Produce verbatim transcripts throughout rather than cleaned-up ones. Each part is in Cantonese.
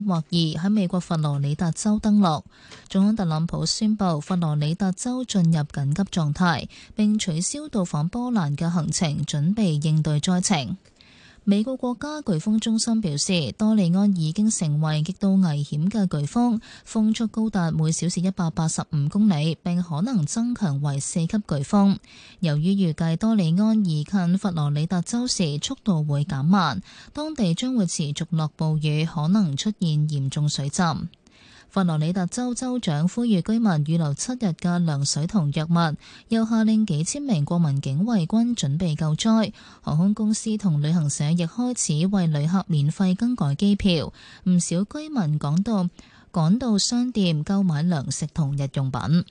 或二喺美國佛羅里達州登陸。總統特朗普宣布佛羅里達州進入緊急狀態，並取消到訪波蘭嘅行程，準備應對災情。美國國家颶風中心表示，多利安已經成為極度危險嘅颶風，風速高達每小時一百八十五公里，並可能增強為四級颶風。由於預計多利安移近佛羅里達州時速度會減慢，當地將會持續落暴雨，可能出現嚴重水浸。佛羅里達州州長呼籲居民預留七日嘅糧水同藥物，又下令幾千名國民警衛軍準備救災。航空公司同旅行社亦開始為旅客免費更改機票，唔少居民趕到趕到商店購買糧食同日用品。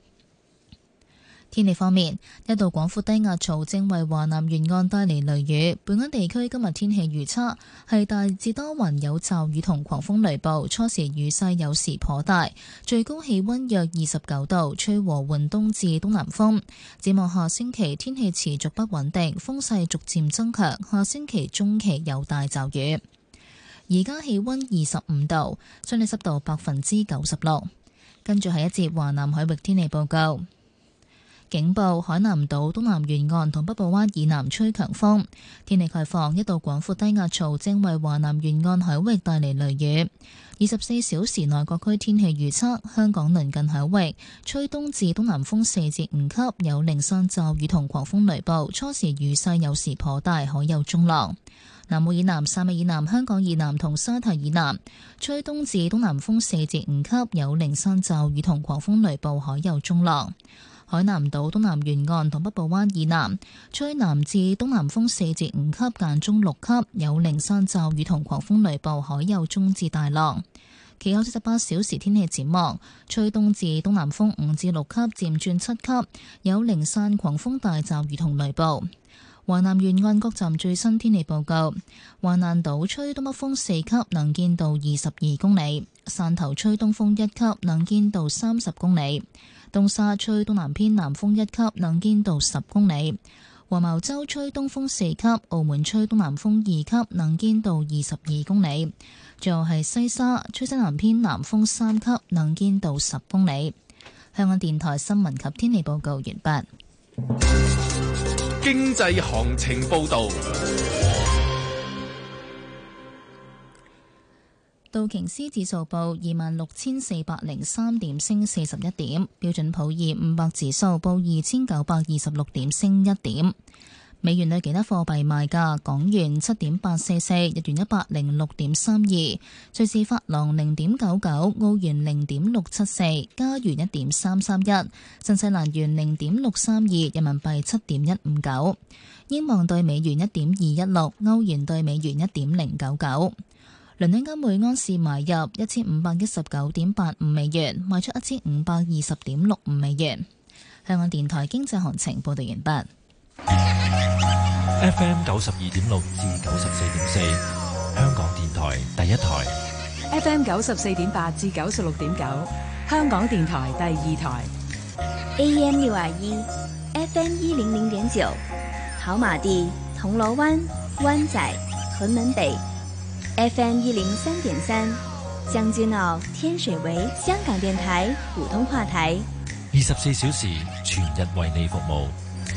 天氣方面，一道廣闊低壓槽正為華南沿岸帶嚟雷雨。本港地區今日天氣預測係大致多雲有驟雨同狂風雷暴，初時雨勢有時頗大，最高氣溫約二十九度，吹和緩東至東南風。展望下星期天氣持續不穩定，風勢逐漸增強，下星期中期有大驟雨。而家氣溫二十五度，相對濕度百分之九十六。跟住係一節華南海域天氣報告。警報：海南島東南沿岸同北部灣以南吹強風。天氣概況：一道廣闊低壓槽正為華南沿岸海域帶嚟雷雨。二十四小時內各區天氣預測：香港鄰近海域吹東至東南風四至五級，有零散驟雨同狂風雷暴，初時雨勢有時頗大，海有中浪。南澳以南、汕尾以南、香港以南同沙堤以南吹東至東南風四至五級，有零散驟雨同狂風雷暴，海有中浪。海南島東南沿岸同北部灣以南吹南至東南風四至五級，間中六級，有零散驟雨同狂風雷暴，海有中至大浪。其後四十八小時天氣展望：吹東至東南風五至六級，漸轉七級，有零散狂風大驟雨同雷暴。華南沿岸各站最新天氣報告：華南島吹東北風四級，能見度二十二公里；汕頭吹東風一級，能見度三十公里；東沙吹東南偏南風一級，能見度十公里；黃茅洲吹東風四級，澳門吹東南風二級，能見度二十二公里。最後係西沙吹西南偏南風三級，能見度十公里。香港電台新聞及天氣報告完畢。 經濟行情報道。 道瓊斯指數報二萬六千四百零三點，升四十一點。標準普爾五百指數報二千九百二十六點，升一點。美元對其他貨幣賣價：港元七點八四四，日元一百零六點三二，瑞士法郎零點九九，澳元零點六七四，加元一點三三一，新西蘭元零點六三二，人民幣七點一五九，英鎊對美元一點二一六，歐元對美元一點零九九。倫敦金每安士買入一千五百一十九點八五美元，賣出一千五百二十點六五美元。香港電台經濟行情報道完畢。 F M 九十二點六至九十四點四，香港電台第一台。 F M 九十四點八至九十六點九，香港電台第二台。 A M 六二一 ，F M 一零零點九，跑馬地、銅鑼灣、灣仔、屯門北。F M 一零三點三，將軍澳、天水圍，香港電台普通話台。 二十四小時全日為你服務。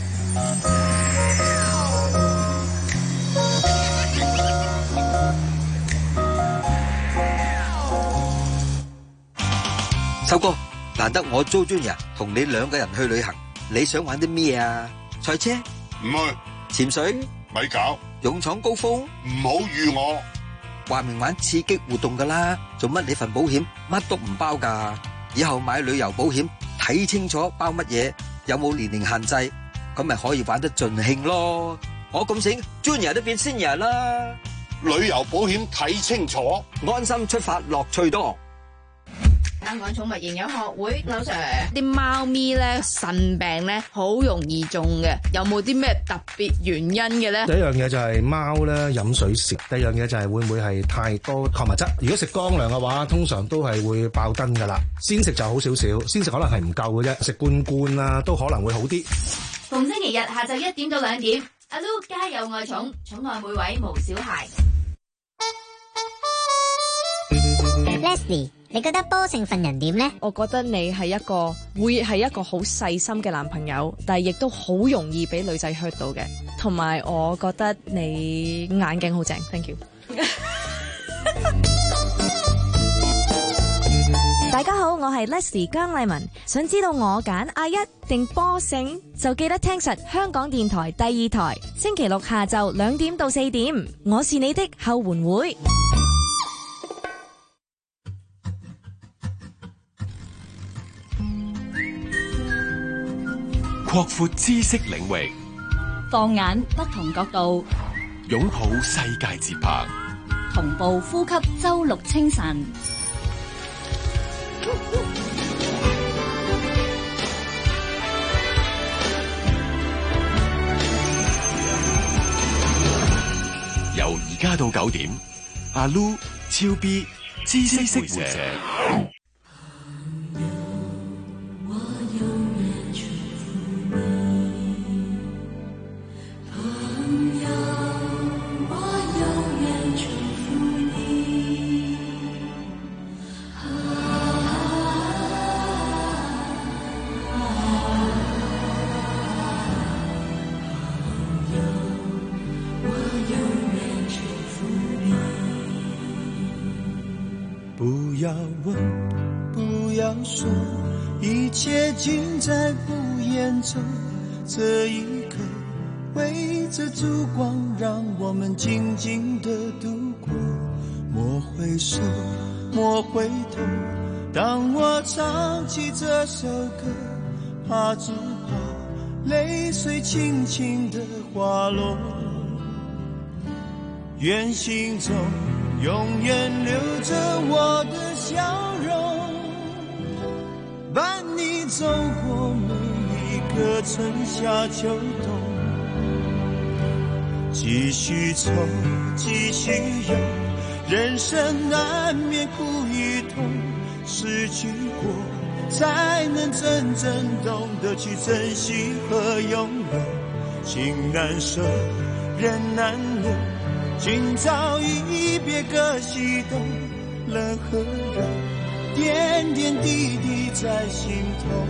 修哥，難得我租專人同你兩個人去旅行，你想玩啲咩啊？賽車？ 唔去。 潛水？ 咪搞。 勇闖高峰？ 唔好預我。 話明玩刺激活動噶啦，做乜你份保險乜都唔包噶？以後買旅遊保險睇清楚包乜嘢，有冇年齡限制，咁咪可以玩得盡興咯。我咁醒，Junior都變 Senior 啦。 旅遊保險睇清楚， 安心出發，樂趣多。 香港寵物營養學會劉 Sir，啲貓咪咧腎病咧好容易中嘅，有冇啲咩特別原因嘅咧？ 第一樣嘢就係貓咧飲水少，第二樣嘢就係會唔會係太多礦物質？如果食乾糧嘅話，通常都係會爆燈噶啦。鮮食就好少少，鮮食可能係唔夠嘅啫，食罐罐啊都可能會好啲。 逢星期日下晝一點到兩點，阿 Lu 家有愛寵，寵愛每位無小孩。 Leslie， 你覺得波成份人點呢？ 我覺得你係一個會係一個好細心嘅男朋友，但係亦都好容易俾女仔 hurt 到嘅。同埋我覺得你眼鏡好正 ，thank you。大家好，我係 Leslie 姜麗文。想知道我揀阿一定波勝，就記得聽實香港電台第二台，星期六下晝兩點到四點，我是你的後援會。 擴闊知識領域， 放眼不同角度， 擁抱世界節拍， 同步呼吸周六清晨。 由而家到九點，阿 Lu、超 B、知識會社。 不要问，不要说，一切尽在不言中。这一刻，围着烛光，让我们静静地度过。莫回首，莫回头，当我唱起这首歌，怕只怕泪水轻轻地滑落。愿心中永远留着我的笑容，伴你走过每一个春夏秋冬。继续走，继续游，人生难免苦与痛，失去过才能真正懂得去珍惜和拥有。情难舍，人难留，今朝一别各西东，冷和热，点点滴滴在心头。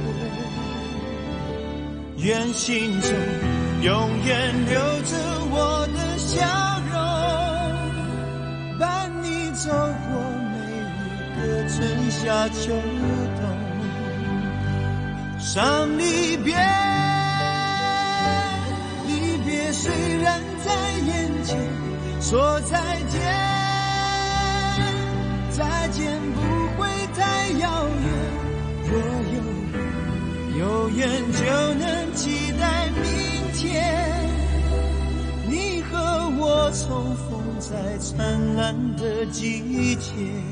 愿心中永远留着我的笑容，伴你走过每一个春夏秋冬。伤离别，离别虽然在眼前，说再见，再见不会太遥远。若有缘，有缘就能期待明天，你和我重逢在灿烂的季节。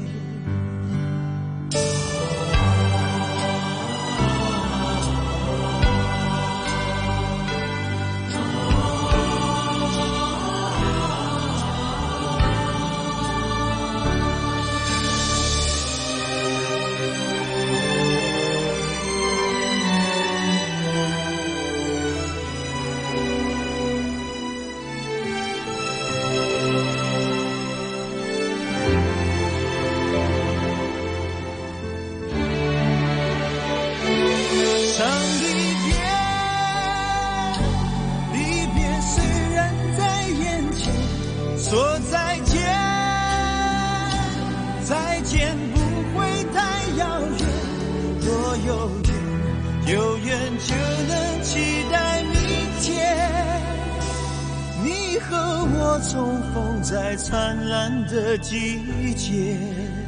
重逢在灿烂的季节。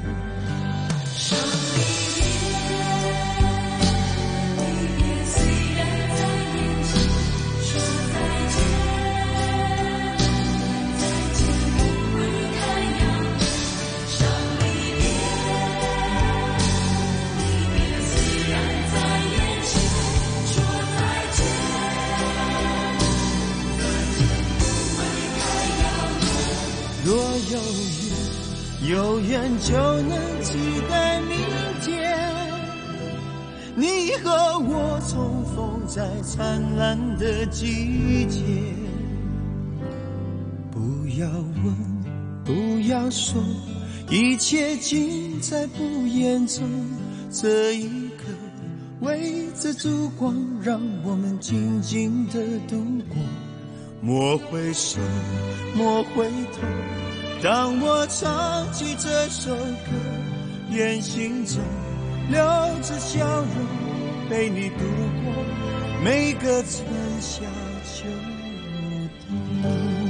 若有缘，有缘就能期待明天，你和我重逢在灿烂的季节。不要问，不要说， 一切尽在不言中，这一刻围着烛光，让我们静静地度过。莫回首，莫回头，当我唱起这首歌，眼睛中留着笑容，陪你度过每个春夏秋冬。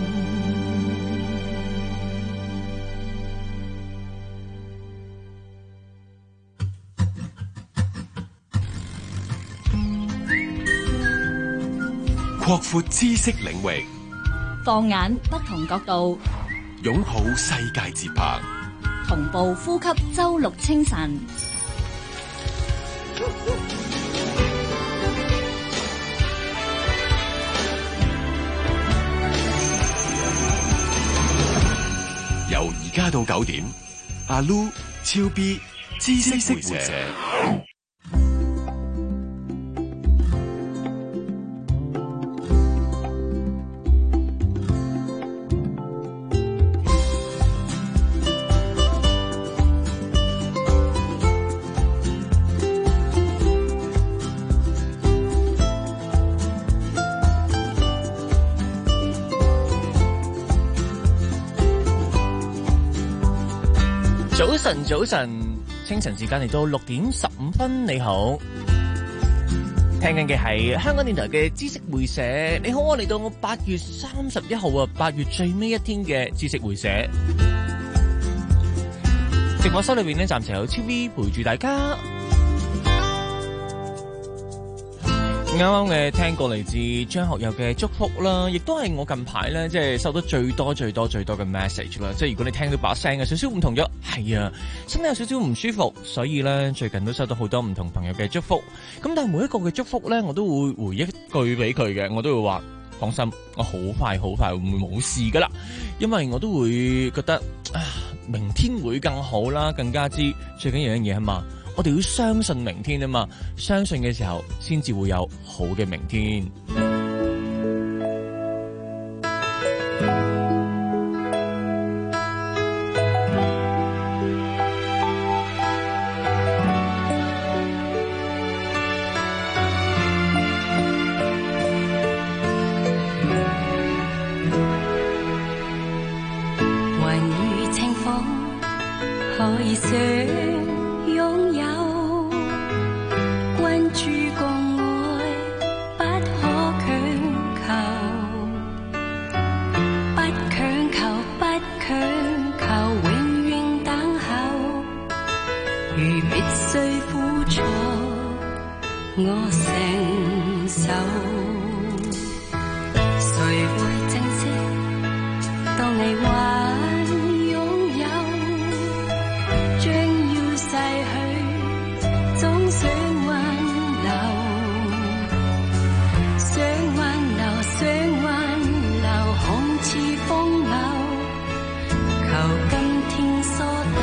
擴闊知識領域， 放眼不同角度， 擁抱世界節拍， 同步呼吸周六清晨。 由而家到九點，阿 Lu、超 B、知識會社。 早晨，早晨，清晨時間嚟到六點十五分，你好，聽緊嘅係香港電台嘅知識會社。你好，我嚟到我八月三十一號啊，八月最尾一天嘅知識會社。直播室裏邊呢，暫時有超 V 陪住大家。啱啱嘅聽過嚟自張學友嘅祝福啦，亦都係我近排咧即係收到最多最多最多嘅 message 啦。即係如果你聽到把聲嘅少少唔同咗，係啊，身體有少少唔舒服，所以咧最近都收到好多唔同朋友嘅祝福。咁但係每一個嘅祝福咧，我都會回一句俾佢嘅，我都會話放心，我好快好快會唔會冇事噶啦，因為我都會覺得啊，明天會更好啦，更加之最緊要一樣嘢係嘛。我哋要相信明天啊嘛，相信嘅時候先至會有好嘅明天。 雲雨清風可以想擁有，關注共愛不可強求，不強求不強求，永遠等候。如必須付出，我承受。誰會珍惜當你還擁有，將要逝去總想挽留，想挽留想挽留，看似風流，求今天所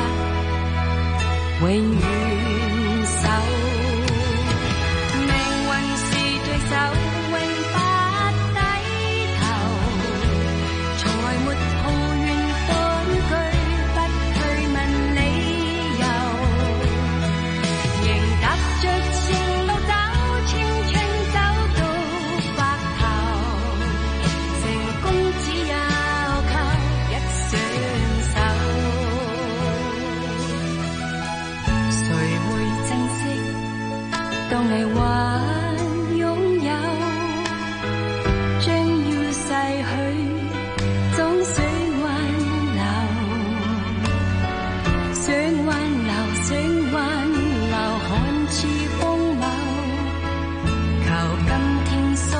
得永遠守。命運是對手，永不低頭，從來沒抱怨恐懼，不去問理由，仍踏着前路走，青春走到白頭，成功只有靠一雙手。誰會珍惜當你還擁有，將要逝去總想挽留，想挽留想挽留，看似風流，求今天所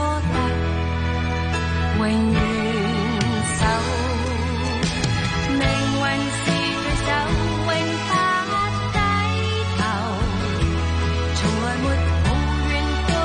得永遠守。命運是對手，永不低頭，從來沒抱怨恐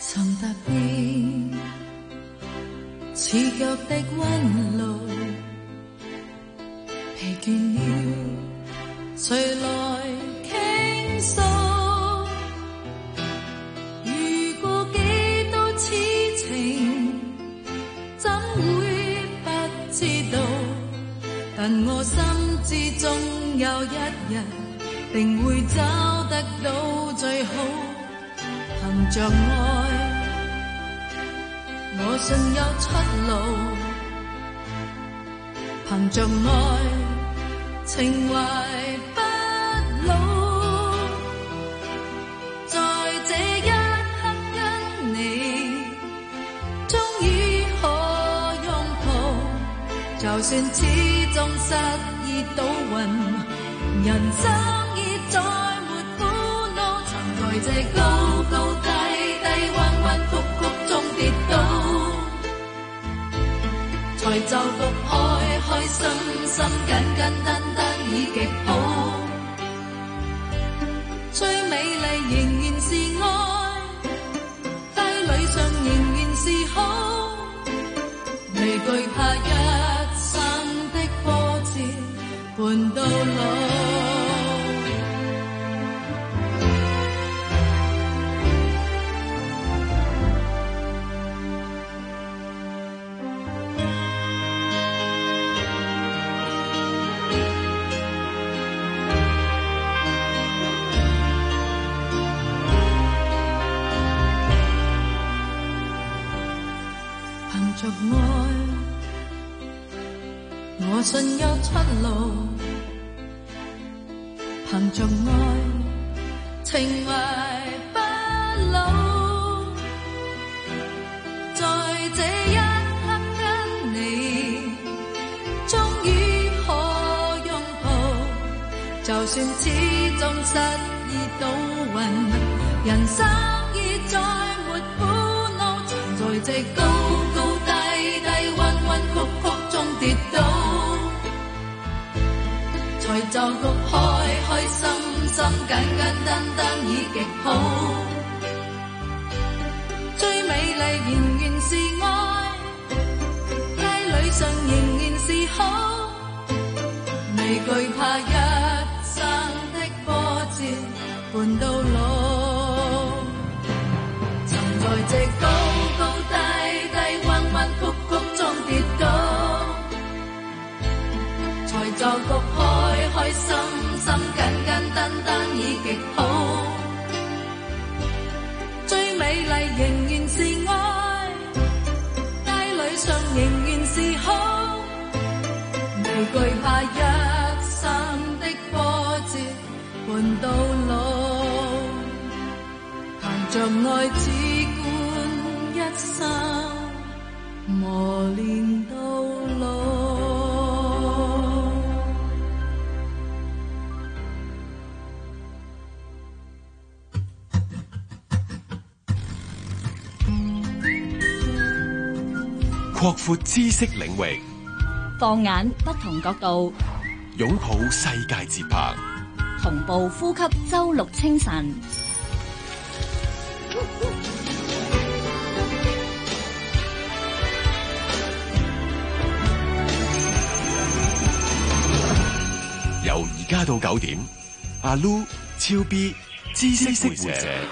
曾踏遍刺腳的溫路，疲倦了誰來傾訴？遇過幾多痴情，怎會不知道？但我心知終有一日，定會找得到最好。憑着愛，我信有出路。憑着愛，情懷不老。在這一刻跟你，終於可擁抱。就算始終失意倒運，人生已再沒苦惱。曾在這高高低低、彎彎曲曲中跌倒，才就復開開心心、簡簡單單已極好。最美麗仍然是愛，低裏上仍然是好，未懼怕一生的波折伴到老。憑着愛，我信有出路。憑着愛，情懷不老。在這一刻跟你，終於可擁抱。就算始終失意倒運，人生已再沒苦惱。曾在這高高低低、彎彎曲曲中跌倒，才就覺開開心心、簡簡單單已極好。最美麗仍然是愛，街裏上仍然是好，未懼怕一生的波折伴到老。曾在這高高低低、彎彎曲曲中跌倒，才就覺開開心心、簡簡單單已極好。最美麗仍然是愛，街裏上仍然是好，未懼怕一生的波折伴到老。憑着愛只管一生磨練到老。 擴闊知識領域， 放眼不同角度， 擁抱世界節拍， 同步呼吸周六清晨。 由而家到九點，阿 Lu、超 B、知識會社。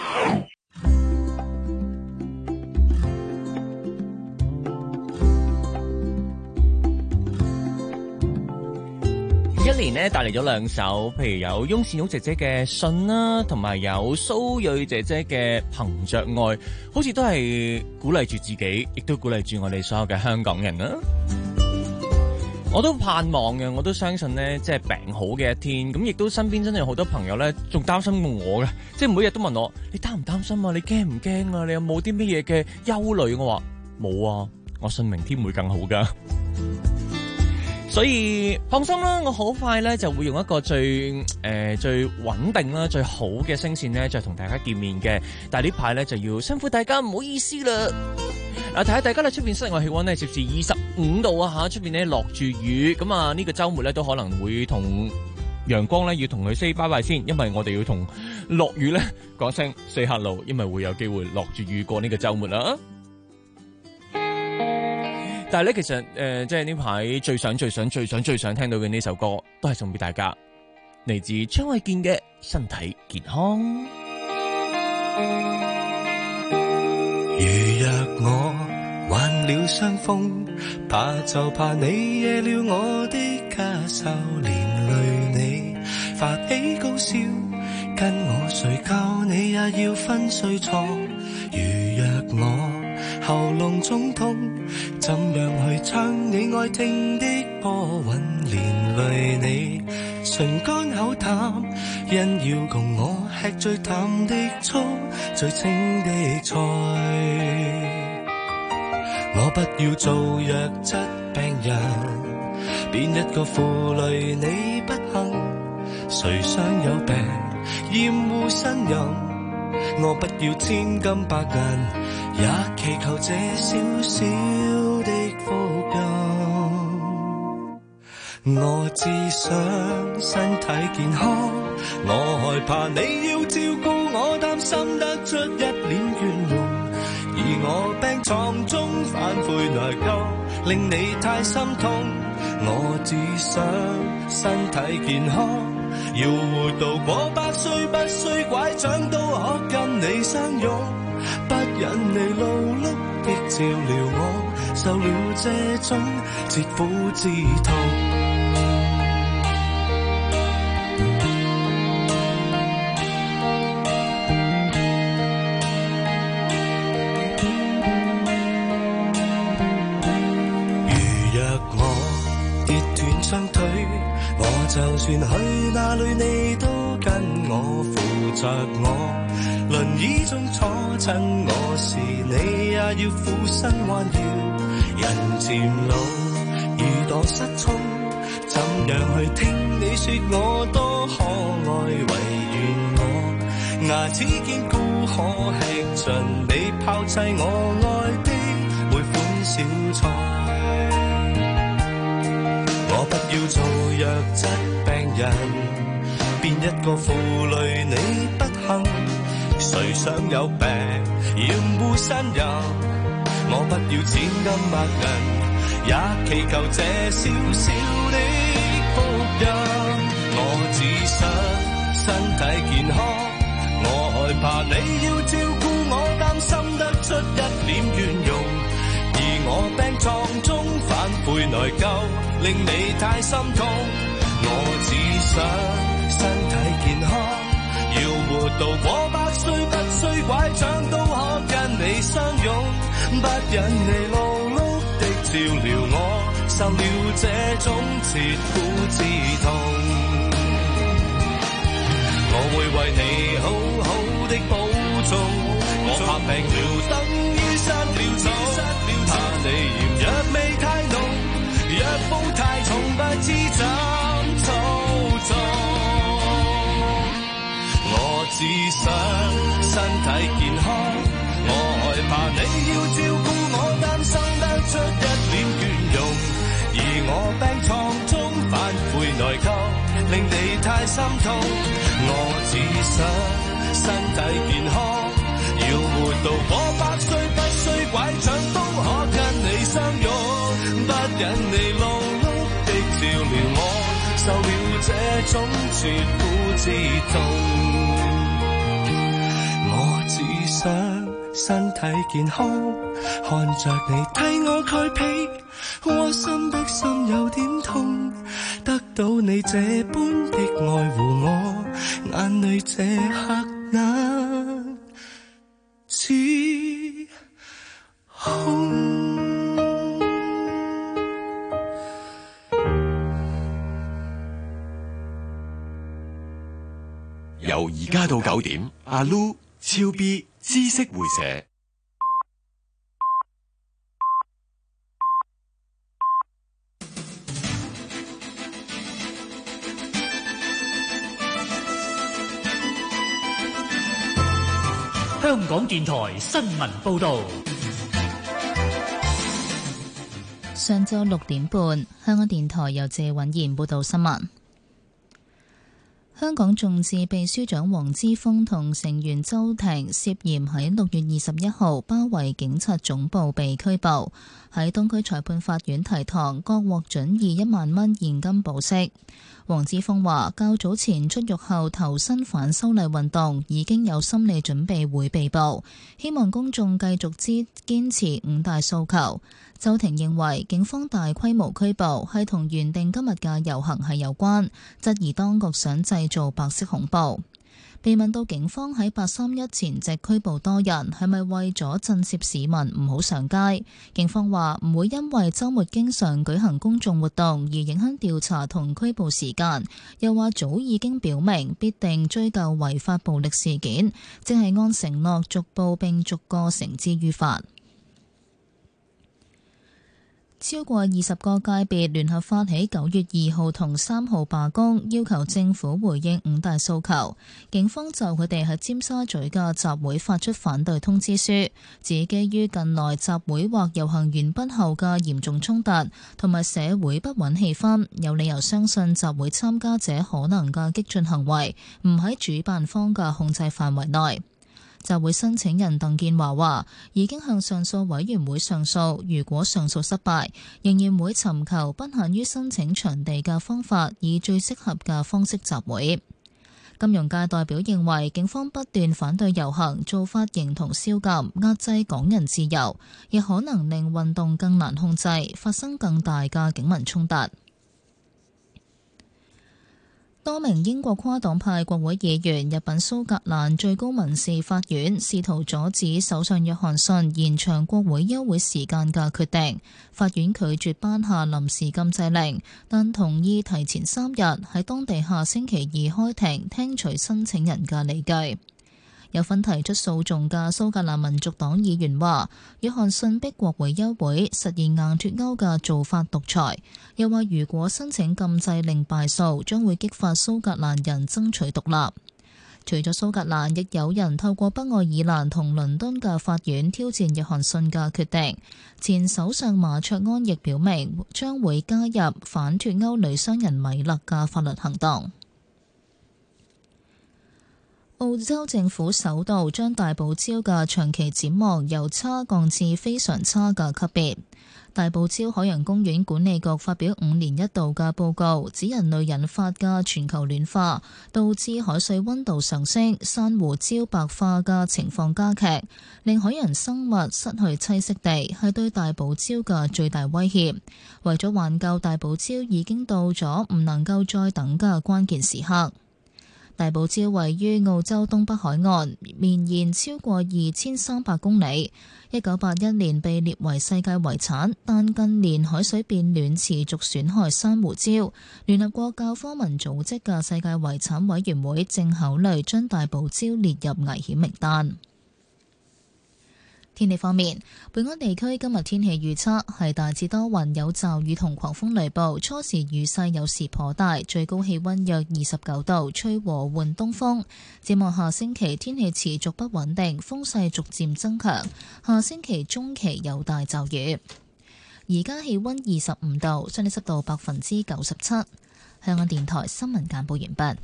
一年咧帶嚟咗兩首，譬如有翁倩玉姐姐嘅信啦，同埋有蘇芮姐姐嘅憑着愛，好似都係鼓勵住自己，亦都鼓勵住我哋所有嘅香港人啦。我都盼望嘅，我都相信呢，即係病好嘅一天。咁亦都身邊真係有好多朋友呢，仲擔心過我嘅，即係每日都問我：你擔唔擔心啊？你驚唔驚啊？你有冇啲乜嘢嘅憂慮？我話冇啊，我信明天會更好噶。所以放心啦，我好快咧就會用一個最誒、呃、最穩定啦、最好嘅聲線咧，再同大家見面嘅。但係呢排咧就要辛苦大家，唔好意思啦。嗱，睇下大家咧出邊室外氣溫咧，攝氏二十五度啊嚇，出邊咧落住雨，咁啊呢個週末咧都可能會同陽光咧要同佢 say bye bye 先，因為我哋要同落雨咧講聲 say hello， 因為會有機會落住雨過呢個週末啦。但係咧，其實誒、呃，即係呢排最想、最想、最想、最想聽到嘅呢首歌，都係送俾大家，嚟自張衛健嘅《身體健康》。 如若我患了傷風，怕就怕你惹了我的家愁，連累你發起高燒，跟我睡覺你也要分睡床。如若我喉嚨腫痛，怎樣去唱你愛聽的波韻，連累你唇乾口淡，因要共我吃最淡的醋，最清的菜。我不要做弱質病人，邊一個負累你不幸？誰想有病厭惡呻吟？我不要千金百銀，也祈求這小小的福蔭。我只想身體健康，我害怕你要照顧我，擔心得出一臉怨容。而我病床中反悔內疚，令你太心痛。我只想身體健康，要活到過百歲，不需拐杖都可跟你相擁。不忍你勞碌的照料我，受了這種切膚之痛。雙腿，我就算去哪裏，你都跟我扶着我。輪椅中坐親我時，你也要俯身彎腰。人漸老，如墮失聰，怎樣去聽你說我多可愛？唯願我牙齒堅固，可吃盡你拋棄我愛的每款小菜。我不要做弱質病人，邊一個負累你不幸？誰想有病厭惡呻吟？我不要千金百銀，也祈求這小小的福蔭。我只想身體健康，我害怕你要照顧我，擔心得出一臉怨容。而我病床中反悔內疚，令你太心痛。我只想身體健康，要活到過百歲，不需拐杖都可跟你相擁。不忍你勞碌的照料我，受了這種切膚之痛。我會為你好好的保重，我怕病了等於失了蹤。怕你嫌藥味太濃，藥煲太重，不知怎操縱。我只想身體健康，我害怕你要照顧我，擔心得出一臉怨容。而我病床中反悔內疚，令你太心痛。我只想身體健康，要活到過百歲，不需拐杖都可跟你相擁。不忍你勞碌的照料我，受了這種切膚之痛。我只想身體健康，看着你替我蓋被，窩心的心有點痛。得到你這般的愛護我，眼淚這刻難自控。 由而家到九點，阿 Lu、超 B、知識會社。 香港電台新聞報道。 上晝六點半，香港電台由謝允賢報道新聞。 香港眾志秘書長黃之鋒同成員周庭涉嫌喺六月二十一號包圍警察總部被拘捕，喺東區裁判法院提堂，各獲准以一萬蚊現金保釋。黃之鋒話：較早前出獄後投身反修例運動，已經有心理準備會被捕，希望公眾繼續支堅持五大訴求。周庭認為警方大規模拘捕係同原定今日嘅遊行係有關，質疑當局想製造白色恐怖。被問到警方喺八三一前夕拘捕多人係咪為咗震懾市民唔好上街，警方話唔會因為週末經常舉行公眾活動而影響調查同拘捕時間，又話早已經表明必定追究違法暴力事件，正係按承諾逐步並逐個繩之於法。超過二十個界別聯合發起九月二號同三號罷工，要求政府回應五大訴求。警方就佢哋喺尖沙咀嘅集會發出反對通知書，指基於近來集會或遊行完畢後嘅嚴重衝突同埋社會不穩氣氛，有理由相信集會參加者可能嘅激進行為唔喺主辦方嘅控制範圍內。集會申請人鄧建華話：已經向上訴委員會上訴，如果上訴失敗，仍然會尋求不限於申請場地嘅方法，以最適合嘅方式集會。金融界代表認為，警方不斷反對遊行做法形同宵禁，壓制港人自由，亦可能令運動更難控制，發生更大嘅警民衝突。多名英國跨黨派國會議員入稟蘇格蘭最高民事法院，試圖阻止首相約翰遜延長國會休會時間嘅決定。法院拒絕頒下臨時禁制令，但同意提前三日喺當地下星期二開庭聽取申請人嘅理據。有份提出訴訟嘅蘇格蘭民族黨議員話，約翰遜逼國會休會，實現硬脫歐嘅做法獨裁。又話如果申請禁制令敗訴，將會激發蘇格蘭人爭取獨立。除咗蘇格蘭，亦有人透過北愛爾蘭同倫敦嘅法院挑戰約翰遜嘅決定。前首相馬卓安亦表明將會加入反脫歐女商人米勒嘅法律行動。澳洲政府首度將大堡礁嘅長期展望由差降至非常差嘅級別。大堡礁海洋公園管理局發表五年一度嘅報告，指人類引發嘅全球暖化導致海水溫度上升、珊瑚礁白化嘅情況加劇，令海洋生物失去棲息地，係對大堡礁嘅最大威脅。為咗挽救大堡礁，已經到咗唔能夠再等嘅關鍵時刻。大堡礁位於澳洲東北海岸，綿延超過二千三百公里。一九八一年被列為世界遺產，但近年海水變暖持續損害珊瑚礁。聯合國教科文組織嘅世界遺產委員會正考慮將大堡礁列入危險名單。天氣方面，本港地區今日天氣預測係大致多雲，有驟雨同狂風雷暴，初時雨勢有時頗大，最高氣溫約二十九度，吹和緩東風。展望下星期天氣持續不穩定，風勢逐漸增強，下星期中期有大驟雨。而家氣溫二十五度，相對濕度百分之九十七。香港電台新聞簡報完畢。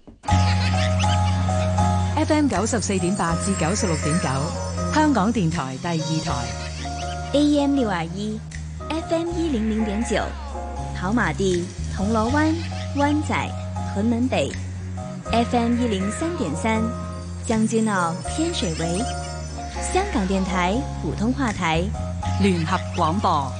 F M 九十四點八至九十六點九，香港電台第二台。 A M 六二一 ，F M 一零零點九，跑馬地、銅鑼灣、灣仔、屯門北 ，F M 一零三點三，將軍澳、天水圍。香港電台普通話台， 聯合廣播。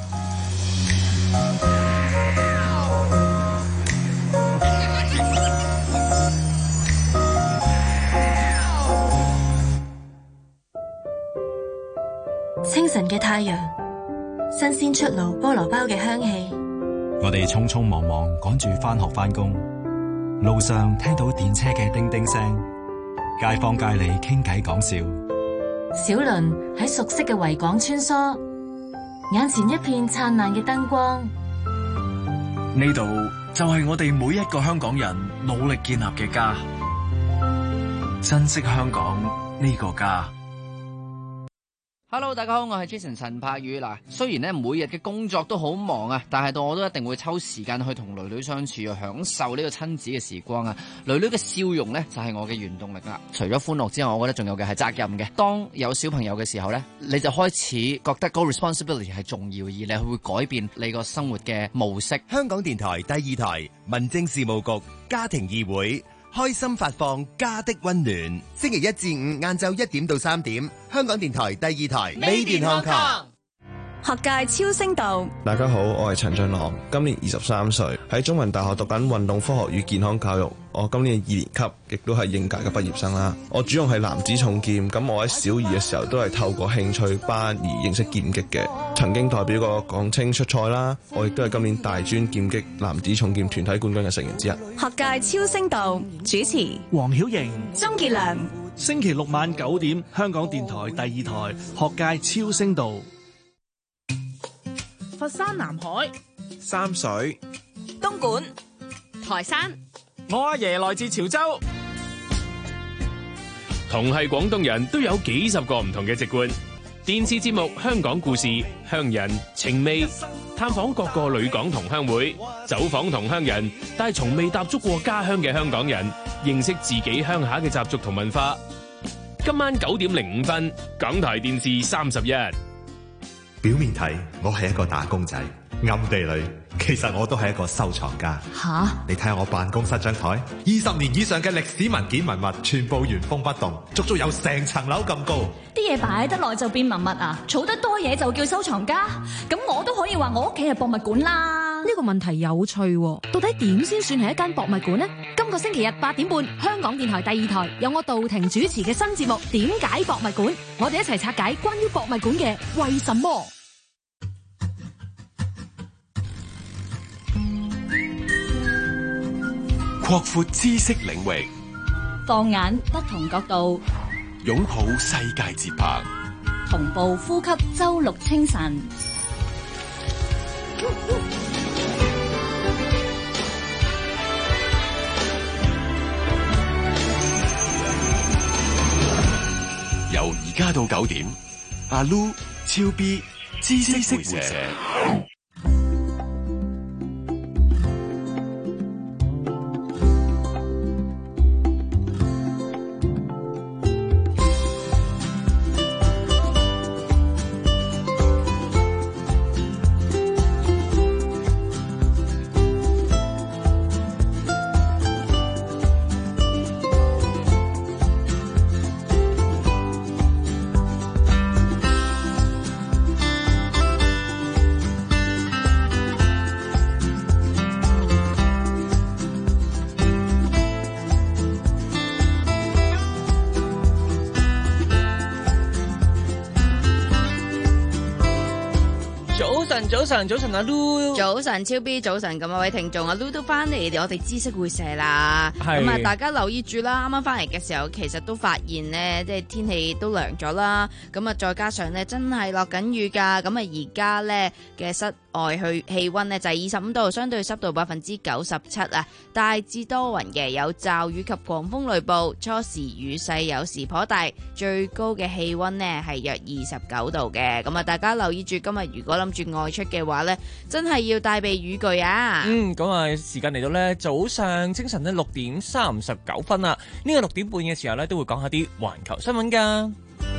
清晨嘅太陽，新鮮出爐菠蘿包嘅香氣。 我哋匆匆忙忙趕住返學返工，路上聽到電車嘅叮叮聲，街坊街里傾偈講笑。 小輪喺熟悉嘅維港穿梭，眼前一片燦爛嘅燈光。 呢度就係我哋每一個香港人努力建立嘅家，珍惜香港呢個家。 Hello， 大家好，我係 Jason 陳柏宇。嗱，雖然咧每日嘅工作都好忙啊，但係到我都一定會抽時間去同女女相處，去享受呢個親子嘅時光啊。女女嘅笑容咧就係我嘅原動力啦。除咗歡樂之外，我覺得仲有嘅係責任嘅。當有小朋友嘅時候咧，你就開始覺得嗰個 responsibility 係重要，而你會改變你個生活嘅模式。 香港電台第二台民政事務局家庭議會。開心發放家的溫暖，星期一至五晏晝一點到三點，香港電台第二台Made in Hong Kong。 學界超聲道， 大家好，我係陳俊朗，今年二十三歲，喺中文大學讀緊運動科學與健康教育。我今年二年級，亦都係應屆嘅畢業生啦。我主要係男子重劍，咁我喺小二嘅時候都係透過興趣班而認識劍擊嘅，曾經代表過港青出賽啦。我亦都係今年大專劍擊男子重劍團體冠軍嘅成員之一。 學界超聲道主持黃曉瑩、 鍾傑良， 星期六晚九點，香港電台第二台學界超聲道。 佛山南海、 三水、 東莞、台山。 我阿爺來自潮州，同係廣東人都有幾十個唔同嘅籍貫。電視節目《香港故事》，鄉人情味，探訪各個旅港同鄉會，走訪同鄉人，帶從未踏足過家鄉嘅香港人，認識自己鄉下嘅習俗同文化。今晚九點零五分，港台電視三十一。 表面睇我係一個打工仔，暗地裏其實我都係一個收藏家。 吓， 你睇下我辦公室張台，二十年以上嘅歷史文件文物，全部原封不動，足足有成層樓咁高。 啲嘢擺得耐就變文物啊，儲得多嘢就叫收藏家。咁我都可以話我屋企係博物館啦。 呢個問題有趣喎，到底點先算係一間博物館呢？今個星期日八點半，香港電台第二台有我杜婷主持嘅新節目《點解博物館》，我哋一齊拆解關於博物館嘅為什麼。 擴闊知識領域， 放眼不同角度， 擁抱世界節拍， 同步呼吸周六清晨。 由而家到九點，阿 Lu、超 B、知識會社。 早晨，早晨阿 Lu， 早晨超 B， 早晨咁多位聽眾，阿 Lu 都翻嚟我哋知識會社啦。咁啊，大家留意住啦。啱啱翻嚟嘅時候，其實都發現呢，即係天氣都涼咗啦。咁啊，再加上呢，真係落緊雨噶。咁啊，而家呢嘅室外去氣溫呢就係二十五度，相對濕度百分之九十七啊。大致多雲嘅，有驟雨及狂風雷暴，初時雨勢有時頗大，最高嘅氣溫呢係約二十九度嘅。咁啊，大家留意住，今日如果諗住外出嘅話呢，真係要帶備雨具啊！ 嗯，咁啊，時間嚟到呢，早上清晨呢六點三十九分啦。呢個六點半嘅時候呢，都會講下啲環球新聞噶。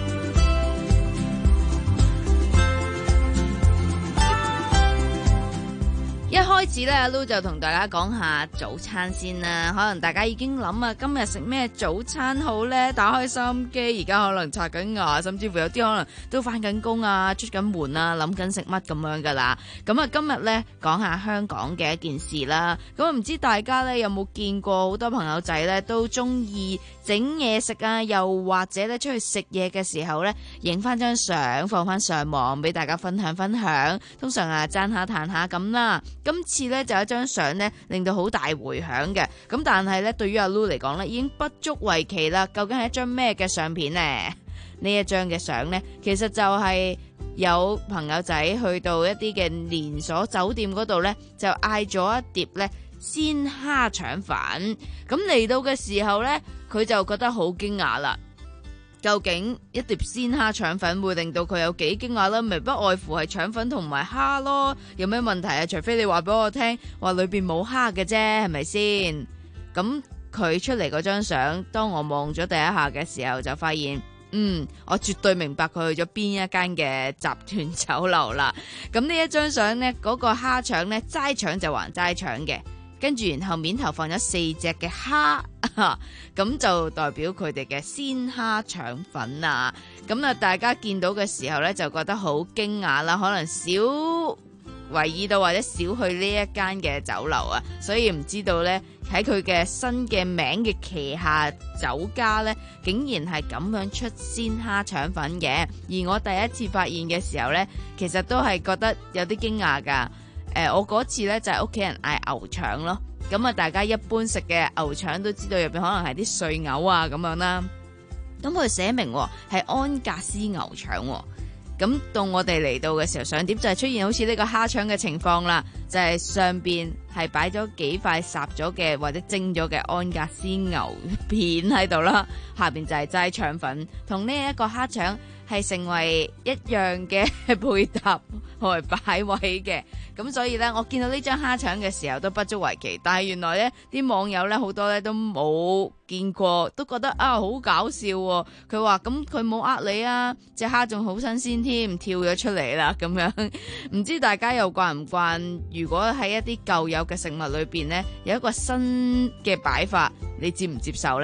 一開始咧，阿 Lu 就同大家講下早餐先啦。可能大家已經諗啊，今日食咩早餐好呢？打開收音機，而家可能刷緊牙，甚至乎有啲可能都返緊工啊，出緊門啊，諗緊食乜咁樣噶啦。咁啊，今日呢，講下香港嘅一件事啦。咁啊，唔知大家呢有冇見過好多朋友仔呢都中意整嘢食啊，又或者呢出去食嘢嘅時候呢，影翻張相放翻上網俾大家分享分享。通常啊，讚下彈下咁啦。今次咧就有一張相咧，令到好大回響嘅。咁但係咧，對於阿 Lu 嚟講咧，已經不足為奇啦。究竟係一張咩嘅相片呢？呢一張嘅相呢，其實就係有朋友仔去到一啲嘅連鎖酒店嗰度呢，就嗌咗一碟咧鮮蝦腸飯。咁嚟到嘅時候呢，佢就覺得好驚訝啦。 究竟一碟鮮蝦腸粉會令到佢有幾驚訝啦？咪不外乎係腸粉同埋蝦咯，有咩問題啊？除非你話俾我聽，話裏邊冇蝦嘅啫，係咪先？咁佢出嚟嗰張相，當我望咗第一下嘅時候，就發現，嗯，我絕對明白佢去咗邊一間嘅集團酒樓啦。咁呢一張相呢，嗰、嗰個蝦腸呢，齋腸就還齋腸嘅。跟住然後面頭放咗四隻嘅蝦，咁就代表佢哋嘅鮮蝦腸粉啊！咁啊，大家見到嘅時候呢，就覺得好驚訝啦，可能少留意到或者少去呢一間嘅酒樓啊，所以唔知道呢，喺佢嘅新嘅名嘅旗下酒家呢，竟然係咁樣出鮮蝦腸粉嘅。而我第一次發現嘅時候呢，其實都係覺得有啲驚訝噶。誒、呃，我嗰次咧就係屋企人嗌牛腸咯，咁啊大家一般食嘅牛腸都知道入邊可能係啲碎牛啊咁樣啦，咁佢寫明係安格斯牛腸，咁到我哋嚟到嘅時候上碟就係出現好似呢個蝦腸嘅情況啦，就係、是、上邊係擺咗幾塊烚咗嘅或者蒸咗嘅安格斯牛片喺度啦，下邊就係齋腸粉，同呢一個蝦腸係成為一樣嘅配搭同埋擺位嘅。咁所以呢，我見到呢張蝦腸嘅時候都不足為奇，但係原來呢啲網友呢，好多呢都冇見過，都覺得啊好搞笑喎。佢話咁佢冇呃你啊，隻蝦仲好新鮮添，跳咗出嚟啦咁樣。唔知大家又慣唔慣？如果喺一啲舊有嘅食物裏邊呢，有一個新嘅擺法，你接唔接受呢？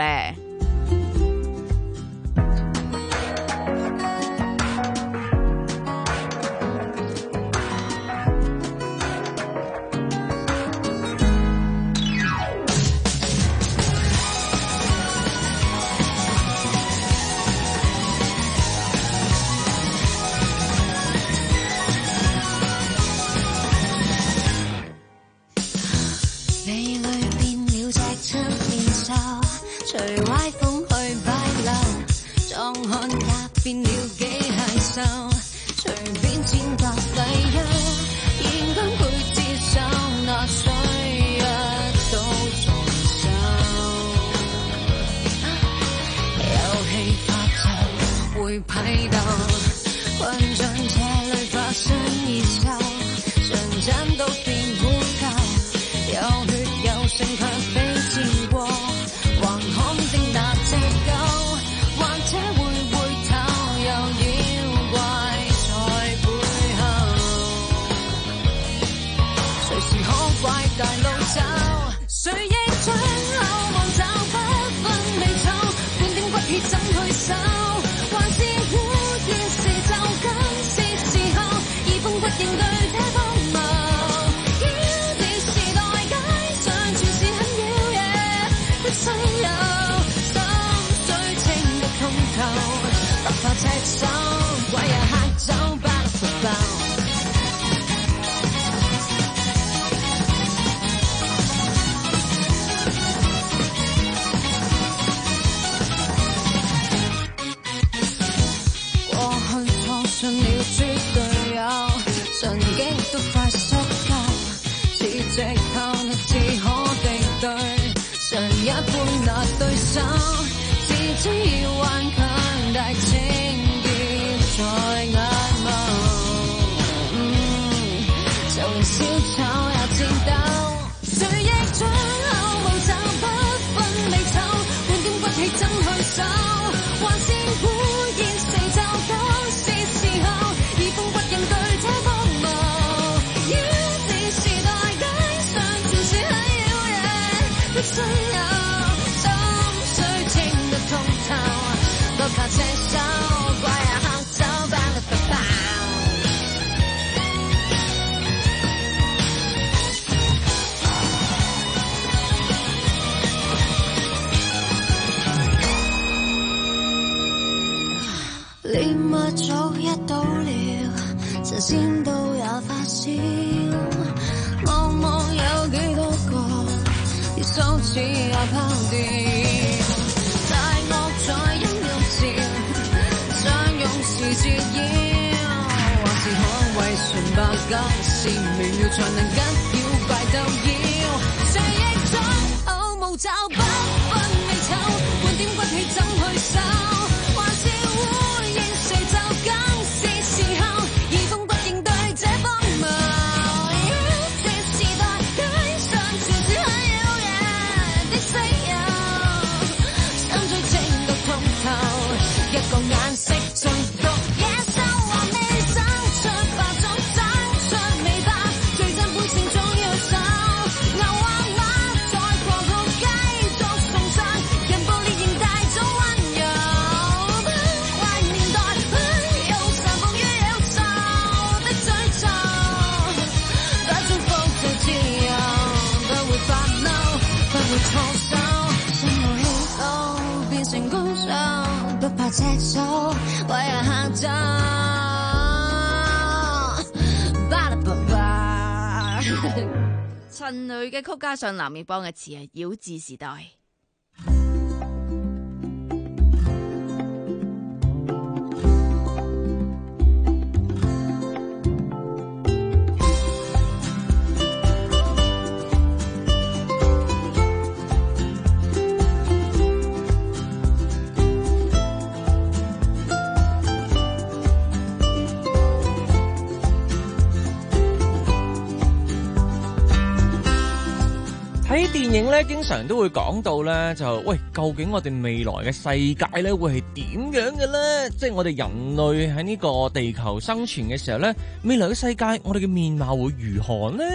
找不分美醜，半點骨氣怎去守？還是赤手為人行走。 陳蕾嘅曲加上藍奕邦嘅詞係妖志時代。 喺電影咧，經常都會講到咧，就喂，究竟我哋未來嘅世界咧會係點樣嘅咧？即係我哋人類喺呢個地球生存嘅時候咧，未來嘅世界我哋嘅面貌會如何呢？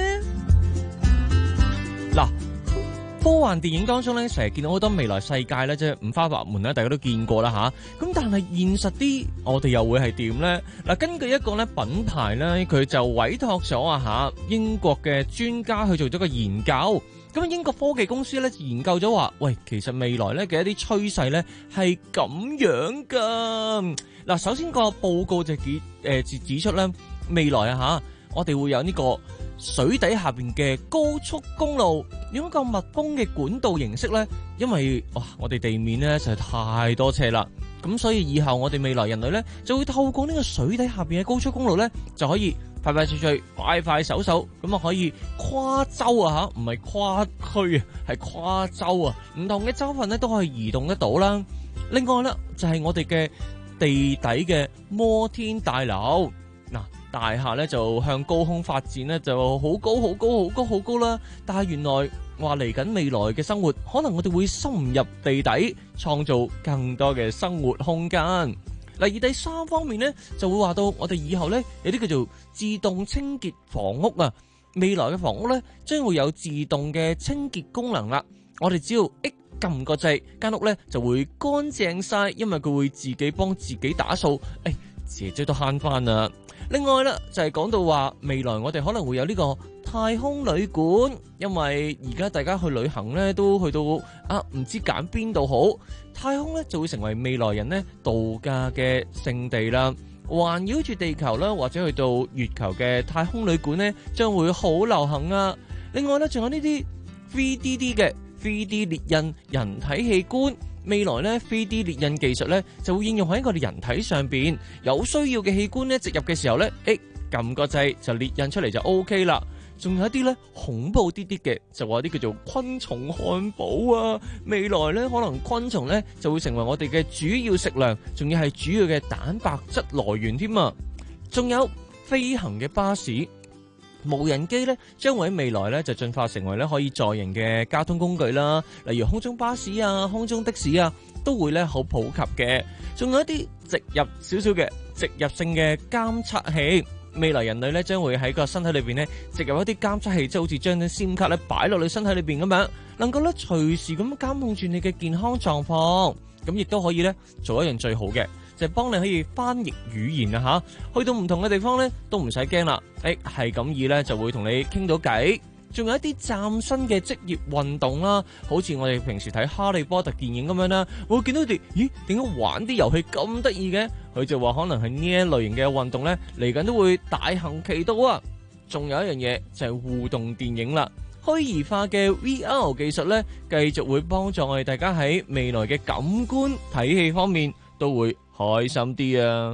嗱，科幻電影當中咧，成日見到好多未來世界咧，即係五花八門啦，大家都見過啦吓。咁但係現實啲，我哋又會係點咧？嗱，根據一個咧品牌咧，佢就委託咗啊吓英國嘅專家去做咗個研究。咁英國科技公司咧研究咗話，喂，其實未來咧嘅一啲趨勢咧係咁樣噶。嗱，首先個報告就指誒指指出咧，未來啊吓，我哋會有呢個水底下邊嘅高速公路，用一個密封嘅管道形式咧，因為哇，我哋地面咧實在太多車啦，咁所以以後我哋未來人類咧就會透過呢個水底下邊嘅高速公路咧就可以快快脆脆、快快手手，咁啊可以跨州啊吓，唔係跨區啊，係跨州啊，唔同嘅州份咧都可以移動得到啦。另外咧就係我哋嘅地底嘅摩天大樓，嗱，大廈咧就向高空發展咧就好高好高好高好高啦，但係原來話嚟緊未來嘅生活，可能我哋會深入地底，創造更多嘅生活空間。嗱，而第三方面咧，就會話到我哋以後咧有啲叫做自動清潔房屋啊。未來嘅房屋咧將會有自動嘅清潔功能啦。我哋只要一撳個掣，間屋咧就會乾淨晒，因為佢會自己幫自己打掃，誒，姐姐都慳翻啦。另外咧就係講到話未來我哋可能會有呢個太空旅館，因為而家大家去旅行咧都去到啊唔知揀邊度好，太空咧就會成為未來人咧度假嘅勝地啦。環繞住地球啦，或者去到月球嘅太空旅館咧將會好流行啊。另外咧仲有呢啲 三 D 嘅 三 D 列印人體器官。未來咧 三 D 列印技術咧就會應用喺我哋人體上邊，有需要嘅器官咧植入嘅時候咧，誒撳個掣就列印出嚟就 O K 啦。仲有一啲咧恐怖啲啲嘅，就話啲叫做昆蟲漢堡啊。未來咧可能昆蟲咧就會成為我哋嘅主要食糧，仲要係主要嘅蛋白質來源添啊。仲有飛行嘅巴士。無人機咧將會喺未來咧就進化成為咧可以載人嘅交通工具啦，例如空中巴士啊、空中的士啊，都會咧好普及嘅。仲有一啲植入少少嘅植入性嘅監測器，未來人類咧將會喺個身體裏邊咧植入一啲監測器，即係好似將啲 SIM 卡咧擺落你身體裏邊咁樣，能夠咧隨時咁監控住你嘅健康狀況。咁亦都可以咧做一樣最好嘅，就係幫你可以翻譯語言啊吓，去到唔同嘅地方咧都唔使驚啦，誒係咁意咧就會同你傾到偈。仲有一啲嶄新嘅職業運動啦，好似我哋平時睇哈利波特電影咁樣啦，會見到佢哋，咦點解玩啲遊戲咁得意嘅？佢就話可能係呢一類型嘅運動咧嚟緊都會大行其道啊。仲有一樣嘢就係互動電影啦。虛擬化嘅 V R 技術咧，繼續會幫助我哋大家喺未來嘅感官睇戲方面都會開心啲啊！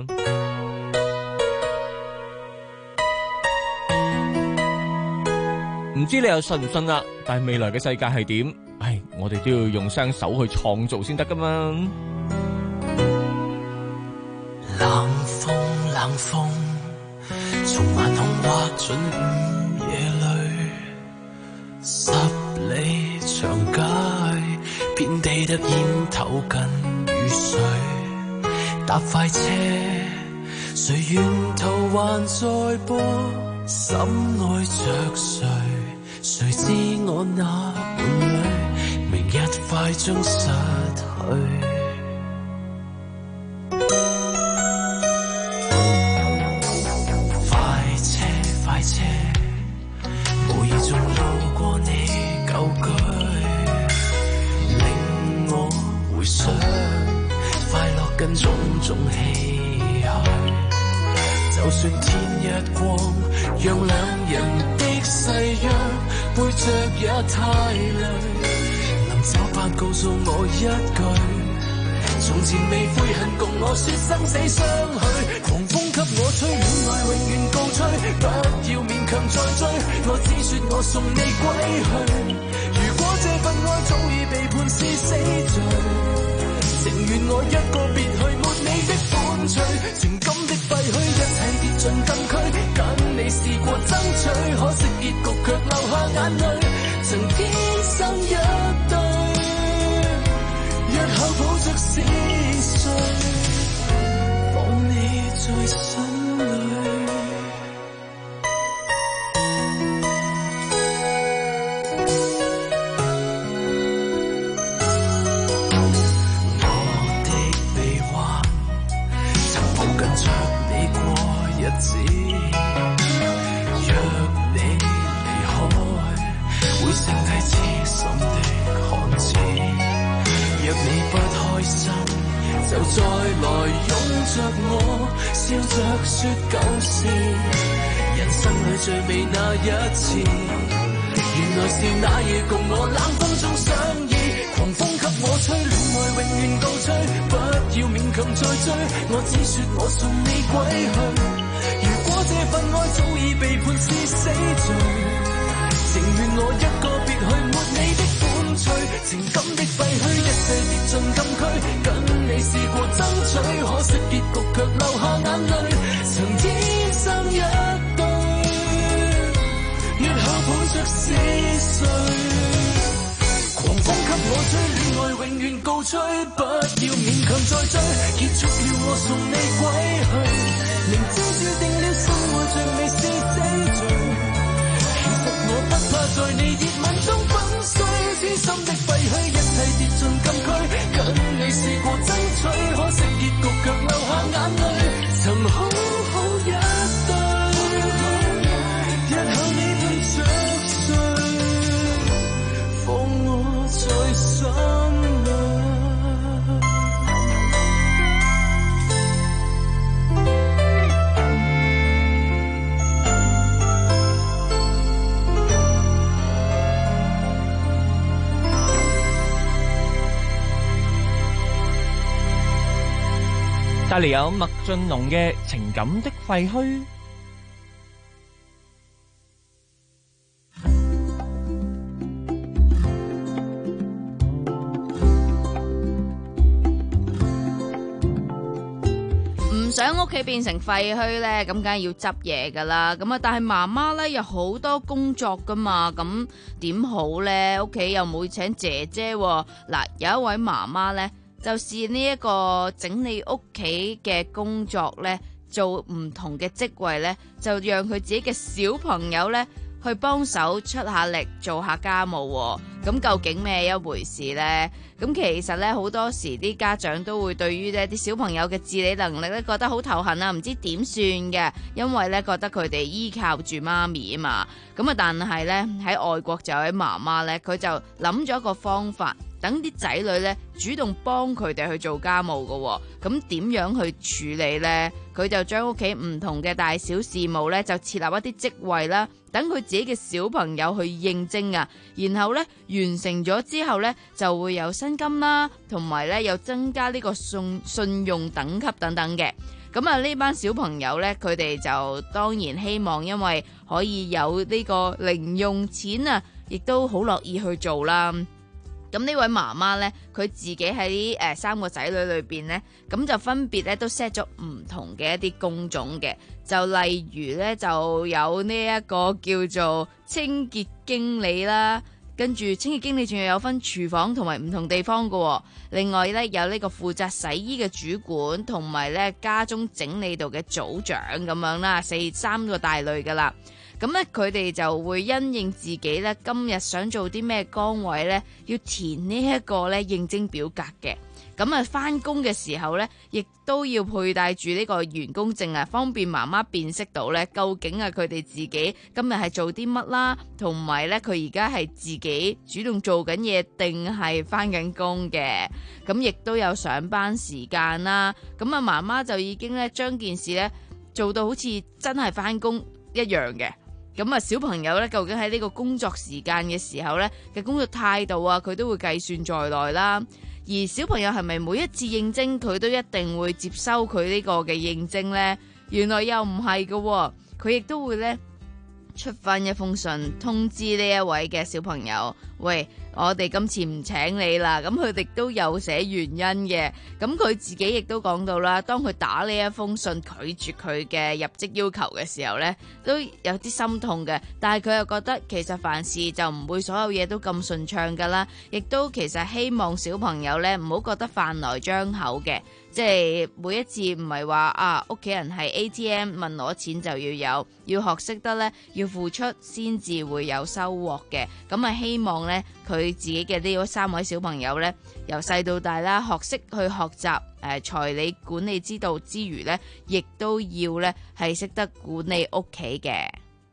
唔知你又信唔信啦？但係未來嘅世界係點？唉，我哋都要用雙手去創造先得噶嘛！ 冷風，冷風，從晚空劃進午夜裏。十里長街，遍地突然投近雨水。搭快車，誰沿途還在播心愛着誰？誰知我那伴侶，明日快將失去。快車，快車，無意中路過你舊居，令我回想快樂跟種種唏噓。就算天一光，讓兩人的誓約背着也太累。臨走吧，告訴我一句，從前未悔恨，共我說生死相許。狂風給我吹，戀愛永遠告吹，不要勉強再追。我只說我送你歸去。如果這份愛早已被判是死罪，情願我一個別去，沒你的歡趣。情感的廢墟，一切跌進禁區。跟你試過爭取，可惜結局卻流下眼淚。曾天生一對，日後抱着思緒，放你在心裏。就再來擁着我，笑着說舊事。人生裏最美那一次，原來是那夜共我冷風中相依。狂風給我吹，戀愛永遠告吹，不要勉強再追。我只說我送你歸去。如果這份愛早已被判是死罪，情願我一個別去，沒你的歡趣。情感的廢墟，一切跌進禁區。跟你試過爭取，可惜結局卻流下眼淚。曾天生一對，日後抱着思緒。狂風給我吹，戀愛永遠告吹，不要勉強再追。結束了我送你歸去，明知注定了生活像未是死罪。我不怕在你熱吻中粉碎，痴心的廢墟，一切跌進禁區。跟你試過爭取，可惜結局卻流下眼淚。曾好好一對，日後你對着睡，放我在心裏。 帶嚟有麥浚龍嘅情感的廢墟。 唔想屋企變成廢墟呢，咁梗係要執嘢噶啦。咁啊，但係媽媽呢有好多工作噶嘛，咁點好呢？屋企又冇請姐姐喎。嗱，有一位媽媽呢，就是呢一個整理屋企嘅工作呢，做唔同嘅職位呢，就讓佢自己嘅小朋友呢去幫手出下力做下家務喎。咁究竟咩一回事呢？咁其實呢，好多時啲家長都會對於呢啲小朋友嘅自理能力呢覺得好頭痕啊，唔知點算嘅，因為呢覺得佢哋依靠住媽咪啊嘛。咁啊，但係呢，喺外國就有位媽媽呢，佢就諗咗一個方法，等啲仔女呢主動幫佢哋去做家務嘅。咁點樣去處理呢？佢就將屋企唔同嘅大小事務呢，就設立一啲職位啦，等佢自己嘅小朋友去應徵啊。然後呢，完成咗之後呢，就會有薪金啦，同埋呢又增加呢個信信用等級等等嘅。咁啊，呢班小朋友呢，佢哋就當然希望，因為可以有呢個零用錢啊，亦都好樂意去做啦。咁呢位媽媽呢，佢自己喺誒三個仔女裏邊呢，咁就分別咧都 set 咗唔同嘅一啲工種嘅，就例如呢，就有呢一個叫做清潔經理啦，跟住清潔經理仲要有分廚房同埋唔同地方嘅，另外呢，有呢個負責洗衣嘅主管，同埋呢家中整理度嘅組長咁樣啦，四三個大類噶啦。咁咧，佢哋就會因應自己咧今日想做啲咩崗位咧，要填呢一個咧應徵表格嘅。 咁啊翻工嘅時候呢，亦都要佩戴住呢個員工證啊，方便媽媽辨識到呢究竟啊佢哋自己今日係做啲乜啦，同埋呢，佢而家係自己主動做緊嘢定係翻緊工嘅。咁亦都有上班時間啦。咁啊媽媽就已經呢將件事呢做到好似真係翻工一樣嘅。咁啊，小朋友咧，究竟喺呢個工作時間嘅時候咧嘅工作態度啊，佢都會計算在內啦。而小朋友係咪每一次應徵佢都一定會接收佢呢個嘅應徵呢？原來又唔係㗎，佢亦都會咧出翻一封信通知呢一位嘅小朋友，喂，我哋今次唔請你啦。咁佢哋都有寫原因嘅。咁佢自己亦都講到啦，當佢打呢一封信拒絕佢嘅入職要求嘅時候呢，都有啲心痛嘅。但係佢又覺得其實凡事就唔會所有嘢都咁順暢噶啦，亦都其實希望小朋友呢唔好覺得飯來張口嘅。即係每一次唔係話啊屋企人係 A T M 問攞錢就要有，要學識得呢，要付出先至會有收穫嘅。咁啊希望呢，佢自己嘅呢三位小朋友呢，由細到大啦，學識去學習誒財理管理之道之餘呢，亦都要呢係識得管理屋企嘅。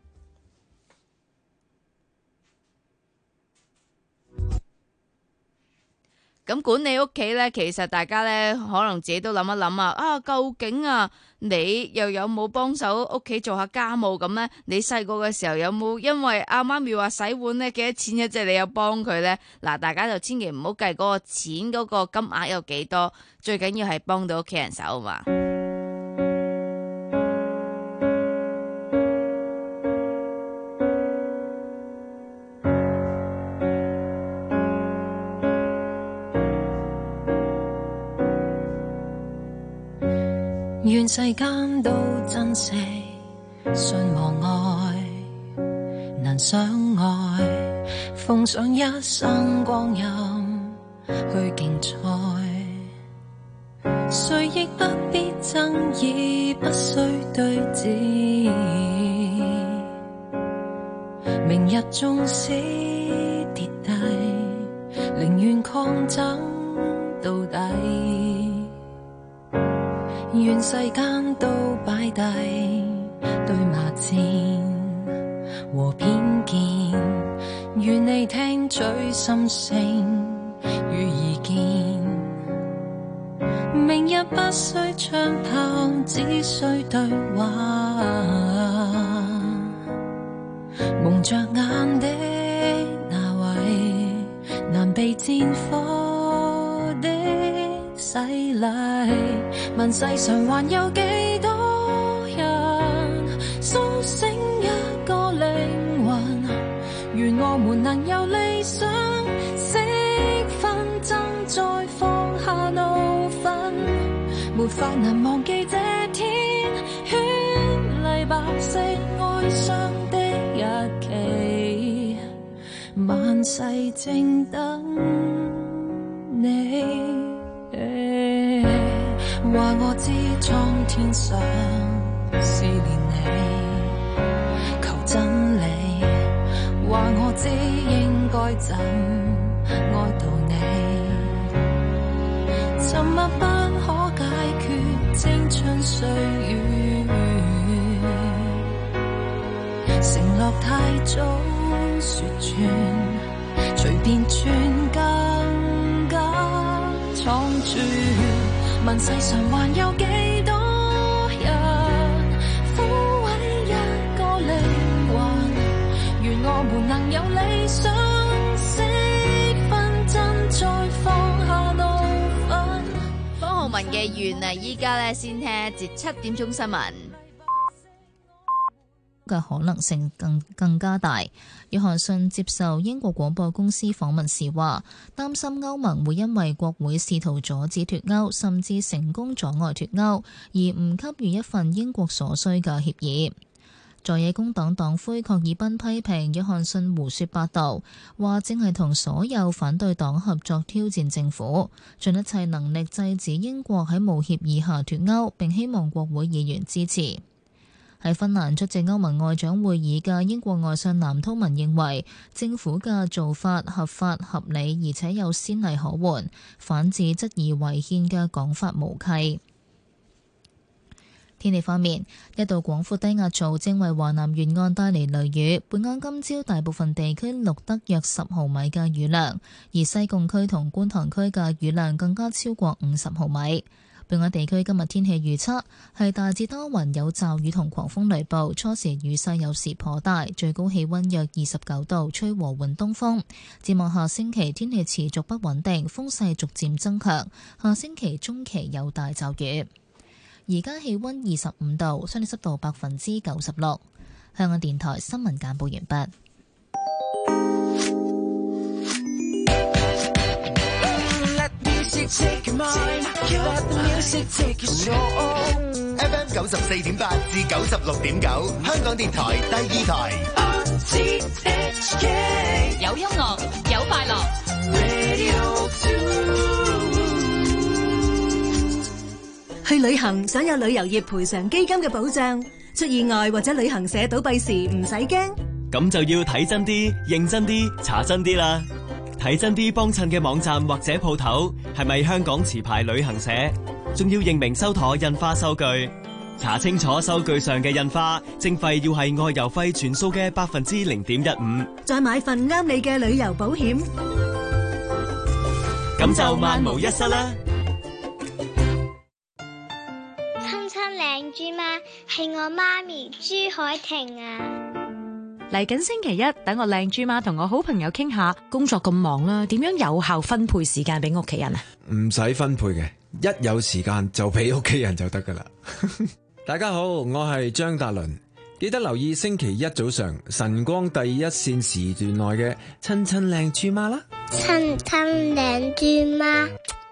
咁管理屋企呢，其實大家呢可能自己都諗一諗啊，啊究竟啊你又有冇幫手屋企做下家務咁呢？你細個嘅時候有冇因為阿媽咪話洗碗呢幾多錢一隻，你有幫佢呢？嗱，大家就千祈唔好計嗰個錢嗰個金額有幾多，最緊要係幫到屋企人手嘛。 願世間都珍惜信和愛，能相愛，奉上一生光陰去競賽，誰亦不必爭議，不需對峙，明日縱使跌低，寧願抗爭到底。願世間都擺低對罵戰和偏見，願你聽取心聲與意見。明日不需長談，只需對話。蒙着眼的那位，難被戰火的洗禮，問世上還有幾多人甦醒一個靈魂，願我們能有理想，識分爭，再放下怒憤，沒法能忘記這天絢麗白色哀傷的日期，萬世靜等你。話我知蒼天上思念你，求真理。話我知應該怎愛悼你，沉默不可解決青春歲月，承諾太早說轉，隨便轉更加倉促。問世上還有幾多人撫慰一個靈魂，願我們能有理想，識分真，再放下怒憤。 方浩文嘅願啊，依家咧先聽節七點鐘新聞嘅可能性更更加大。約翰遜接受英國廣播公司訪問時話，擔心歐盟會因為國會試圖阻止脫歐，甚至成功阻礙脫歐，而唔給予一份英國所需嘅協議。在野工黨黨魁郝爾彬批評約翰遜胡說八道，話正係同所有反對黨合作挑戰政府，盡一切能力制止英國喺無協議下脫歐，並希望國會議員支持。 喺芬蘭出席歐盟外長會議嘅英國外相藍韜文認為，政府嘅做法合法合理，而且有先例可援，反指質疑違憲嘅講法無稽。天氣方面，一道廣闊低壓槽正為華南沿岸帶嚟雷雨。本港今朝大部分地區錄得約十毫米嘅雨量，而西貢區同觀塘區嘅雨量更加超過五十毫米。本港地區今日天氣預測係大致多雲，有驟雨同狂風雷暴，初時雨勢有時頗大，最高氣溫約二十九度，吹和緩東風。展望下星期天氣持續不穩定，風勢逐漸增強，下星期中期有大驟雨。而家氣溫二十五度，相對濕度百分之九十六。香港電台新聞簡報完畢。 F M 九十四點八至九十六點九，香港電台第二台。 有音樂，有快樂。 去旅行想有旅遊業賠償基金嘅保障，出意外或者旅行社倒閉時唔使驚。 咁就要睇真啲、認真啲、查真啲啦。睇真啲幫襯嘅網站或者鋪頭係咪香港持牌旅行社，仲要認明收妥印花收據，查清楚收據上嘅印花徵費要係外遊費全數嘅百分之零點一五， 再買份啱你嘅旅遊保險， 咁就萬無一失啦。 親親靚豬媽係我媽咪朱海婷啊！ 嚟緊星期一，等我靚豬媽同我好朋友傾下，工作咁忙啦，點樣有效分配時間俾屋企人啊？ 唔使分配嘅，一有時間就俾屋企人就得噶啦。大家好，我係張達倫，記得留意星期一早上晨光第一線時段內嘅親親靚豬媽啦。 親親靚豬媽。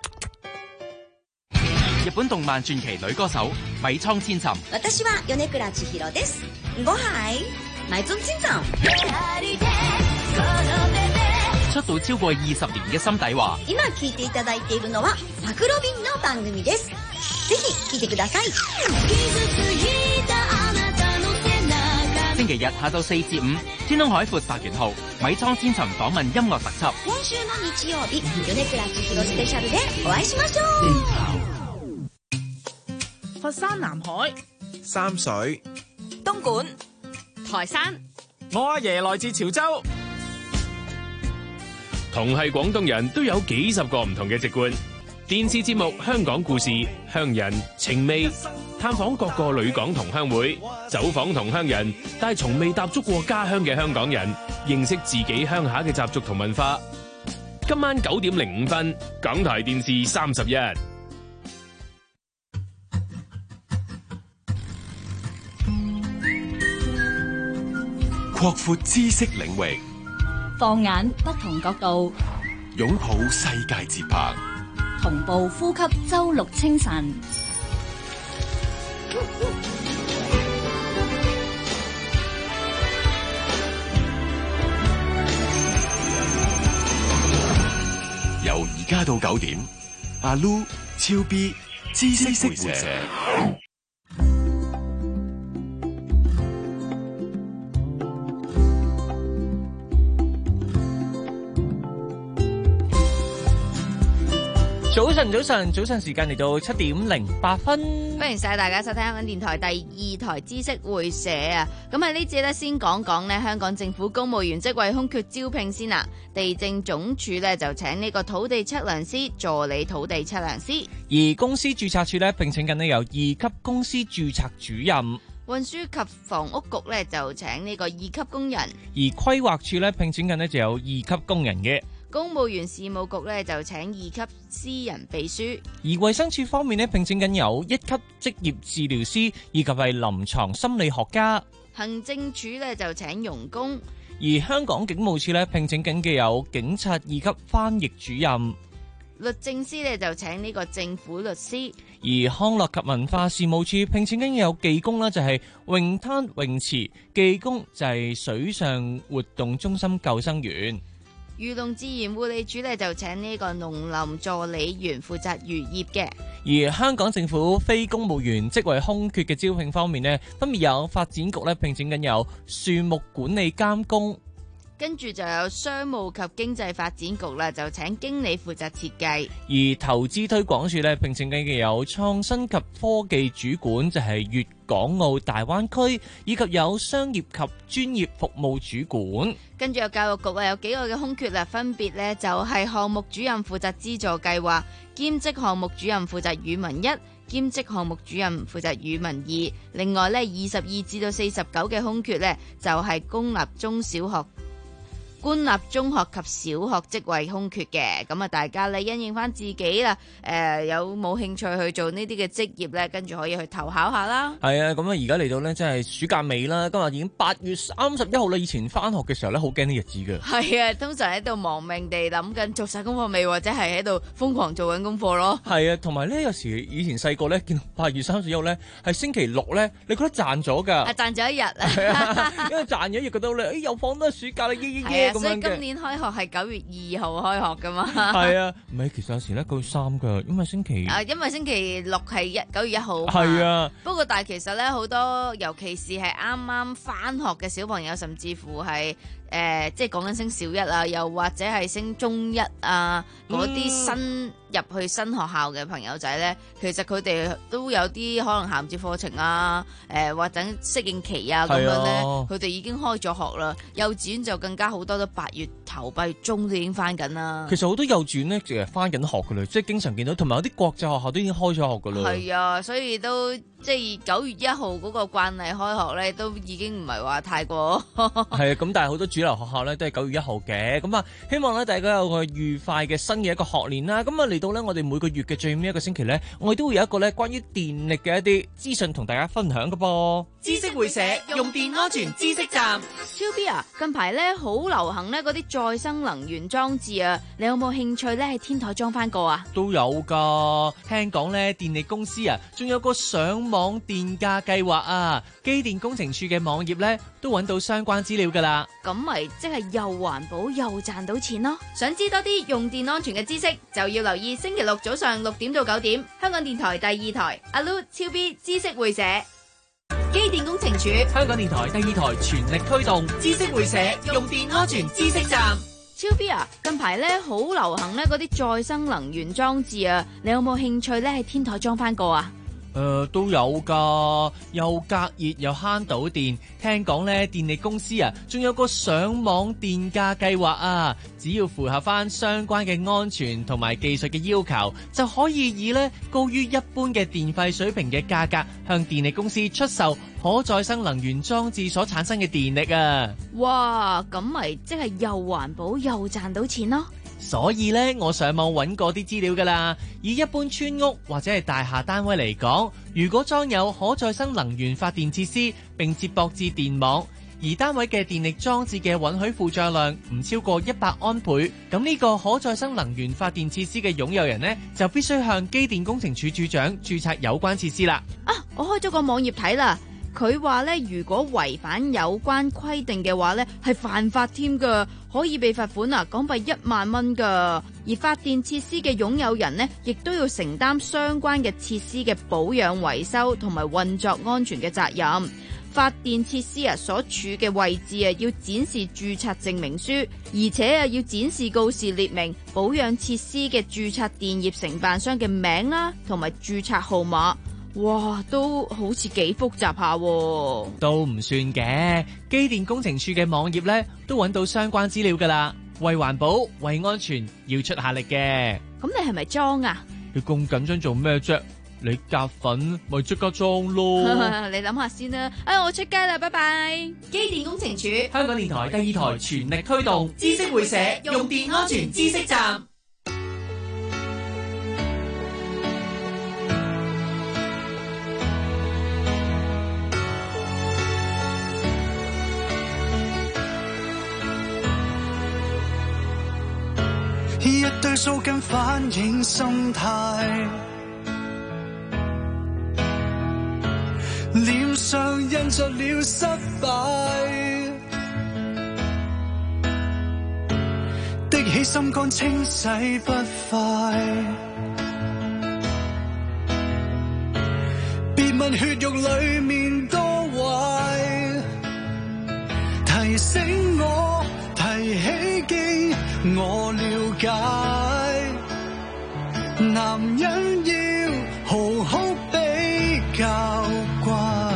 日本動漫傳奇女歌手米倉千尋。 私は米倉千尋です。我係米倉千尋。 出道超過二十年嘅心底話。 今聞いていただいているのはパクロビンの番組です。ぜひ聞いてください。 星期日下晝四至五，天空海闊百元號，米倉千尋訪問音樂特輯。 今週の日曜日、米倉千尋スペシャルでお會いしましょう。 佛山南海、 三水、 東莞、台山。 我阿爺來自潮州，同係廣東人都有幾十個唔同嘅籍貫。電視節目《香港故事》，鄉人情味，探訪各個旅港同鄉會，走訪同鄉人，帶從未踏足過家鄉嘅香港人，認識自己鄉下嘅習俗同文化。今晚九點零五分，港台電視三十一。 擴闊知識領域， 放眼不同角度， 擁抱世界節拍， 同步呼吸周六清晨。 由而家到九點，阿 Lu、超 B、知識會社。 早晨，早晨，早晨，時間嚟到七點零八分。 歡迎晒大家收聽香港電台第二台知識會社啊！咁喺呢節咧，先講講咧香港政府公務員職位空缺招聘先啦。地政總署咧就請呢個土地測量師、助理土地測量師， 而公司註冊處咧聘請緊咧有二級公司註冊主任。 運輸及房屋局咧就請呢個二級工人， 而規劃處咧聘請緊咧就有二級工人嘅。 公務員事務局咧就請二級私人秘書， 而衛生署方面咧聘請緊有一級職業治療師以及係臨床心理學家。 行政署咧就請傭工， 而香港警務處咧聘請緊嘅有警察二級翻譯主任。 律政司咧就請呢個政府律師， 而康樂及文化事務處聘請緊有技工啦，就係泳灘泳池技工，就係水上活動中心救生員。 漁農自然護理署咧就請呢個農林助理員負責漁業嘅。 而香港政府非公務員職位空缺嘅招聘方面呢，分別有發展局咧聘請緊有樹木管理監工， 跟住就有商務及經濟發展局啦，就請經理負責設計。 而投資推廣署咧聘請緊嘅有創新及科技主管，就係粵港澳大灣區，以及有商業及專業服務主管。 跟住有教育局啊，有幾個嘅空缺啦，分別咧就係項目主任負責資助計劃，兼職項目主任負責語文一，兼職項目主任負責語文二。另外咧，二十二至到四十九嘅空缺咧，就係公立中小學。官立中學及小學職位空缺嘅，咁啊大家咧因應翻自己啦，誒、呃、有冇興趣去做呢啲嘅職業咧，跟住可以去投考下啦。 係啊，咁啊而家嚟到呢，即係暑假尾啦，今日已經八月三十一號啦。以前翻學嘅時候咧，好驚呢日子㗎。係啊，通常喺度亡命地諗緊做晒功課未，或者係喺度瘋狂做緊功課咯。係啊，同埋咧有時以前細個咧見到八月三十一號咧係星期六咧，你覺得賺咗㗎？ 啊，賺咗一日啊！ 啊因為賺咗一日覺得咧，誒、哎、又放多暑假啦，耶耶耶咁樣嘅。 所以今年開學係九月二號開學噶嘛？ 係啊，唔係其實有時咧九月三㗎，因為星期啊，因為星期六係一九月一號。 係啊， 不過但係其實咧好多，尤其是係啱啱翻學嘅小朋友，甚至乎係。誒、呃，即係講緊升小一啊，又或者係升中一啊，嗰啲新入去新學校嘅朋友仔呢，其實佢哋都有啲可能銜接課程啊，誒、呃、或者適應期啊咁樣呢，佢哋已經開咗學啦。幼稚園就更加好多都八月頭八月中都已經翻緊啦。 其實好多幼稚園呢，淨係翻緊學噶啦，即係經常見到，同埋有啲國際學校都已經開咗學噶啦。 係啊，所以都即係九月一號嗰個慣例開學呢，都已經唔係話太過。係啊，咁但係好多主流學校咧都係九月一號嘅，咁啊希望咧大家有個愉快嘅新嘅一個學年啦。咁啊嚟到咧我哋每個月嘅最尾一個星期咧，我哋都會有一個咧關於電力嘅一啲資訊同大家分享噶噃。 知識會社用電安全知識站。 超 B 啊，近排咧好流行咧嗰啲再生能源裝置啊，你有冇興趣咧喺天台裝翻個啊？ 都有噶，聽講咧電力公司啊，仲有個上網電價計劃啊，機電工程署嘅網頁咧都揾到相關資料噶啦。 咁咪即係又環保又賺到錢咯！想知多啲用電安全嘅知識，就要留意星期六早上六點到九點，香港電台第二台阿 Lu 超 B 知識會社，機電工程署， 香港電台第二台全力推動知識會社用電安全知識站。 超 B 啊，近排咧好流行咧嗰啲再生能源裝置啊，你有冇興趣咧喺天台裝翻個啊？ 誒、呃，都有噶，又隔熱又慳到電。聽講咧，電力公司啊，仲有個上網電價計劃啊，只要符合翻相關嘅安全同埋技術嘅要求，就可以以咧高於一般嘅電費水平嘅價格，向電力公司出售可再生能源裝置所產生嘅電力啊！ 哇，咁咪即係又環保又賺到錢咯！ 所以咧，我上網揾過啲資料噶啦。以一般村屋或者係大廈單位嚟講，如果裝有可再生能源發電設施並接駁至電網，而單位嘅電力裝置嘅允許負載量唔超過一百安培，咁呢個可再生能源發電設施嘅擁有人呢，就必須向機電工程署署長註冊有關設施啦。 啊，我開咗個網頁睇啦。佢話咧，如果違反有關規定嘅話咧，係犯法添噶，可以被罰款啊，港幣一萬蚊噶。而發電設施嘅擁有人呢，亦都要承擔相關嘅設施嘅保養、維修同埋運作安全嘅責任。發電設施啊所處嘅位置啊，要展示註冊證明書，而且啊要展示告示列明保養設施嘅註冊電業承辦商嘅名啦，同埋註冊號碼。哇，都好似幾複雜下喎。 都唔算嘅，機電工程署嘅網頁呢都揾到相關資料噶啦。為環保、為安全，要出下力嘅。 咁你係咪裝啊？ 你咁緊張做咩啫？你夾粉咪即刻裝咯。 你諗下先啦。哎，我出街啦，拜拜。機電工程署， 香港電台第二台全力推動知識會社用電安全知識站。 一堆數根反映心態，臉上印着了失敗的憶起心肝清洗不快，別問血肉裏面多壞，提醒我提起經我了解，男人要好好比較乖，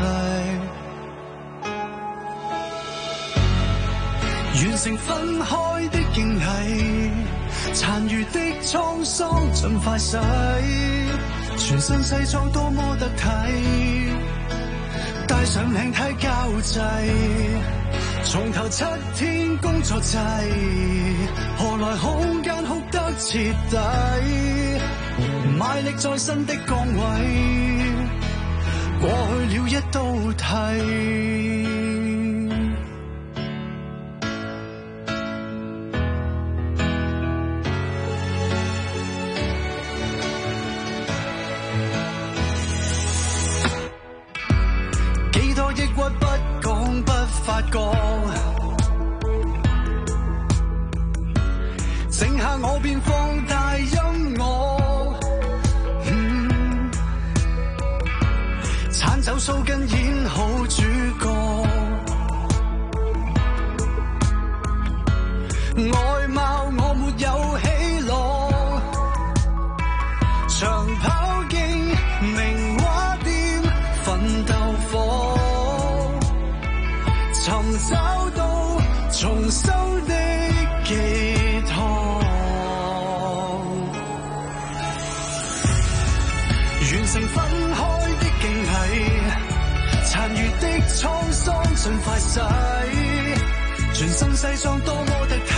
完成分開的驚喜，殘餘的滄桑盡快洗，全身西裝多麼得體，帶上領呔交際，從頭七天工作制，何來空間哭得徹底，賣力在新的崗位，過去了一刀剃。抑鬱不講不發覺，靜下我便放大音樂，嗯，鏟走鬚根演好主角，外貌我沒有起落，長跑徑名畫店奮鬥課，尋找到重修的寄託，完成分開的驚喜，殘餘的滄桑盡快洗，全身西裝多麼得體，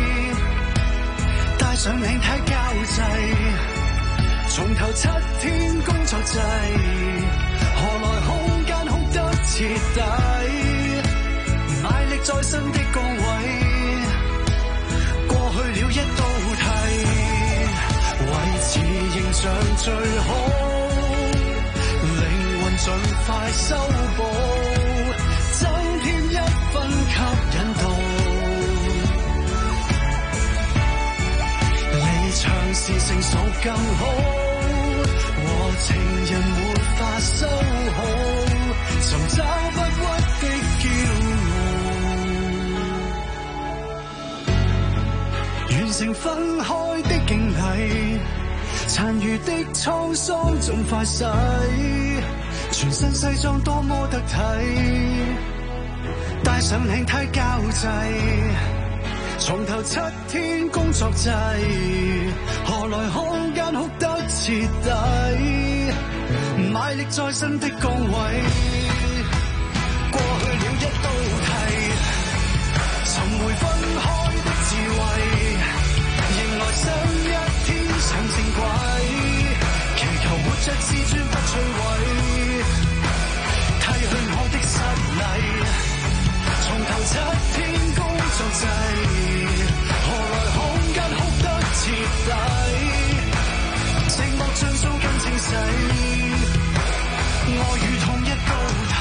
帶上領呔交際，從頭七天工作制，何來空間哭得徹底，賣力在新的崗位，過去了一刀剃，維持形象最好，靈魂盡快修補，增添一分吸引度，離場時成熟更好，和情人沒法修好，尋找不屈的驕傲，完成分開的驚喜，殘餘的滄桑盡快洗，全身西裝多麼得體，帶上領呔交際，從頭七天工作制，何來空間哭得徹底，賣力在新的崗位，過去了一刀剃，尋回分開的智慧，迎來新一天上正軌，祈求活着自尊不摧毀，剃去我的失禮，從頭七天工作制，何來空間哭得徹底，寂寞像數更清洗，愛與痛一刀剃。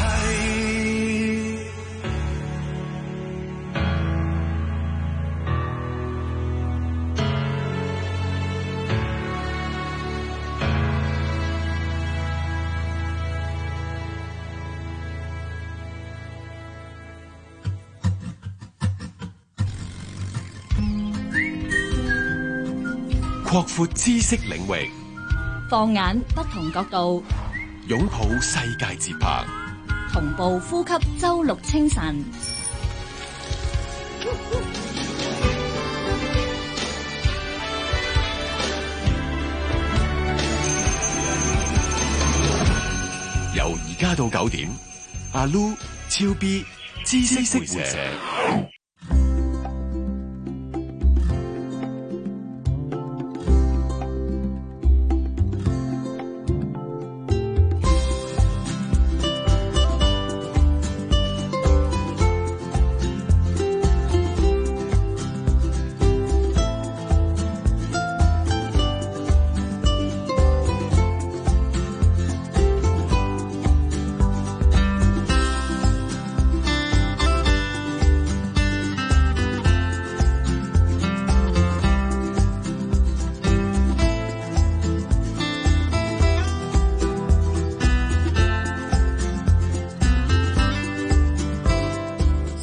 擴闊知識領域， 放眼不同角度， 擁抱世界節拍， 同步呼吸周六清晨。 由而家到九點，阿 Lu、超 B、知識會社。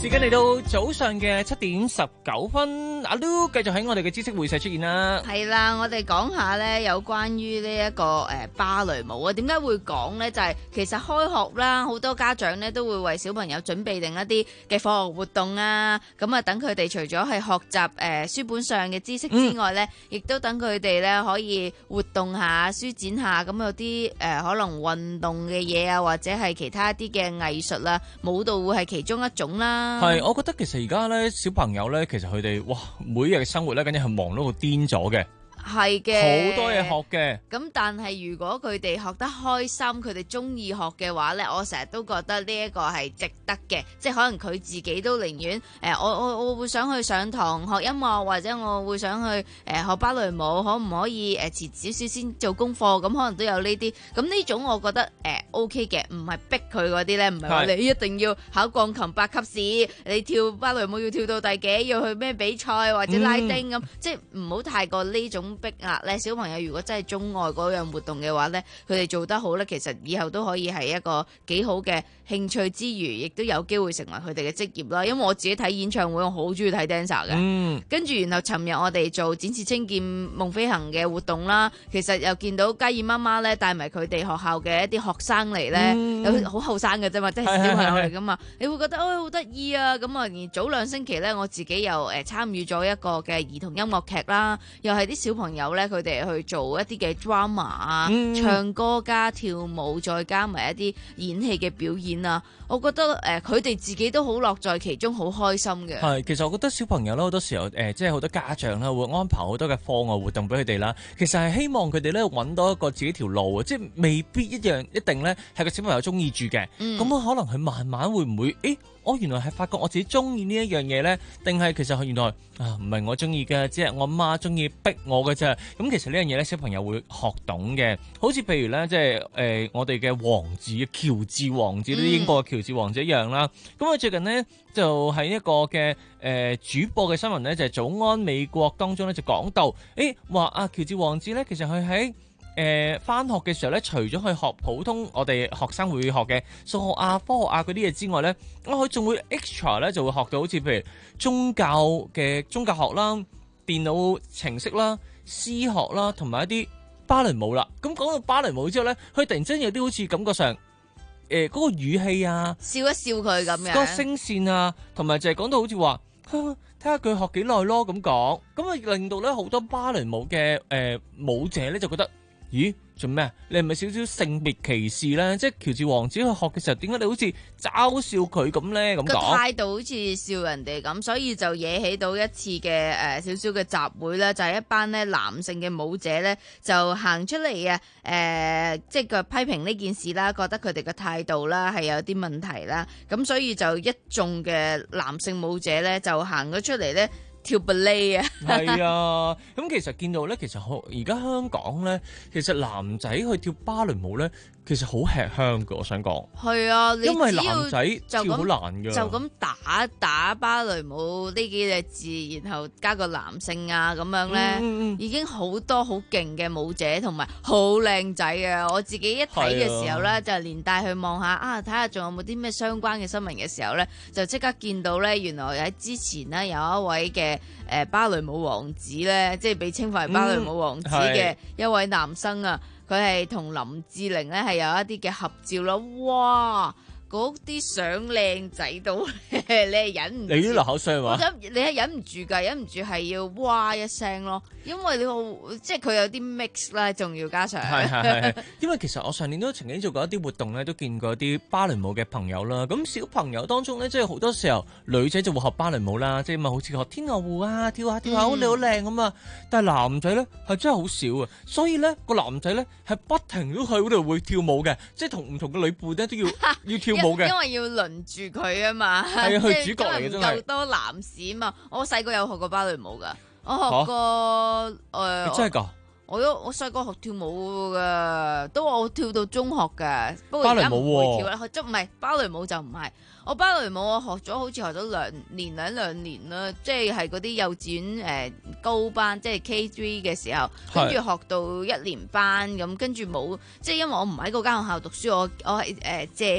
時間嚟到早上嘅七點十九分，阿 Lu 繼續喺我哋嘅知識會社出現啦。 係啦，我哋講下咧有關於呢一個誒芭蕾舞啊，點解會講呢？就係、是、其實開學啦，好多家長咧都會為小朋友準備定一啲嘅課外活動啊，咁啊等佢哋除咗係學習誒、呃、書本上嘅知識之外咧，亦、嗯、都等佢哋咧可以活動下、舒展下，咁有啲誒、呃、可能運動嘅嘢啊，或者係其他一啲嘅藝術啦，舞蹈會係其中一種啦。 係，我覺得其實而家咧小朋友咧，其實佢哋哇每日嘅生活咧，簡直係忙到個癲咗嘅。 係嘅， 好多嘢學嘅。 咁但係如果佢哋學得開心，佢哋中意學嘅話呢，我成日都覺得呢一個係值得嘅。即係可能佢自己都寧願誒、呃，我我我會想去上堂學音樂，或者我會想去誒、呃、學芭蕾舞，可唔可以誒遲少少先做功課？咁可能都有呢啲。咁呢種我覺得誒、呃、OK 嘅，唔係逼佢嗰啲呢，唔係話你一定要考鋼琴八級試，你跳芭蕾舞要跳到第幾，要去咩比賽或者拉丁咁、嗯，即係唔好太過呢種逼壓咧。小朋友如果真係鍾愛嗰樣活動嘅話咧，佢哋做得好咧，其實以後都可以係一個幾好嘅興趣之餘，亦都有機會成為佢哋嘅職業啦。因為我自己睇演唱會，我好中意睇 dancer 嘅。嗯，跟住然後尋日我哋做展翅青劍夢飛行嘅活動啦，其實又見到嘉爾媽媽咧帶埋佢哋學校嘅一啲學生嚟咧、嗯，有好後生嘅啫嘛，即係小朋友嚟噶嘛，你會覺得哦好得意啊！咁啊，而早兩星期咧，我自己又誒參與咗一個嘅兒童音樂劇啦，又係啲小朋友咧，佢哋去做一啲嘅 drama 啊、嗯，唱歌加跳舞，再加埋一啲演戲嘅表演啊，我覺得誒，佢、呃、哋自己都好樂在其中，好開心嘅。係， 其實我覺得小朋友咧好多時候誒、呃，即係好多家長啦，會安排好多嘅課外活動俾佢哋啦。其實係希望佢哋咧揾到一個自己條路啊，即係未必一樣一定咧係個小朋友中意住嘅。咁、嗯、可能佢慢慢會唔會誒？我原來係發覺我自己中意呢一樣嘢呢？定係其實原來啊唔係我中意嘅，只係我媽中意逼我嘅啫。咁其實呢樣嘢呢，小朋友會學懂嘅。好似譬如呢，即係誒我哋嘅王子喬治王子，呢啲英國嘅喬治王子一樣啦。咁、嗯、啊最近呢，就喺一個嘅誒、呃、主播嘅新聞呢，就係、是、早安美國當中呢，就講到，誒話啊喬治王子呢，其實佢喺誒返學嘅時候咧，除咗去學普通我哋學生會學嘅數學啊、科學啊嗰啲嘢之外咧，啊佢仲會 extra 咧就會學到好似譬如宗教嘅宗教學啦、電腦程式啦、詩學啦，同埋一啲芭蕾舞啦。咁講到芭蕾舞之後咧，佢突然之間有啲好似感覺上誒嗰、呃那個語氣啊， 笑一笑佢咁樣， 嗰個聲線啊，同埋就係講到好似話睇下佢學幾耐咯咁講，咁啊令到咧好多芭蕾舞嘅誒、呃、舞者咧就覺得。咦，做咩？你係咪少少性別歧視咧？即係喬治王子去學嘅時候，點解你好似嘲笑佢咁咧？咁講個態度好似笑人哋咁，所以就惹起到一次嘅誒少少嘅集會咧，就係、是、一班咧男性嘅舞者咧就行出嚟啊！誒、呃，即係佢批評呢件事啦，覺得佢哋嘅態度啦係有啲問題啦，咁所以就一眾嘅男性舞者咧就行咗出嚟咧。跳芭蕾啊， 係啊，咁其實見到咧，其實而家香港咧，其實男仔去跳芭蕾舞咧，其實好吃香噶，我想講。 係啊，你因為男仔跳好難噶， 就咁打打芭蕾舞呢幾隻字，然後加個男性啊咁樣咧、嗯，已經好多好勁嘅舞者同埋好靚仔啊！我自己一睇嘅時候咧、啊，就連帶去望下啊，睇下仲有冇啲咩相關嘅新聞嘅時候咧，就即刻見到咧，原來喺之前咧有一位嘅。誒、呃，芭蕾舞王子咧，即係被稱為芭蕾舞王子嘅一位男生啊，佢係同林志玲咧係有一啲嘅合照啦，哇！嗰啲相靚仔到，你係忍唔住？ 你啲流口水嘛？ 你係忍唔住㗎，忍唔住係要哇一聲咯，因為你好即係佢有啲 mix 啦，仲要加上係係係，因為其實我上年都曾經做過一啲活動咧，都見過啲芭蕾舞嘅朋友啦。咁小朋友當中咧，即係好多時候女仔就會學芭蕾舞啦，即係咪好似學天鵝湖啊，跳下跳下好靚好靚咁啊。但係男仔咧係真係好少啊，所以咧個男仔咧係不停都去嗰度會跳舞嘅，即係同唔同嘅女伴咧都要要跳舞。 因為要輪住佢啊嘛， 係啊，佢主角嚟嘅真係。 夠多男士啊嘛，我細個有學過芭蕾舞噶，我學過誒、啊呃， 真係噶。 我都我細個學跳舞噶，都我跳到中學噶，不過芭蕾而家唔會跳啦。 舞即唔係芭蕾舞就唔係，我芭蕾舞我學咗好似學咗兩年兩兩年啦，即係係嗰啲幼稚園誒、呃、高班，即係 K 三嘅時候，跟住學到一年班咁，跟住冇，即係因為我唔喺嗰間學校讀書，我我係誒、呃、借。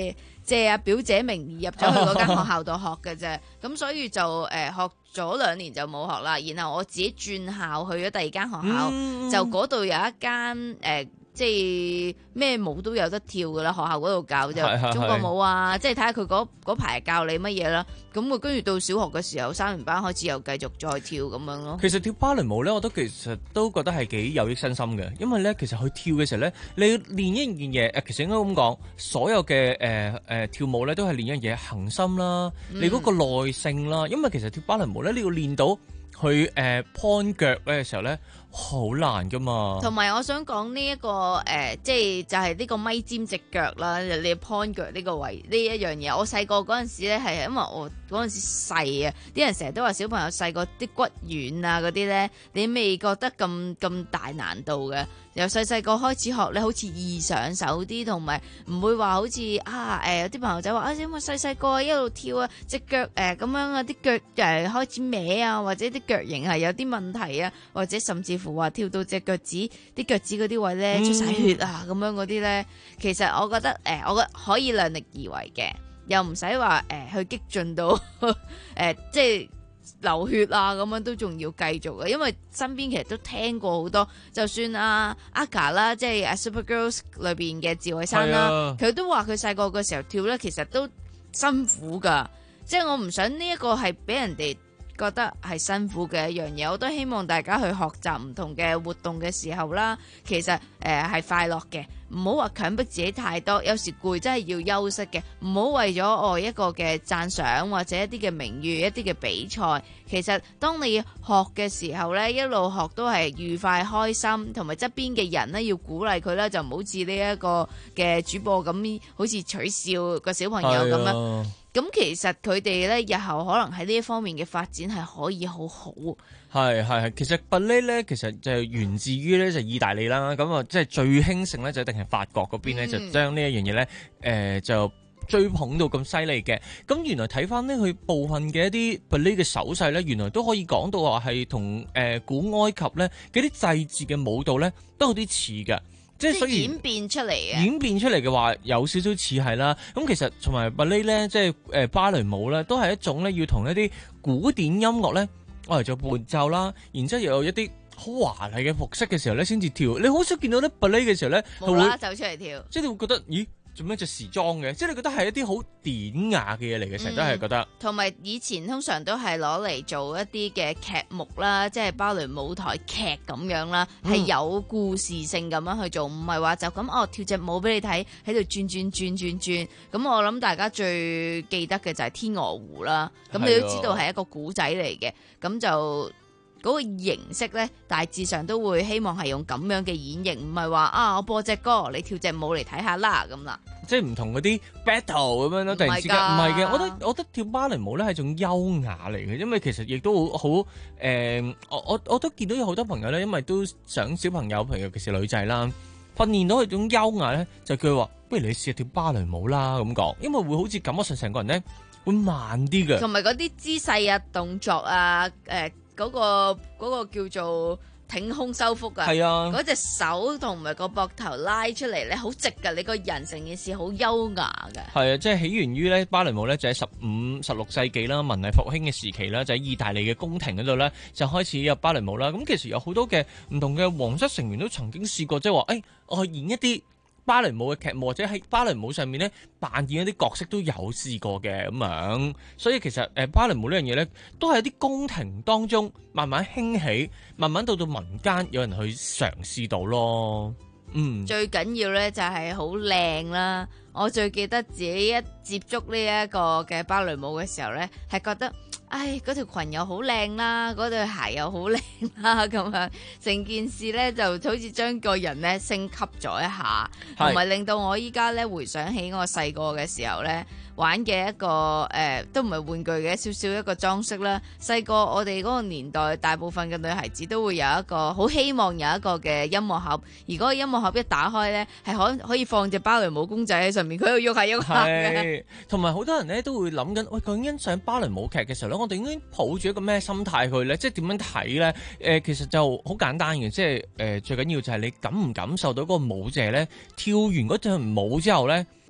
借阿表姐名義入咗去嗰間學校度學嘅啫。咁所以就誒、呃、學咗兩年就冇學啦。然後我自己轉校去咗第二間學校，嗯、就嗰度有一間誒。呃即係咩舞都有得跳噶啦，學校嗰度教就中國舞啊，即係睇下佢嗰嗰排教你乜嘢啦。咁我跟住到小學嘅時候，三年班開始又繼續再跳咁樣咯。 其實跳芭蕾舞咧，我都其實都覺得係幾有益身心嘅，因為咧其實去跳嘅時候咧，你練一樣嘢誒，其實應該咁講，所有嘅誒誒跳舞咧都係練一樣嘢恒心啦，嗯、你嗰個耐性啦，因為其實跳芭蕾舞咧，你要練到去誒 point 腳咧嘅時候咧。好難噶嘛， 同埋我想講呢一個誒、呃，即係就係、是、呢個咪尖直腳啦，你 point 腳呢個位呢一樣嘢。我細個嗰陣時咧係因為我嗰陣時細啊，啲人成日都話小朋友細個啲骨軟啊嗰啲咧，你未覺得咁咁大難度嘅。由細細個開始學咧，好似易上手啲，同埋唔會話好似啊誒有啲朋友仔話啊，因為細細個一路跳啊，隻腳誒咁樣啊，啲腳誒開始歪啊，或者啲腳型係有啲問題啊，或者甚至乎話跳到隻腳趾啲腳趾嗰啲位咧出晒血啊咁、嗯、樣嗰啲咧，其實我覺得誒、呃，我覺得可以量力而為嘅，又唔使話誒去激進到誒、呃、即係。流血啊咁樣都仲要繼續嘅，因為身邊其實都聽過好多，就算阿 Aga 啦，即係 Super Girls 裏邊嘅趙慧珊啦，佢、啊、都話佢細個嘅時候跳咧，其實都辛苦噶，即係我唔想呢一個係俾人哋覺得係辛苦嘅一樣嘢，我都希望大家去學習唔同嘅活動嘅時候啦，其實誒係、呃、快樂嘅。唔好話強迫自己太多，有時攰真係要休息嘅。唔好為咗我一個嘅讚賞或者一啲嘅名譽、一啲嘅比賽。其實當你學嘅時候呢，一路學都係愉快開心，同埋側邊嘅人呢要鼓勵佢啦，就唔好似呢一個嘅主播咁，好似取笑個小朋友咁樣。咁其實佢哋呢，日後可能喺呢一方面嘅發展係可以好好。 係係係，其實芭蕾咧，其實就源自於咧就意大利啦，咁啊即係最興盛咧就一定係法國嗰邊咧，嗯、就將呢一樣嘢咧誒就追捧到咁犀利嘅。咁原來睇翻呢，佢部分嘅一啲芭蕾嘅手勢咧，原來都可以講到話係同誒古埃及咧嗰啲祭祀嘅舞蹈咧都有啲似嘅。即係所以演變出嚟嘅， 演變出嚟嘅話有少少似係啦。咁其實同埋芭蕾咧，即係誒芭蕾舞咧，都係一種咧要同一啲古典音樂咧，我嚟做伴奏啦，然之後又有一啲好華麗嘅服飾嘅時候咧，先至跳。你好少見到啲芭蕾嘅時候咧， 無啦啦走出嚟跳， 即係你會覺得咦？做咩着時裝嘅？即係你覺得係一啲好典雅嘅嘢嚟嘅，成日都係覺得。同埋以前通常都係攞嚟做一啲嘅劇目啦，即係芭蕾舞台劇咁樣啦，係、嗯、有故事性咁樣去做，唔係話就咁哦跳隻舞俾你睇，喺度轉轉轉轉轉。咁我諗大家最記得嘅就係天鵝湖啦。咁你都知道係一個古仔嚟嘅，咁就。嗰個形式咧，大致上都會希望係用咁樣嘅演繹，唔係話啊我播隻歌你跳隻舞嚟睇下啦咁啦。即係唔同嗰啲 battle 咁樣咯，突然之間唔係嘅，我覺得我覺得跳芭蕾舞咧係一種優雅嚟嘅，因為其實亦都好好誒，我我我都見到有好多朋友咧，因為都想小朋友，譬如尤其是女仔啦，訓練到佢種優雅咧，就叫佢話不如你試下跳芭蕾舞啦咁講，因為會好似感覺上成個人咧會慢啲嘅，同埋嗰啲姿勢啊、動作啊、誒、呃。嗰、那個嗰、那個叫做挺胸收腹啊，嗰隻手同埋個膊頭拉出嚟咧，好直噶，你個人成件事好優雅嘅。係啊，即係起源於咧芭蕾舞咧，就喺十五、十六世紀啦，文藝復興嘅時期啦，就喺意大利嘅宮廷嗰度咧，就開始有芭蕾舞啦。咁其實有好多嘅唔同嘅皇室成員都曾經試過，即係話誒，我去演一啲芭蕾舞嘅劇目，或者喺芭蕾舞上面咧扮演一啲角色都有試過嘅咁樣，所以其實誒芭蕾舞呢樣嘢咧，都係一啲宮廷當中慢慢興起，慢慢到到民間有人去嘗試到咯。嗯，最緊要咧就係好靚啦。我最記得自己一接觸呢一個嘅芭蕾舞嘅時候咧，係覺得。唉，嗰條裙又好靚啦，嗰對鞋又好靚啦，咁樣成件事咧就好似將個人咧升級咗一下，同埋令到我依家咧回想起我細個嘅時候咧玩嘅一個誒、呃，都唔係玩具嘅少少一個裝飾啦。細個我哋嗰個年代，大部分嘅女孩子都會有一個好希望有一個嘅音樂盒，而嗰個音樂盒一打開咧，係可可以放隻芭蕾舞公仔喺上面，佢喺度喐下喐下嘅。同埋好多人咧都會諗緊，喂，究竟欣賞芭蕾舞劇嘅時候咧，我哋應該抱住一個咩心態去咧？即係點樣睇咧？誒、呃，其實就好簡單嘅，即係誒、呃、最緊要就係你感唔感受到嗰個舞者咧跳完嗰段舞之後咧。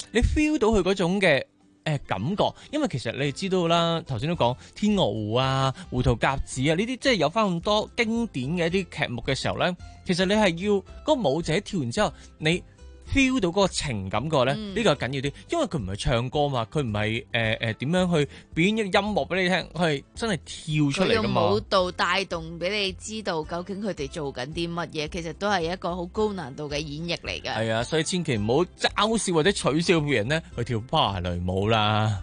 你 feel 到佢嗰種嘅誒、呃、感覺，因為其實你知道啦，頭先都講天鵝湖啊、胡桃夾子啊呢啲，即係有翻咁多經典嘅一啲劇目嘅時候咧，其實你係要嗰個舞者跳完之後，你 feel 到嗰個情感覺咧，呢、嗯、個緊要啲，因為佢唔係唱歌嘛，佢唔係誒誒點樣去表演一個音樂俾你聽，佢係真係跳出嚟噶嘛。佢用舞蹈帶動俾你知道究竟佢哋做緊啲乜嘢，其實都係一個好高難度嘅演繹嚟嘅。係啊，所以千祈唔好嘲笑或者取笑別人咧去跳芭蕾舞啦。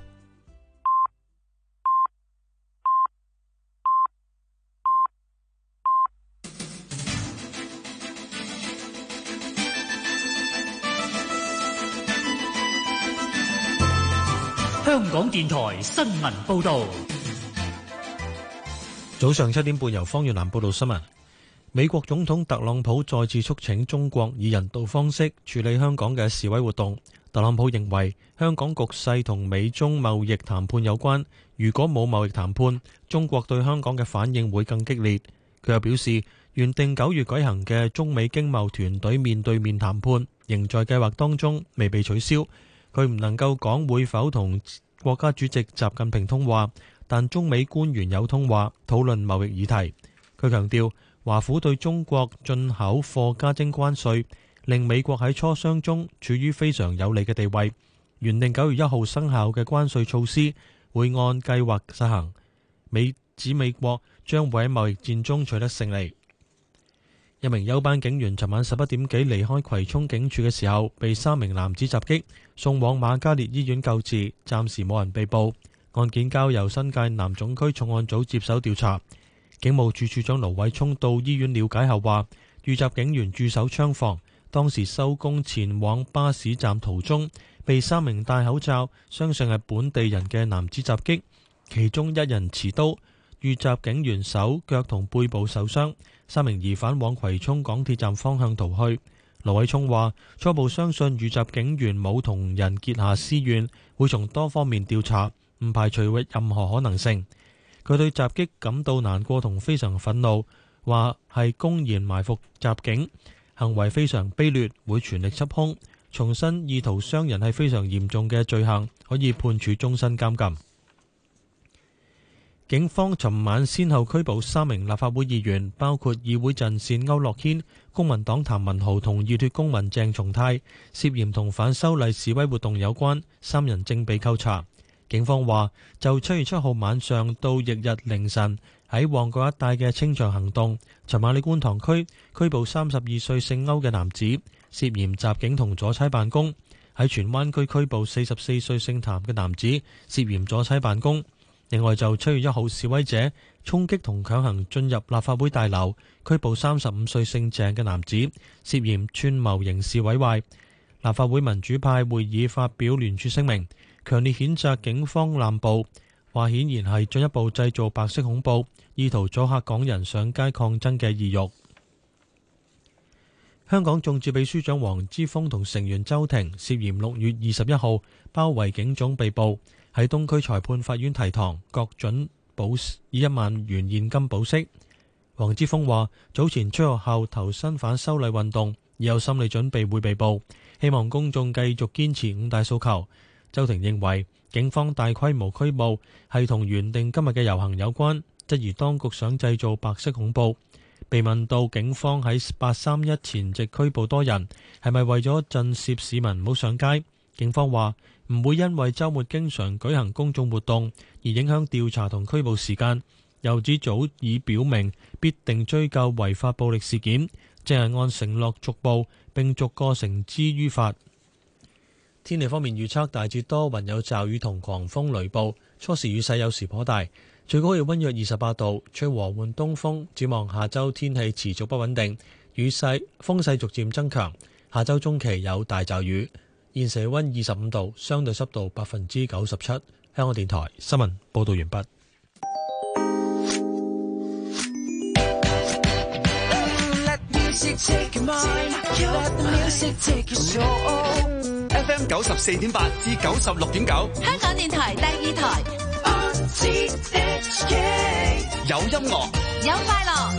香港電台新聞報道， 早上七點半由方月蘭報道新聞。美國總統特朗普再次促請中國以人道方式處理香港嘅示威活動。特朗普認為香港局勢同美中貿易談判有關，如果冇貿易談判，中國對香港嘅反應會更激烈。佢又表示，原定九月舉行嘅中美經貿團隊面對面談判仍在計劃當中，未被取消。佢唔能夠講會否同國家主席習近平通話，但中美官員有通話討論貿易議題。佢強調，華府對中國進口貨加徵關稅，令美國喺磋商中處於非常有利嘅地位。原定九月一號生效嘅關稅措施會按計劃實行。美指美國將會喺貿易戰中取得勝利。一名休班警員尋晚十一點幾離開葵涌警署嘅時候，被三名男子襲擊，送往瑪嘉烈醫院救治，暫時冇人被捕。案件交由新界南總區重案組接手調查。警務處處長盧偉聰到醫院了解後話，遇襲警員駐守槍房，當時收工前往巴士站途中，被三名戴口罩、相信係本地人嘅男子襲擊，其中一人持刀，遇襲警員手腳同背部受傷。三名疑犯往葵涌港鐵站方向逃去。盧偉聰話：初步相信遇襲警員冇同人結下私怨，會從多方面調查，唔排除任何可能性。佢對襲擊感到難過同非常憤怒，話係公然埋伏襲警，行為非常卑劣，會全力緝兇。重申意圖傷人係非常嚴重嘅罪行，可以判處終身監禁。警方尋晚先後拘捕三名立法會議員，包括議會陣線區諾軒、公民黨譚文豪同熱血公民鄭松泰，涉嫌同反修例示威活動有關，三人正被扣查。警方話，就七月七號晚上到翌日凌晨喺旺角一帶嘅清場行動，尋晚喺觀塘區拘捕三十二歲姓歐嘅男子，涉嫌襲警同阻差辦公；喺荃灣區拘捕四十四歲姓譚嘅男子，涉嫌阻差辦公。另外就七月一號示威者衝擊同強行進入立法會大樓，拘捕三十五歲姓鄭嘅男子，涉嫌串謀刑事毀壞。立法會民主派會議發表聯署聲明，強烈譴責警方濫捕，話顯然係進一步製造白色恐怖，意圖阻嚇港人上街抗爭嘅意欲。香港眾志秘書長黃之鋒同成員周庭涉嫌六月二十一號包圍警總被捕，喺東區裁判法院提堂，各准保以一萬元現金保釋。黃之鋒話：早前出學校投身反修例運動，已有心理準備會被捕，希望公眾繼續堅持五大訴求。周庭認為警方大規模拘捕係同原定今日嘅遊行有關，質疑當局想製造白色恐怖。被問到警方喺八三一前夕拘捕多人，係咪為咗震懾市民唔好上街？警方話唔會因為週末經常舉行公眾活動而影響調查同拘捕時間。又指早已表明必定追究違法暴力事件，正係按承諾逐步並逐個繩之於法。天氣方面預測大致多雲有驟雨同狂風雷暴，初時雨勢有時頗大，最高氣溫約二十八度，吹和緩東風。展望下周天氣持續不穩定，雨勢風勢逐漸增強，下周中期有大驟雨。現時氣溫二十五度，相對濕度百分之九十七。香港電台新聞報道完畢。 F M 九十四點八至九十六點九， 香港電台第二台。 有音樂， 有快樂。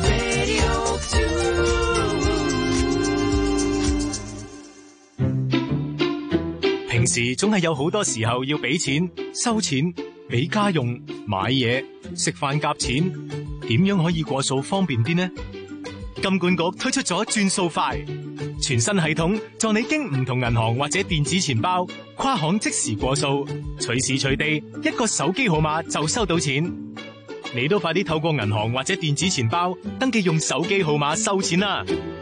平時總係有好多時候要俾錢、收錢、俾家用、買嘢、食飯夾錢，點樣可以過數方便啲呢？金管局推出咗轉數快全新系統，助你經唔同銀行或者電子錢包跨行即時過數，隨時隨地一個手機號碼就收到錢。你都快啲透過銀行或者電子錢包登記用手機號碼收錢啦！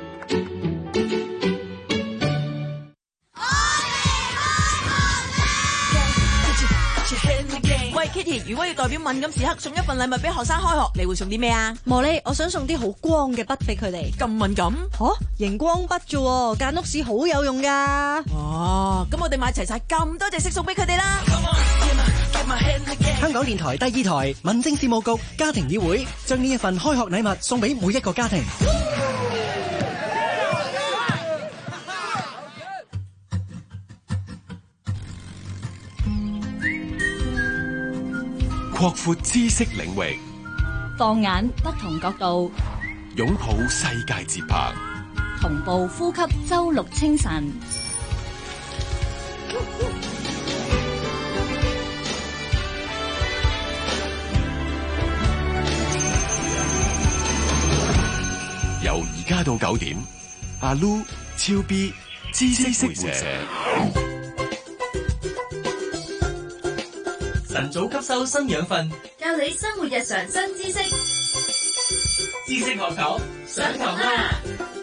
喂 Kitty， 如果要代表敏感時刻送一份禮物俾學生開學，你會送啲咩啊？ 茉莉，我想送啲好光嘅筆俾佢哋。 咁敏感？ 吓、哦，熒光筆啫，間屋史好有用噶。 哦，咁我哋買齊晒咁多隻色送俾佢哋啦。 香港電台第二台民政事務局家庭議會將呢一份開學禮物送俾每一個家庭。 擴闊知識領域， 放眼不同角度， 擁抱世界節拍， 同步呼吸周六清晨。 由而家到九點，阿 Lu、超 B、知識會社。 晨早吸收新養分， 教你生活日常新知識。 知識學堂上堂啦！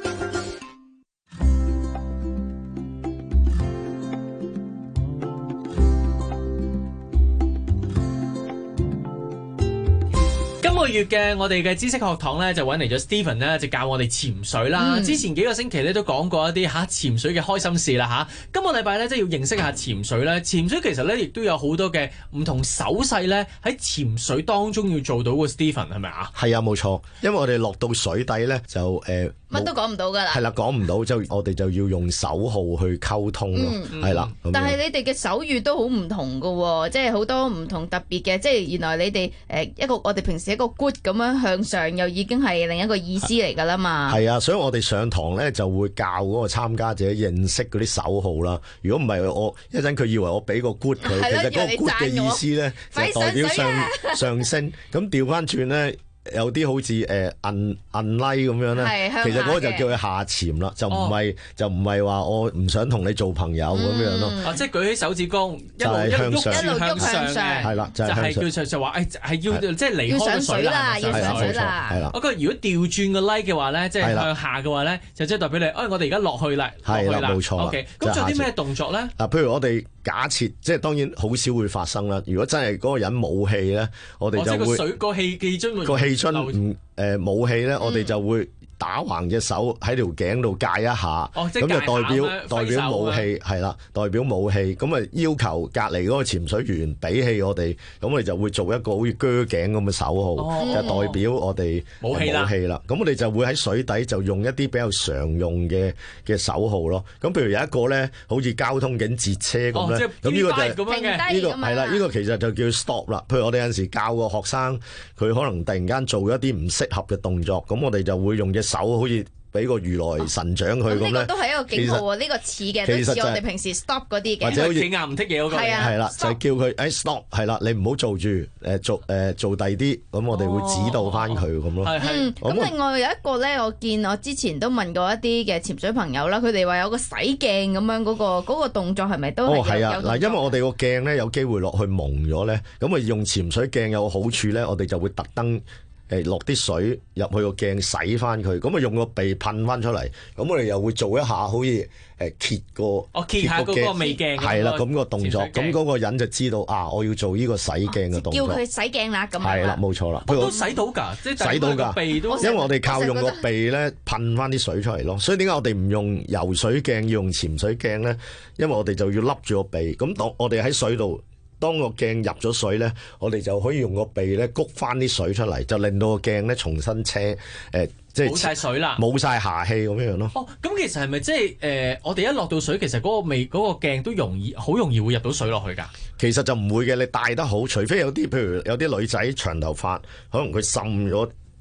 今個月嘅我哋嘅知識學堂咧，就揾嚟咗 Stephen 咧，就教我哋潛水啦。嗯、之前幾個星期咧都講過一啲嚇潛水嘅開心事啦嚇。今個禮拜咧，即係要認識下潛水咧。潛水其實咧，亦都有好多嘅唔同手勢咧，喺潛水當中要做到嘅。Stephen 係咪啊？ 係啊，冇錯。因為我哋落到水底咧，就誒乜、 呃、都講唔到㗎啦。 係啦，講唔到，就我哋就要用手號去溝通咯。係啦、嗯。 但係你哋嘅手語都好唔同㗎喎，即係好多唔同特別嘅。即係原來你哋誒一個我哋平時一個 good 咁樣向上，又已經係另一個意思嚟㗎啦嘛。 係啊，所以我哋上堂咧就會教嗰個參加者認識嗰啲手號啦。如果唔係我一陣佢以為我俾個 good 佢，其實嗰個 good 嘅意思咧就代表上上升。咁調翻轉咧。有啲好似誒摁摁 like 咁樣咧，其實嗰個就叫佢下潛啦，就唔係、哦、就唔係話我唔想同你做朋友咁、嗯、樣咯。 啊，即係舉起手指公，一路一路喐，一路喐向上，係啦，就係、是、叫就就話誒係要即係離開水啦，要上水啦。係啦，我覺得如果調轉個 like 嘅話咧，即係向下嘅話咧，就即係代表你，誒我哋而家落去啦， 係啦，冇錯啦。 OK，咁仲有啲咩動作咧？ 啊，譬如我哋假設，即係當然好少會發生啦。如果真係嗰個人冇氣咧，我哋就會、哦、個水個氣氣樽個氣樽唔誒冇氣咧，我哋就會打橫隻手喺條頸度戒一下，咁、哦、就代表代表冇氣係啦，代表冇氣。咁啊要求隔離嗰個潛水員俾氣我哋，咁我哋就會做一個好似鋸頸咁嘅手號，哦、就代表我哋冇氣啦。咁我哋就會喺水底就用一啲比較常用嘅嘅手號咯。咁譬如有一個咧，好似交通警截車咁咧，咁呢、哦、個就係、是、呢、呢個係啦，呢、呢個其實就叫 stop 啦。譬如我哋有陣時教個學生，佢可能突然間做一啲唔適合嘅動作，咁我哋就會用隻手好似俾個如來神掌佢咁咧。呢、哦、個都係一個警號喎，呢、呢個似嘅，都似我哋平時 stop 嗰啲嘅， 或者好似企硬唔剔嘢嗰個。 係啊，係啦，就係叫佢誒 stop， 係啦，你唔好做住，誒做誒、呃、做第啲，咁我哋會指導翻佢咁咯。 嗯，咁另外有一個咧，我見我之前都問過一啲嘅潛水朋友啦，佢哋話有個洗鏡咁樣嗰、嗰個嗰、嗰個動作係咪都係有？哦，係啊，嗱，因為我哋個鏡咧有機會落去蒙咗咧，咁啊用潛水鏡有個好處咧，我哋就會特登。誒落啲水入去個鏡洗翻佢，咁啊用個鼻噴翻出嚟，咁我哋又會做一下好似誒揭個，哦揭下嗰個味鏡，係啦，咁個動作，咁嗰個人就知道啊，我要做呢個洗鏡嘅動作，叫佢洗鏡啦，咁係啦，冇錯啦，都洗到㗎，即係洗到㗎，因為我哋靠用個鼻咧噴翻啲水出嚟咯，所以點解我哋唔用游水鏡要用潛水鏡咧？因為我哋就要笠住個鼻，咁當我哋喺水度。當個鏡入咗水咧，我哋就可以用個鼻咧谷翻啲水出嚟，就令到個鏡咧重新車誒、呃，即係冇晒水啦，冇晒下氣咁樣樣咯。哦，咁其實係咪即係誒？我哋一落到水，其實嗰個味嗰、嗰個鏡都容易，好容易會入到水落去㗎。其實就唔會嘅，你戴得好，除非有啲譬如有啲女仔長頭髮，可能佢滲咗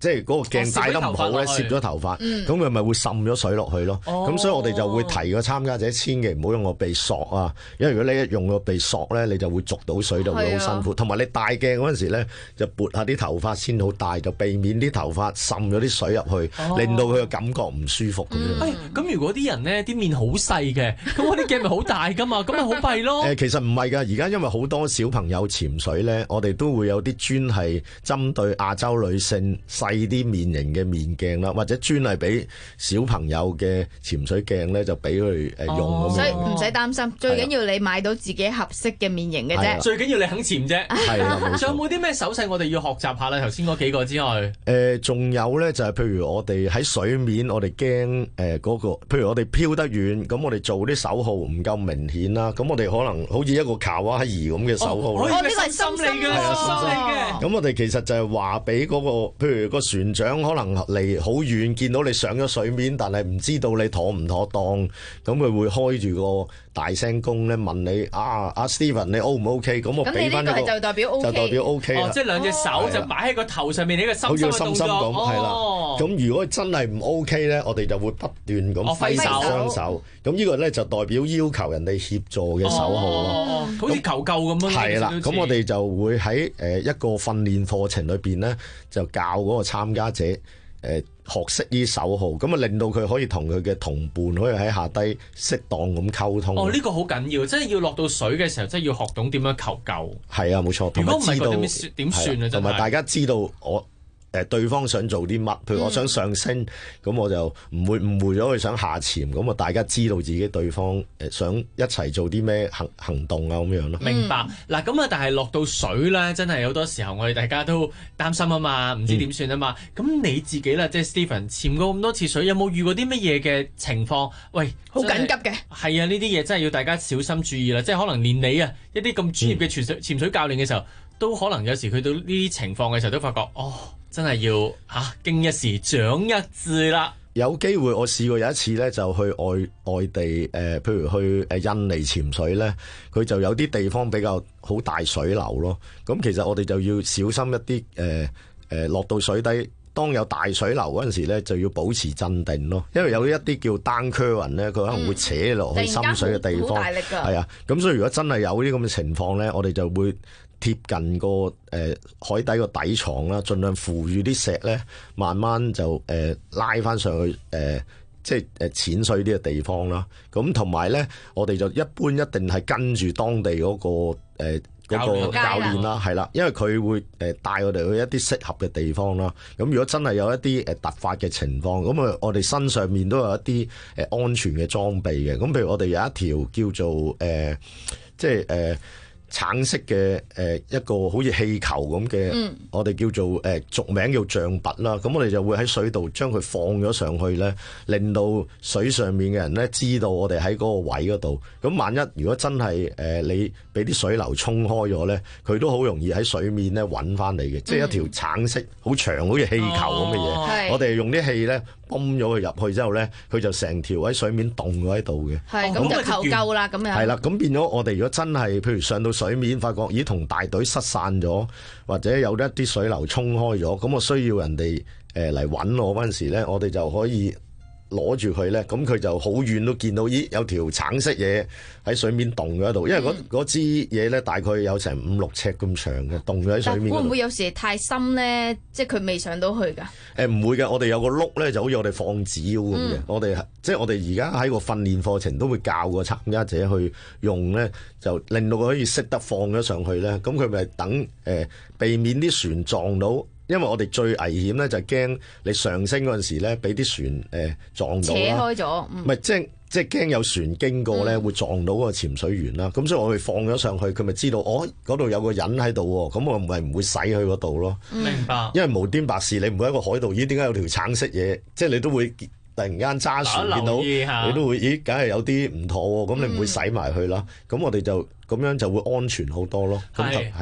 即係嗰個鏡戴得唔好咧，攝咗頭髮，咁佢咪會滲咗水落去咯。咁、哦、所以我哋就會提個參加者千祈唔好用個鼻索啊，因為如果你一用個鼻索咧，你就會捉到水，就會好辛苦。同埋、啊、你戴鏡嗰陣時咧，就撥下啲頭髮先好戴，就避免啲頭髮滲咗啲水入去，哦、令到佢嘅感覺唔舒服咁樣。 咁、嗯、如果啲人咧啲面好細嘅，咁我啲鏡咪好大噶嘛，咁咪好弊咯。 誒，其實唔係㗎，而家因為好多小朋友潛水咧，我哋都會有啲專係針對亞洲女性細啲面型嘅面鏡啦，或者專係俾小朋友嘅潛水鏡咧，就俾佢誒用咁樣。 所以唔使擔心，最緊要你買到自己合適嘅面型嘅啫。 最緊要你肯潛啫。 係啦， 仲有冇啲咩手勢我哋要學習下咧？頭先嗰幾個之外， 誒仲有咧就係譬如我哋喺水面，我哋驚誒嗰個，譬如我哋飄得遠，咁我哋做啲手號唔夠明顯啦，咁我哋可能好似一個卡哇伊咁嘅手號。 哦，呢個係心嚟嘅，心嚟嘅。 咁我哋其實就係話俾嗰個，譬如個船長可能離好遠，見到你上咗水面，但係唔知道你妥唔妥當，咁佢會開住個大聲公咧問你啊，阿 Steven 你 O 唔 OK？ 咁我俾翻一個就代表 OK， 就代表 OK 啦。 哦，即係兩隻手就擺喺個頭上面，呢個心心嘅動作。 係啦。咁如果真係唔 OK 咧，我哋就會不斷咁揮手雙手。咁呢個咧就代表要求人哋協助嘅手號咯。 好似求救咁樣。 係啦，咁我哋就會喺誒一個訓練課程裏邊咧，就教嗰個參加者誒學識呢手號，咁啊令到佢可以同佢嘅同伴可以喺下低適當咁溝通。 哦，呢個好緊要，即係要落到水嘅時候，即係要學懂點樣求救。 係啊，冇錯。 如果唔係點點算啊？ 同埋大家知道我。誒對方想做啲乜？譬如我想上升，咁、嗯、我就唔會誤會咗佢想下潛，咁啊大家知道自己對方誒想一齊做啲咩行行動啊咁樣咯。 明白嗱，咁啊但係落到水咧，真係好多時候我哋大家都擔心啊嘛，唔知點算啊嘛。咁、嗯、你自己啦，即係 Steven 潛過咁多次水，有冇遇過啲乜嘢嘅情況？喂， 好緊急嘅。係啊，呢啲嘢真係要大家小心注意啦。即係可能連你啊一啲咁專業嘅潛水、嗯、潛水教練嘅時候，都可能有時去到呢啲情況嘅時候，都發覺哦。真係要嚇經一時長一智啦！ 有機會我試過有一次咧，就去外外地誒、呃，譬如去誒印尼潛水咧，佢就有啲地方比較好大水流咯。咁其實我哋就要小心一啲誒誒落到水底，當有大水流嗰陣時咧，就要保持鎮定咯。因為有一啲叫 down current 咧，佢可能會扯落去深水嘅地方，係啊。咁所以如果真係有啲咁嘅情況咧，我哋就會貼近個誒、呃、海底個底床啦，盡量扶住啲石咧，慢慢就誒、呃、拉翻上去誒、呃，即係誒淺水啲嘅地方啦。咁同埋咧，我哋就一般一定係跟住當地嗰、嗰個誒嗰、呃嗰個、教練啦，係啦，因為佢會誒帶我哋去一啲適合嘅地方啦。咁如果真係有一啲誒突發嘅情況，咁啊我哋身上面都有一啲誒安全嘅裝備嘅。咁譬如我哋有一條叫做誒、呃，即係誒。呃橙色嘅誒一個好似氣球咁嘅，嗯、我哋叫做誒俗名叫象拔啦。咁我哋就會喺水度將佢放咗上去咧，令到水上面嘅人咧知道我哋喺嗰個位嗰度。咁萬一如果真係誒、呃、你俾啲水流沖開咗咧，佢都好容易喺水面咧揾翻嚟嘅。嗯、即係一條橙色好長好似氣球咁嘅嘢。哦、我哋用啲氣咧泵咗佢入去之後咧，佢就成條喺水面凍咗喺度嘅。 係咁就求救啦，咁樣係啦。咁變咗我哋如果真係譬如上到水面發覺咦同大隊失散咗，或者有一啲水流沖開咗，咁我需要人哋誒嚟揾我嗰陣時咧，我哋就可以攞住佢咧，咁佢就好遠都見到咦有條橙色嘢喺水面凍咗喺度，因為嗰嗰支嘢咧大概有成五六尺咁長嘅，凍咗喺水面。 會唔會有時太深咧？即係佢未上到去㗎？ 誒唔會嘅，我哋有個碌咧，就好似我哋放紙鷂咁嘅。嗯、我哋即係我哋而家喺個訓練課程都會教個參加者去用咧，就令到佢可以識得放咗上去咧。咁佢咪等誒、呃、避免啲船撞到。因為我哋最危險咧，就係驚你上升嗰陣時咧，俾啲船誒、呃、撞到啦。 扯開咗， 唔係即係即係驚有船經過咧，嗯、會撞到嗰個潛水員啦。咁所以我哋放咗上去，佢咪知道哦，嗰度有個人喺度喎。咁我咪唔會駛去嗰度咯。 明白。 因為無端白事，你唔會喺個海度，咦？點解有條橙色嘢？即係你都會突然間揸船見到，你都會咦？梗係有啲唔妥喎。咁你唔會駛埋去啦。咁、嗯、我哋就咁樣就會安全好多咯。咁就係啦。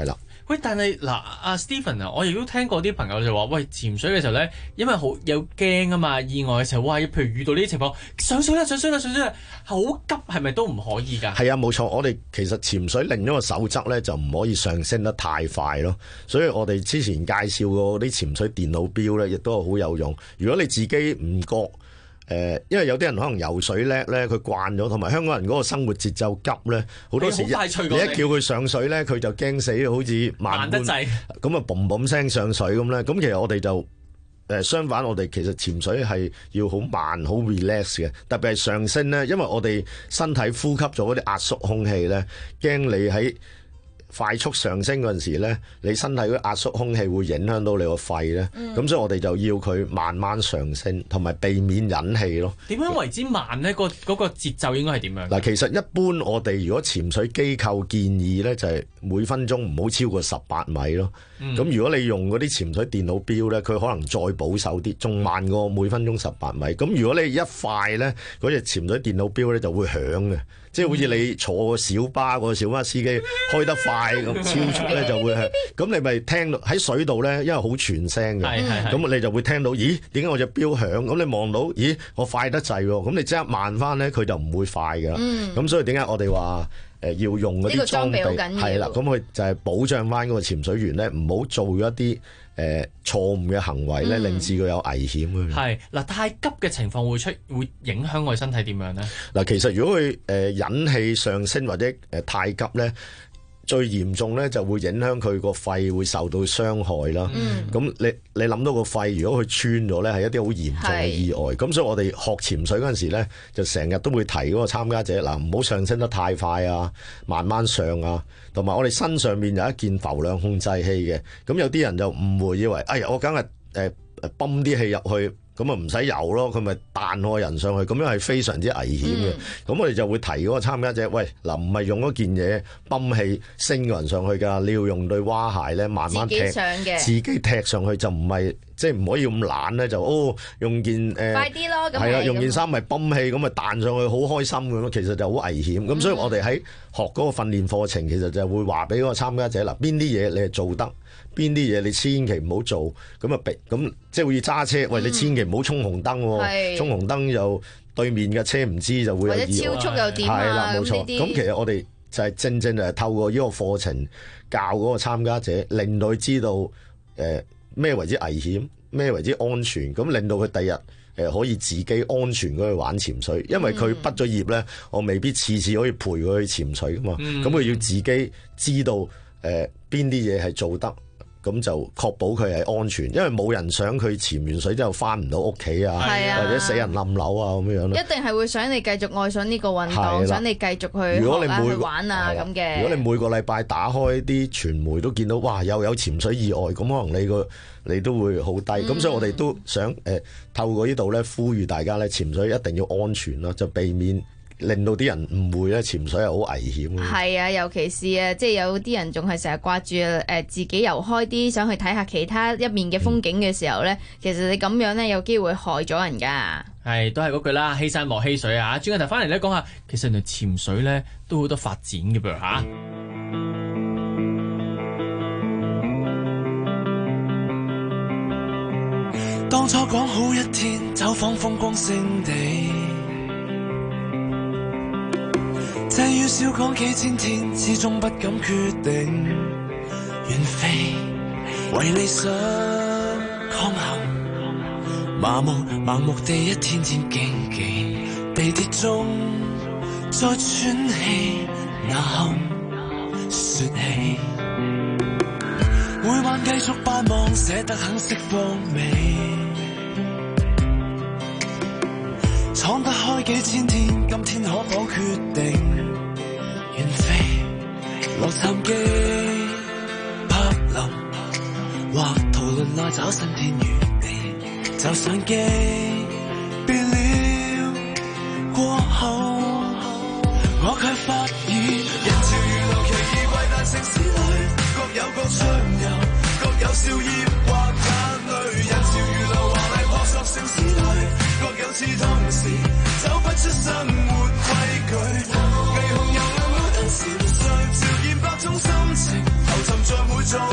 喂，但係嗱，阿 Stephen 啊，我亦都聽過啲朋友就話，喂，潛水嘅時候咧，因為好有驚啊嘛，意外嘅時候，哇，譬如遇到呢啲情況，上水啦，上水啦，上水啦，好急，係咪都唔可以㗎？ 係啊，冇錯，我哋其實潛水另一個守則咧，就唔可以上升得太快咯。所以我哋之前介紹過啲潛水電腦錶咧，亦都係好有用。如果你自己唔覺，誒，因為有啲人可能游水叻咧，佢慣咗，同埋香港人嗰個生活節奏急咧，好多時一你一叫佢上水咧，佢就驚死，好似慢得滯，咁啊嘣嘣聲上水咁咧。咁其實我哋就誒相反，我哋其實潛水係要好慢、好 relax 嘅，特別係上升咧，因為我哋身體呼吸咗嗰啲壓縮空氣咧，驚你喺快速上升嗰陣時咧，你身體嗰壓縮空氣會影響到你個肺咧，咁、嗯、所以我哋就要佢慢慢上升，同埋避免引氣咯。點樣為之慢咧？個嗰個節奏應該係點樣？嗱，其實一般我哋如果潛水機構建議咧，就係每分鐘唔好超過十八米咯。咁、嗯、如果你用嗰啲潛水電腦錶咧，佢可能再保守啲，仲慢過每分鐘十八米。咁如果你一快咧，嗰隻潛水電腦錶咧就會響嘅。即係好似你坐小巴，個小巴司機開得快咁超速咧，就會係咁，你咪聽到喺水度咧，因為好全聲嘅，咁你就會聽到，咦？點解我隻錶響？咁你望到，咦？我快得滯喎，咁你即刻慢翻咧，佢就唔會快㗎。咁、嗯、所以點解我哋話誒要用嗰啲裝備係啦？咁佢就係保障翻嗰個潛水員咧，唔好做咗一啲誒錯誤嘅行為咧，令至佢有危險嘅。係嗱，太急嘅情況會出會影響我哋身體點樣咧？嗱，其實如果佢誒引氣上升或者誒太急咧，最嚴重咧就會影響佢個肺會受到傷害啦。咁、嗯、你你諗到個肺如果佢穿咗咧，係一啲好嚴重嘅意外。咁所以我哋學潛水嗰陣時咧，就成日都會提嗰個參加者嗱，唔好上升得太快啊，慢慢上啊。同埋我哋身上面有一件浮量控制器嘅，咁有啲人就誤會以為，哎呀，我梗係誒誒泵啲氣入去。咁啊唔使游咯，佢咪彈個人上去，咁樣係非常之危險嘅。咁、嗯、我哋就會提嗰個參加者，喂，嗱，唔係用嗰件嘢泵氣升個人上去㗎，你要用對蛙鞋咧，慢慢踢，自己上嘅，自己踢上去就唔係，即係唔可以咁懶咧，就哦用件誒、呃、快啲咯，係啦，用件衫咪泵氣，咁咪彈上去好開心咁咯。其實就好危險。咁、嗯、所以我哋喺學嗰個訓練課程，其實就會話俾嗰個參加者，嗱，邊啲嘢你係做得。邊啲嘢你千祈唔好做，咁啊，咁即係好似揸車，喂，你千祈唔好衝紅燈喎，衝紅燈又對面嘅車唔知就會有意外，或者超速又點啊？係啦，冇錯。咁其實我哋就係正正就係透過呢個課程教嗰個參加者，令到佢知道誒咩、呃、為之危險，咩為之安全，咁令到佢第日誒可以自己安全咁去玩潛水。因為佢畢咗業咧，我未必次次可以陪佢去潛水噶嘛，咁佢、嗯、要自己知道誒邊啲嘢係做得。咁就確保佢係安全，因為冇人想佢潛完水之後翻唔到屋企啊，或者死人冧樓啊咁樣咯。一定係會想你繼續愛上呢個運動，想你繼續去學啊去玩啊咁嘅。如果你每個禮拜打開啲傳媒都見到，哇又有潛水意外，咁可能你個你都會好低。咁、嗯、所以我哋都想誒、呃、透過呢度咧，呼籲大家咧潛水一定要安全咯，就避免。令到啲人誤會咧，潛水係好危險嘅。係啊，尤其是啊，即係有啲人仲係成日掛住誒自己游開啲，想去睇下其他一面嘅風景嘅時候咧，嗯、其實你咁樣咧有機會害咗人㗎。係，都係嗰句啦，欺山莫欺水啊！轉個頭翻嚟咧，講下其實原來潛水咧都好多發展嘅噃嚇。 當初講好一天走訪風光勝地，際遇少講幾千天，始終不敢決定。遠飛為理想抗衡，麻木盲目地一天天競技，地鐵中再喘氣，吶喊説氣，每晚繼續盼望，捨得肯釋放美，闖得開幾千天，今天可否決定遠飛？洛杉磯、柏林或討論那找新天與地，就相機別了過後，我卻發現人潮如流奇異怪誕城市裏，各有各暢遊，各有笑靨或眼淚。人潮如流華麗撲朔城市裏，各有志同時走不出生活規矩。霓虹遊亮我燈閃爍，照見百種心情，浮沉在每座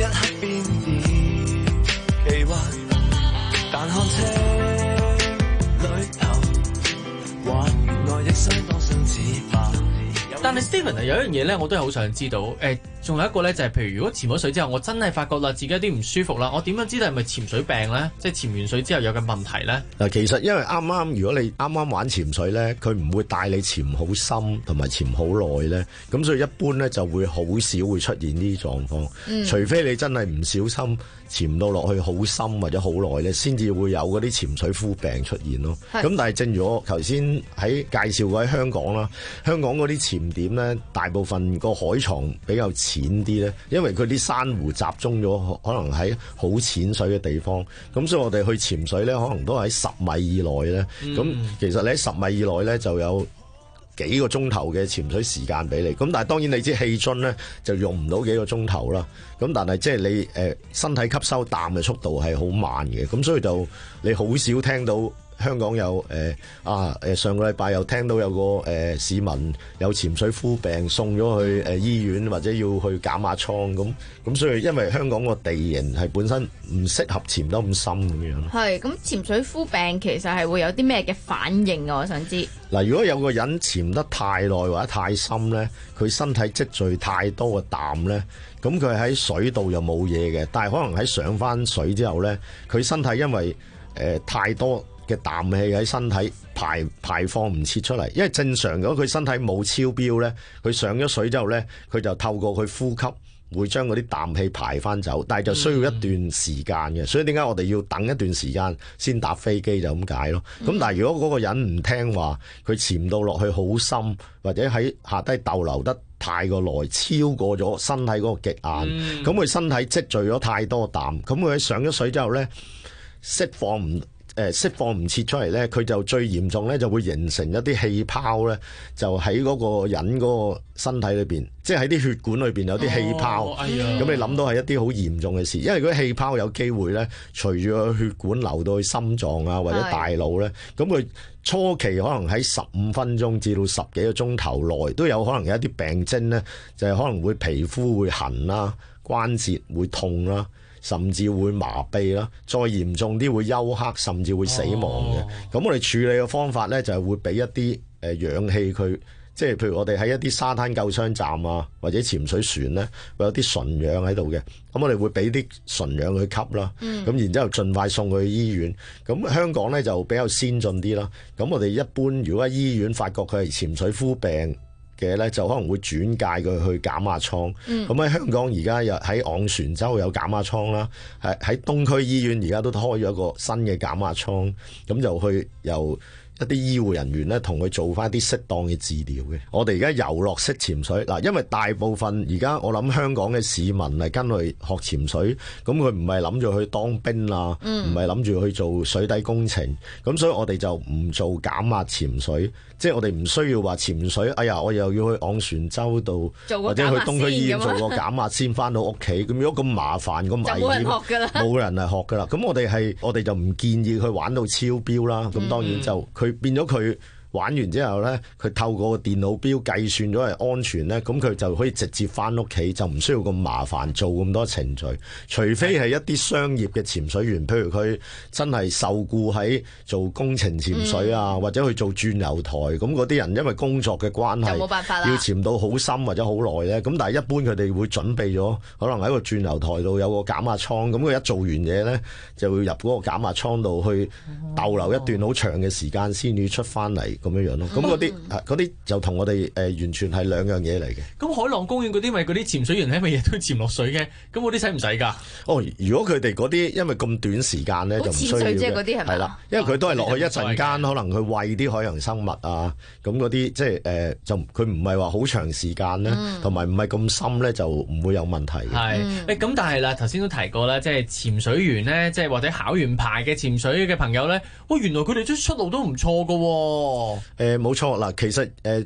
一刻變異奇幻，但看清旅遊，或原來亦相當相似吧。 但係 Steven 啊，有一樣嘢咧，我都係好想知道。誒、欸，仲有一個咧，就係、是、譬如如果潛咗水之後，我真係發覺啦，自己有啲唔舒服啦，我點樣知道係咪潛水病咧？即係潛完水之後有嘅問題咧？ 嗱，其實因為啱啱如果你啱啱玩潛水咧，佢唔會帶你潛好深同埋潛好耐咧，咁所以一般咧就會好少會出現呢啲狀況。嗯、除非你真係唔小心潛到落去好深或者好耐咧，先至會有嗰啲潛水夫病出現咯。咁但係正如我頭先喺介紹過喺香港啦，香港嗰啲潛點咧，大部分個海床比較淺啲咧，因為佢啲珊瑚集中咗，可能喺好淺水嘅地方，咁所以我哋去潛水咧，可能都喺十米以內咧。咁、嗯、其實你喺十米以內咧，就有幾個鐘頭嘅潛水時間俾你。咁但係當然你知氣樽咧就用唔到幾個鐘頭啦。咁但係即係你誒、呃、身體吸收氮嘅速度係好慢嘅，咁所以就你好少聽到。香港有誒、呃、啊誒上個禮拜又聽到有個誒、呃、市民有潛水夫病送咗去誒、呃、醫院或者要去減壓艙咁咁，所以因為香港個地形係本身唔適合潛得咁深咁樣。 係咁潛水夫病其實係會有啲咩嘅反應啊？我想知。嗱， 如果有個人潛得太耐或者太深咧，佢身體積聚太多嘅氮咧，咁佢喺水度又冇嘢嘅，但係可能喺上翻水之後咧，佢身體因為誒、呃、太多嘅氮氣喺身體排排放唔切出嚟，因為正常如果佢身體冇超標咧，佢上咗水之後咧，佢就透過佢呼吸會將嗰啲氮氣排翻走，但係就需要一段時間嘅，所以點解我哋要等一段時間先搭飛機就咁解咯。咁、嗯、但係如果嗰個人唔聽話，佢潛到落去好深，或者喺下低逗留得太過耐，超過咗身體嗰個極限，咁佢、嗯、身體積聚咗太多氮，咁佢喺上咗水之後咧，釋放唔誒釋放唔切出嚟咧，佢就最嚴重咧，就會形成一啲氣泡咧，就喺嗰個人嗰個身體裏邊，即係喺啲血管裏邊有啲氣泡。咁、哦哎、你諗到係一啲好嚴重嘅事，因為嗰啲氣泡有機會咧，隨住個血管流到去心臟啊或者大腦咧，咁佢初期可能喺十五分鐘至到十幾個鐘頭內都有可能有一啲病徵咧，就係、是、可能會皮膚會痕啦、關節會痛啦，甚至會麻痹啦，再嚴重啲會休克，甚至會死亡嘅。咁、哦、我哋處理嘅方法咧，就係、是、會俾一啲誒氧氣佢，即係譬如我哋喺一啲沙灘救傷站啊，或者潛水船咧，會有啲純氧喺度嘅。咁我哋會俾啲純氧去吸啦。咁、嗯、然之後盡快送去醫院。咁香港咧就比較先進啲啦。咁我哋一般如果喺醫院發覺佢係潛水夫病嘅咧，就可能會轉介佢去減壓艙。咁喺、嗯、香港而家又喺昂船洲有減壓艙啦，喺喺東區醫院而家都開咗一個新嘅減壓艙，咁就去由一啲醫護人員咧同佢做翻啲適當嘅治療嘅。我哋而家遊樂式潛水嗱，因為大部分而家我諗香港嘅市民係跟去學潛水，咁佢唔係諗住去當兵啊，唔係諗住去做水底工程，咁所以我哋就唔做減壓潛水。即係我哋唔需要話潛水，哎呀，我又要去昂船洲度，或者去東區醫院做個減壓先翻到屋企。咁如果咁麻煩咁危險，冇人係學㗎啦。咁我哋係我哋就唔建議佢玩到超標啦。咁當然就佢、嗯、變咗佢。玩完之後咧，佢透過個電腦錶計算咗係安全咧，咁佢就可以直接翻屋企，就唔需要咁麻煩做咁多程序。除非係一啲商業嘅潛水員，譬如佢真係受僱喺做工程潛水啊，嗯、或者去做轉油台，咁嗰啲人因為工作嘅關係，冇辦法啦，要潛到好深或者好耐咧。咁但係一般佢哋會準備咗，可能喺個轉油台度有個減壓艙，咁佢一做完嘢咧，就會入嗰個減壓艙度去逗留一段好長嘅時間先至出翻嚟。咁樣樣咯，咁嗰啲嗰啲就同我哋誒、呃、完全係兩樣嘢嚟嘅。咁海浪公園嗰啲咪嗰啲潛水員係咪日日都潛落水嘅？咁嗰啲使唔使㗎？哦，如果佢哋嗰啲因為咁短時間咧，就唔需要嘅。係啦，因為佢都係落去一陣間，可能去餵啲海洋生物啊，咁嗰啲即係誒、呃、就佢唔係話好長時間咧，同埋唔係咁深咧，就唔會有問題嘅。係誒咁，但係啦，頭先都提過啦，即係潛水員咧，即係或者考完牌嘅潛水嘅朋友咧，喂，原來佢哋出出路都唔錯㗎喎。誒冇錯嗱，其實誒、呃、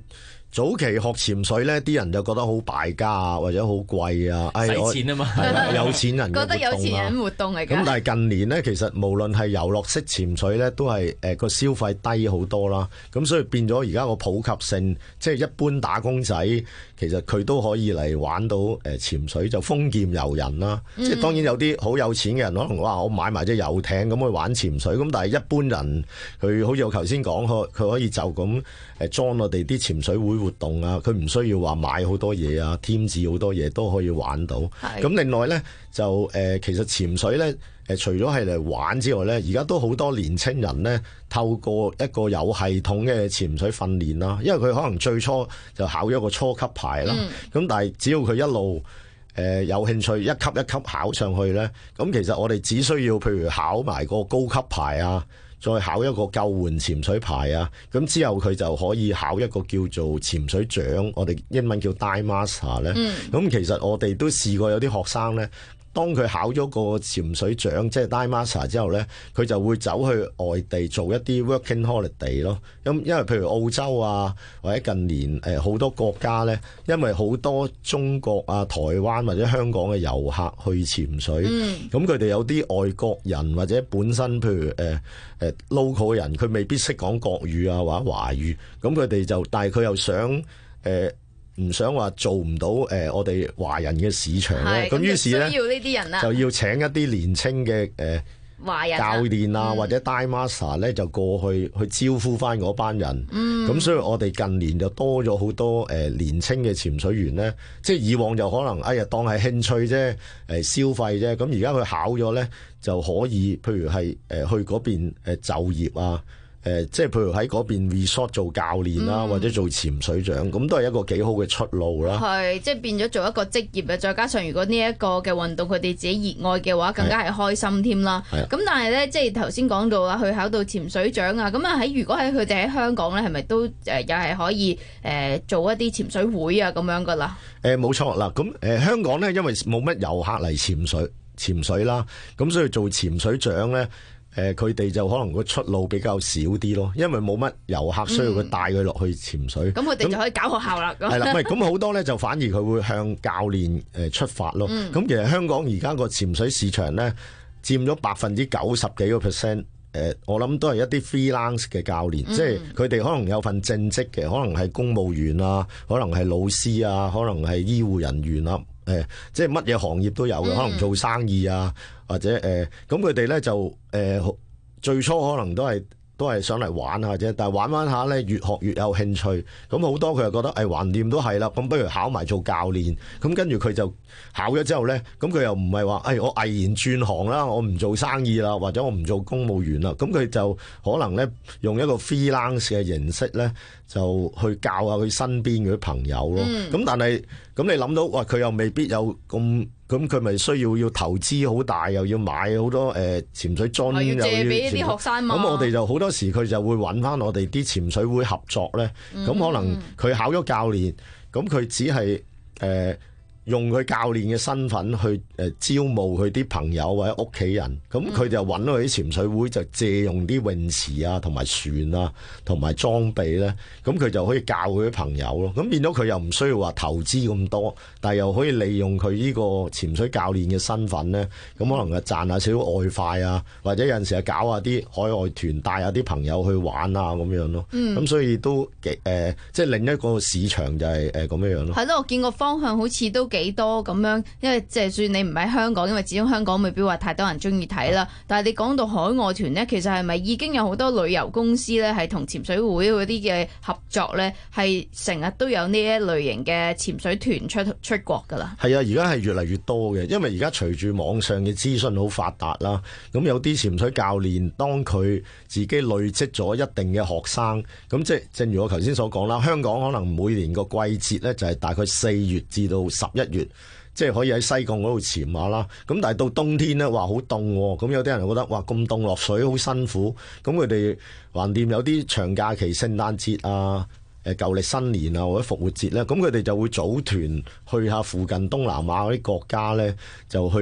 早期學潛水咧，啲人就覺得好敗家啊，或者好貴啊， 使錢啊嘛， 係有錢人覺得有錢人活動嚟㗎。 咁但係近年咧，其實無論係遊樂式潛水咧，都係誒個消費低好多啦。咁所以變咗而家個普及性，即係一般打工仔其實佢都可以嚟玩到誒潛水，就豐儉由人啦。嗯、即係當然有啲好有錢嘅人可能話我買埋隻遊艇咁去玩潛水，咁但係一般人佢好似我頭先講，佢佢可以就咁誒裝我哋啲潛水會活動啊，佢唔需要話買好多嘢啊，添置好多嘢都可以玩到。咁另外咧就誒、呃、其實潛水咧誒除咗係嚟玩之外咧，而家都好多年青人咧透過一個有系統嘅潛水訓練啦，因為佢可能最初就考咗個初級牌啦，咁、嗯、但係只要佢一路誒、呃、有興趣一級一級考上去咧，咁其實我哋只需要譬如考埋個高級牌啊，再考一個救援潛水牌啊，咁之後佢就可以考一個叫做潛水長，我哋英文叫 Dive Master 咧。咁、嗯、其實我哋都試過有啲學生咧，當佢考咗個潛水長，即係 Dive Master 之後咧，佢就會走去外地做一啲 working holiday 咯。咁因為譬如澳洲啊，或者近年誒好多國家咧，因為好多中國啊、台灣或者香港嘅遊客去潛水，咁佢哋有啲外國人或者本身譬如誒誒、呃、local 嘅人，佢未必識講國語啊或者華語，咁佢哋就，但係佢又想誒。呃唔想話做唔到誒、呃，我哋華人嘅市場咧，咁於是咧要呢啲人就要請一啲年青嘅誒華人、啊、 教練啊， 嗯、或者 Dive Master 咧就過去去招呼翻嗰班人。咁、嗯、所以我哋近年就多咗好多誒、呃、年青嘅潛水員咧，即係以往就可能哎呀當係興趣啫，誒、呃、消費啫。咁而家佢考咗咧就可以，譬如係誒、呃、去嗰邊誒就業啊。誒、呃，即係譬如喺嗰邊 resort 做教練啦，嗯、或者做潛水長，咁都係一個幾好嘅出路啦。 係，即係變咗做一個職業嘅，再加上如果呢一個嘅運動佢哋自己熱愛嘅話，更加係開心添啦。咁但係咧，即係頭先講到啦，去考到潛水長啊，咁啊喺如果喺佢哋喺香港咧，係咪都誒又係可以誒、呃、做一啲潛水會啊咁樣噶啦？誒、呃， 冇錯啦。咁誒、呃、香港咧，因為冇乜遊客嚟潛水潛水啦，咁所以做潛水長咧。誒佢哋就可能個出路比較少啲咯，因為冇乜遊客需要佢帶佢落去潛水。咁佢哋就可以搞學校啦。係啦，唔係咁好多咧，就反而佢會向教練誒出發咯。咁、嗯、其實香港而家個潛水市場咧，佔咗百分之九十幾個 percent。誒，我諗都係一啲 freelance 嘅教練，嗯、即係佢哋可能有份正職嘅，可能係公務員啊，可能係老師啊，可能係醫護人員啊。誒，即係乜嘢行業都有嘅，嗯、可能做生意啊，或者誒，咁佢哋咧就誒、呃，最初可能都係都係上嚟玩下啫，但係玩玩下咧，越學越有興趣，咁好多佢又覺得誒，橫掂都係啦，咁不如考埋做教練，咁跟住佢就考咗之後咧，咁佢又唔係話誒，我毅然轉行啦，我唔做生意啦，或者我唔做公務員啦，咁佢就可能咧用一個 freelance 嘅形式咧，就去教下佢身邊嗰啲朋友咯，咁、嗯、但係咁你諗到，哇！佢又未必有咁，咁佢咪需要要投資好大，又要買好多誒、呃、潛水裝，又要借俾啲學生嘛。咁我哋就好多時佢就會揾翻我哋啲潛水會合作咧。咁、嗯、可能佢考咗教練，咁佢只係誒。呃用佢教練嘅身份去誒招募佢啲朋友或者屋企人，咁佢就揾佢啲潛水會，就借用啲泳池啊、同埋船啊、同埋裝備咧，咁佢就可以教佢啲朋友咯。咁變咗佢又唔需要話投資咁多，但係又可以利用佢呢個潛水教練嘅身份咧，咁可能係賺下少少外快啊，或者有陣時係搞下啲海外團，帶下啲朋友去玩啊咁樣咯。咁、嗯、所以都幾誒、呃，即係另一個市場就係誒咁樣樣咯。係咯，我見個方向好似都幾多咁樣，因為就算你唔喺香港，因為始終香港未必話太多人中意睇啦。但係你講到海外團呢，其實係咪已經有好多旅遊公司呢？係同潛水會嗰啲嘅合作呢？係成日都有呢一類型嘅潛水團出出國噶啦？係啊，而家係越嚟越多嘅，因為而家隨住網上嘅資訊好發達啦，咁有啲潛水教練當佢自己累積咗一定嘅學生，咁即係正如我頭先所講啦，香港可能每年個季節呢，就係大概四月至到十一月。即係可以喺西貢嗰度潛下啦，咁但係到冬天咧，話好凍喎，咁有啲人覺得哇咁凍落水好辛苦，咁佢哋橫掂有啲長假期、聖誕節啊、誒舊歷新年啊或者復活節咧，咁佢哋就會組團去下附近東南亞嗰啲國家咧，就去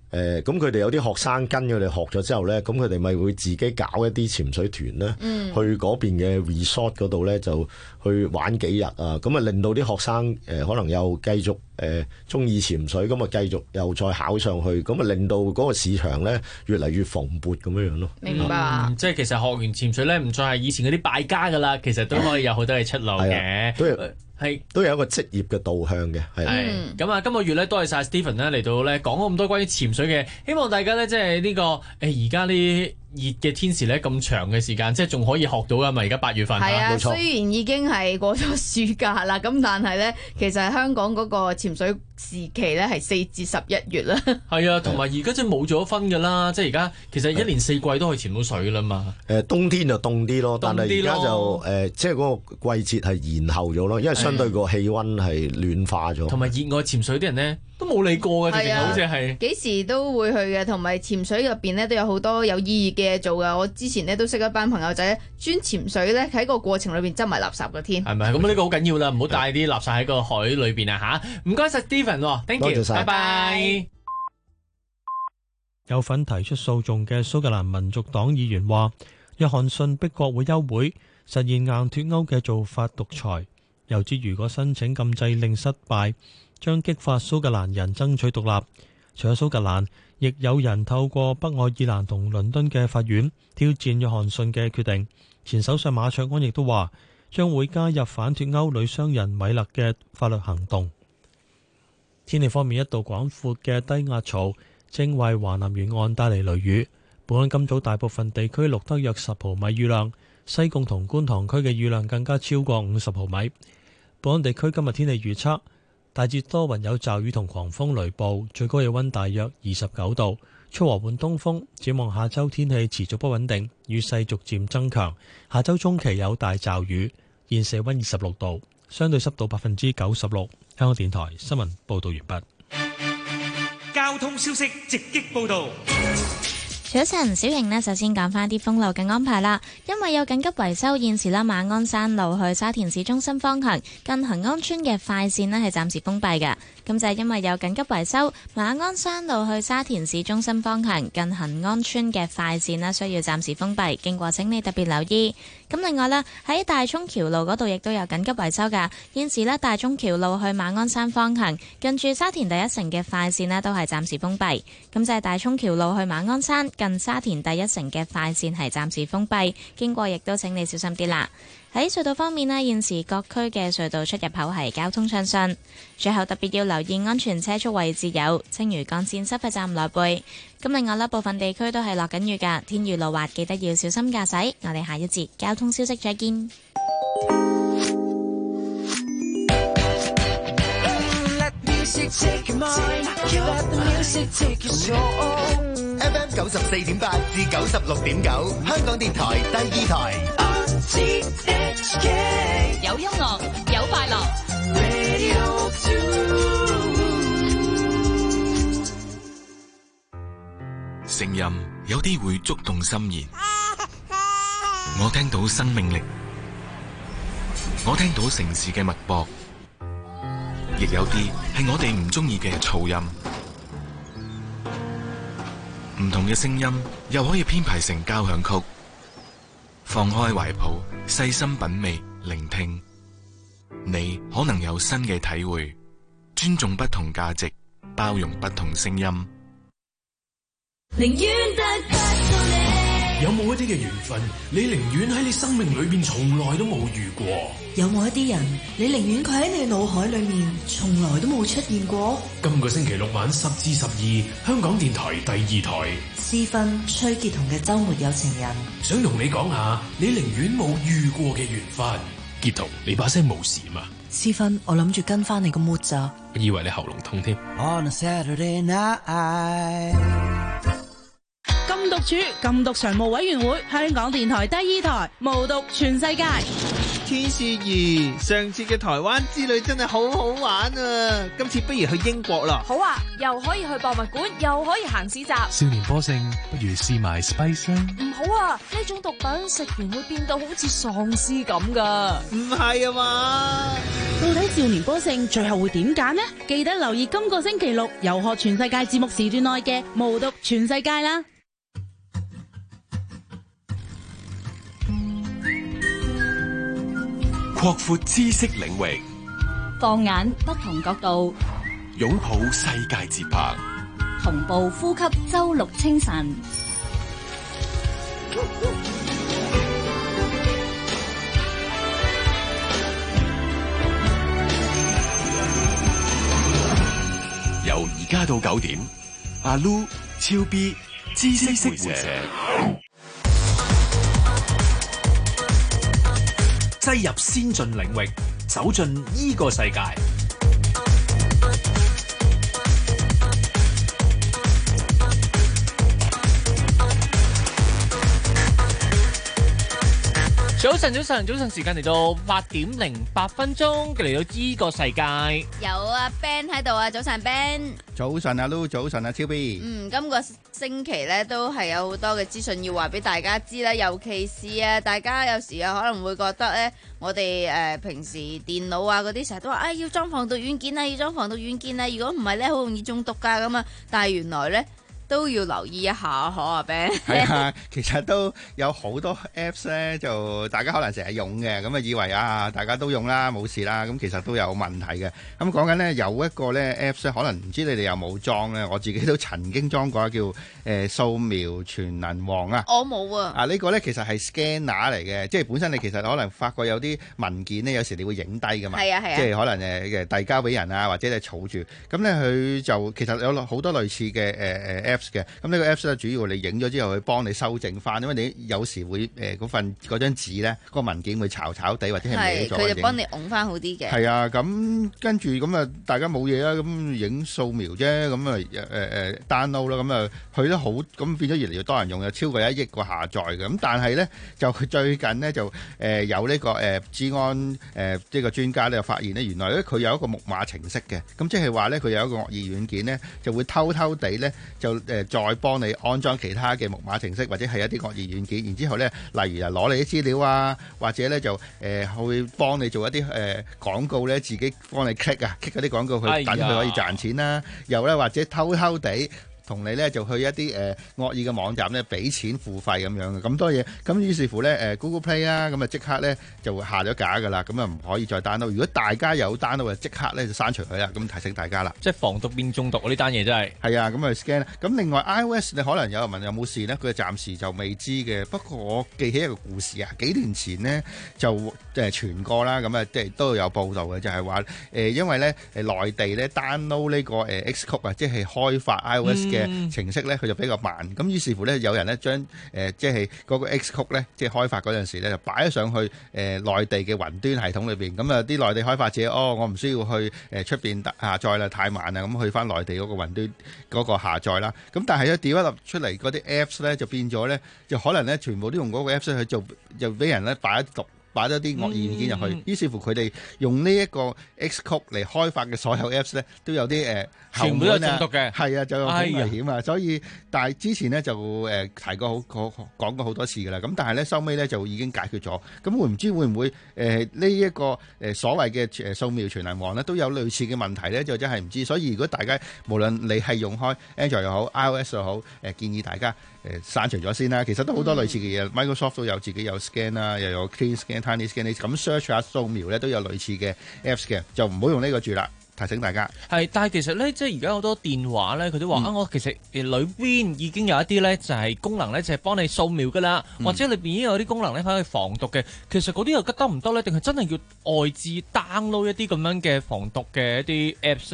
誒咁佢哋有啲學生跟佢哋學咗之後咧，咁佢哋咪會自己搞一啲潛水團咧， 嗯、 去嗰邊嘅 resort 嗰度咧就去玩幾日啊，咁啊令到啲學生誒、呃、可能又繼續誒中意潛水，咁啊繼續又再考上去，咁啊令到嗰個市場咧越嚟越蓬勃咁樣樣咯。 明白， 嗯、即係其實學完潛水咧，唔再係以前嗰啲敗家噶啦，其實都可以有好多嘅出路嘅。係都有一個職業嘅導向嘅，係咁啊！今個月咧，多謝晒 Stephen 咧嚟到咧講咗咁多關於潛水嘅，希望大家咧即係呢個誒而家呢熱嘅天時咧咁長嘅時間，即係仲可以學到噶嘛？而家八月份係啊， 冇錯， 雖然已經係過咗暑假啦，咁但係咧，其實香港嗰個潛水時期咧係四至十一月啦。 係啊，同埋而家即係冇咗分噶啦，即係而家其實一年四季都可以潛到水啦嘛。 誒冬天就凍啲咯，但係而家就誒即係嗰個季節係延後咗咯，因為相對個氣溫係暖化咗。 同埋熱愛潛水啲人咧都冇理過嘅，直情好似係幾時都會去嘅，同埋潛水入邊咧都有好多有意義嘅嘢做噶。我之前咧都識一班朋友仔專潛水咧，喺個過程裏邊執埋垃圾嘅添。 係咪？咁呢個好緊要啦，唔好帶啲垃圾喺個海裏邊啊吓！唔該晒 Stephen，thank you，拜拜。 有份提出訴訟嘅蘇格蘭民族黨議員話，約翰遜逼國會休會，實現硬脱歐嘅做法獨裁。又指如果申請禁制令失敗，將激發蘇格蘭人爭取獨立。除咗蘇格蘭，亦有人透過北愛爾蘭同倫敦嘅法院挑戰約翰遜嘅決定。前首相馬卓安亦都話將會加入反脱歐女商人米勒嘅法律行動。天氣方面，一道廣闊嘅低壓槽正為華南沿岸帶嚟雷雨。本港今早大部分地區錄得約十毫米雨量，西貢同觀塘區嘅雨量更加超過五十毫米。本港地區今日天氣預測，大致多雲有驟雨同狂風雷暴，最高氣溫大約二十九度，吹和緩東風。展望下周天氣持續不穩定，雨勢逐漸增強。下周中期有大驟雨。現時溫二十六度，相對濕度百分之九十六。香港電台新聞報道完畢。 交通消息直擊報道。 早晨，小瑩呢，首先講翻啲封路嘅安排啦。因為有緊急維修，現時啦馬鞍山路去沙田市中心方向近恒安村嘅快線呢係暫時封閉嘅。咁就係因為有緊急維修，馬鞍山路去沙田市中心方向近恒安村嘅快線呢需要暫時封閉，經過請你特別留意。咁另外呢，喺大涌橋路嗰度亦都有緊急維修㗎。現時呢，大涌橋路去馬鞍山方向近住沙田第一城嘅快線呢都係暫時封閉。咁就係大涌橋路去馬鞍山近沙田第一城嘅快線係暫時封閉，經過亦都請你小心啲啦。喺隧道方面呢，現時各區嘅隧道出入口係交通暢順。最後特別要留意安全車速位置有青嶼幹線收費站內背。咁另外呢，部分地區都係落緊雨㗎，天雨路滑，記得要小心駕駛。我哋下一節交通消息再見。 F M 九十四點八至九十六點九，香港電台第二台。 有音樂，有快樂。 聲音有啲會觸動心弦，我聽到生命力，我聽到城市嘅脈搏，亦有啲係我哋唔中意嘅噪音。唔同嘅聲音又可以編排成交響曲。放開懷抱，細心品味，聆聽，你可能有新嘅體會。尊重不同價值，包容不同聲音。 寧願得不到你。 有冇一啲嘅緣分，你寧願喺你生命裏邊從來都冇遇過？ 有冇一啲人，你寧願佢喺你腦海裏面從來都冇出現過？ 今個星期六晚十至十二，香港電台第二台， 私分崔潔彤嘅周末有情人，想同你講下你寧願冇遇過嘅緣分。潔彤，你把聲冇事嘛？ 私分，我諗住跟翻你個 mood 咋， 我以為你喉嚨痛添。 On a Saturday night，禁毒處禁毒常務委員會，香港電台第二台，無毒全世界。 天使兒，上次嘅台灣之旅真係好好玩啊！今次不如去英國啦。 好啊，又可以去博物館，又可以行市集。 少年波勝，不如試埋 Spice 啦。 唔好啊，呢種毒品食完會變到好似喪屍咁噶。 唔係啊嘛？ 到底少年波勝最後會點揀呢？記得留意今個星期六遊學全世界節目時段內嘅無毒全世界啦。 擴闊知識領域， 放眼不同角度， 擁抱世界節拍， 同步呼吸周六清晨。 由而家到九點，阿 Lu、超 B、知識會社。 擠入先進領域，走進呢個世界。 早晨，早晨，早晨，時間嚟到八點零八分鐘，嚟到呢個世界。 有阿 Ben 喺度啊，早晨 Ben。 早晨阿 Lu，早晨阿超 B。 嗯，今個星期咧都係有好多嘅資訊要話俾大家知啦，尤其是啊，大家有時啊可能會覺得咧，我哋誒、呃、平時電腦啊嗰啲成日都話，啊、哎、要裝防毒軟件啊，要裝防毒軟件啊，如果唔係咧，好容易中毒噶咁啊，但係原來咧，都要留意一下，可啊 Ben。 係啊，其實都有好多 Apps 咧，就大家可能成日用嘅，咁啊以為啊大家都用啦，冇事啦，咁其實都有問題嘅。咁講緊咧有一個咧 Apps 咧，可能唔知你哋有冇裝咧，我自己都曾經裝過，叫誒掃描全能王啊。 我冇啊。 啊呢個咧其實係 scanner 嚟嘅，即係本身你其實可能發覺有啲文件咧，有時你會影低噶嘛。 係啊係啊。 即係可能誒嘅遞交俾人啊，或者你儲住。咁咧佢就其實有好多類似嘅誒誒 Apps 嘅，咁呢個 Apps 咧主要你影咗之後，佢幫你修正翻，因為你有時會誒嗰份嗰張紙咧，個文件會巢巢地或者係歪咗。 佢就幫你拱翻好啲嘅。 係啊，咁跟住咁啊，大家冇嘢啦，咁影掃描啫，咁啊誒誒 download 啦，咁啊佢都好，咁變咗越嚟越多人用，有超過一億個下載嘅。咁但係咧就佢最近呢，就誒有呢個誒治安誒呢個專家咧就發現咧，原來咧佢有一個木馬程式嘅，咁即係話咧佢有一個惡意軟件咧就會偷偷地咧就誒再幫你安裝其他嘅木馬程式或者係一啲惡意軟件，然之後咧，例如啊攞你啲資料啊，或者咧就誒、呃、會幫你做一啲誒、呃、廣告咧，自己幫你 click 啊 click 嗰啲廣告去等佢可以賺錢啦、啊，又咧或者偷偷地同你咧就去一啲誒惡意嘅網站咧俾錢付費咁樣嘅咁多嘢，咁於是乎咧誒、呃、Google Play 啦，咁啊即刻咧就會下咗架噶啦，咁啊唔可以再 download。如果大家有 download 就即刻咧就刪除佢啦。咁提醒大家啦， 即係防毒變中毒呢單嘢真係係啊，咁啊 scan 啦。咁另外 iOS 你可能有人問有冇事呢？佢暫時就未知嘅。不過我記起一個故事啊，幾年前呢就誒傳過啦，咁啊即係都有報道嘅，就係話誒因為咧誒內地咧 download 呢個誒 Xcode 啊，即係開發 iOS 嘅、嗯。程式咧佢就比較慢，咁於是乎咧有人咧將誒即係嗰個 Xcode 咧即係開發嗰陣時咧就擺咗上去誒、呃、內地嘅雲端系統裏邊，咁啊啲內地開發者哦我唔需要去誒出邊下載啦，太慢啦，咁去翻內地嗰個雲端嗰個下載啦，咁但係咧 develop 出嚟嗰啲 Apps 咧就變咗咧就可能咧全部都用嗰個 Apps 去做，就俾人咧擺一毒。擺咗啲惡意軟件入去，於、嗯、是乎佢哋用呢一個 Xcode 嚟開發嘅所有 Apps 咧，都有啲誒全部都係中毒嘅， 係啊，就好危險啊！哎、所以但係之前咧就誒、呃、提過好好講過好多次㗎啦，咁但係咧收尾咧就已經解決咗。咁會唔知會唔會誒呢一個誒、呃、所謂嘅誒掃描全能王咧都有類似嘅問題咧？就真係唔知。所以如果大家無論你係用開 Android 又好 iOS 又好，誒、呃、建議大家誒刪、呃、除咗先啦。其實都好多類似嘅嘢、嗯、，Microsoft 都有自己有 Scan 啦，又有 Clean Scan、Tiny Scan， 咁 search 下掃描咧都有類似嘅 Apps 嘅，就唔好用呢個住啦。提醒大家係，但係其實咧，即係而家好多電話咧，佢都話、嗯、啊，我其實誒裏邊已經有一啲咧，就係、是、功能咧，就係、是、幫你掃描噶啦，嗯、或者裏邊已經有啲功能咧，可以防毒嘅。其實嗰啲又得唔得咧？定係真係要外置 download 一啲咁樣嘅防毒嘅一啲 Apps 咧？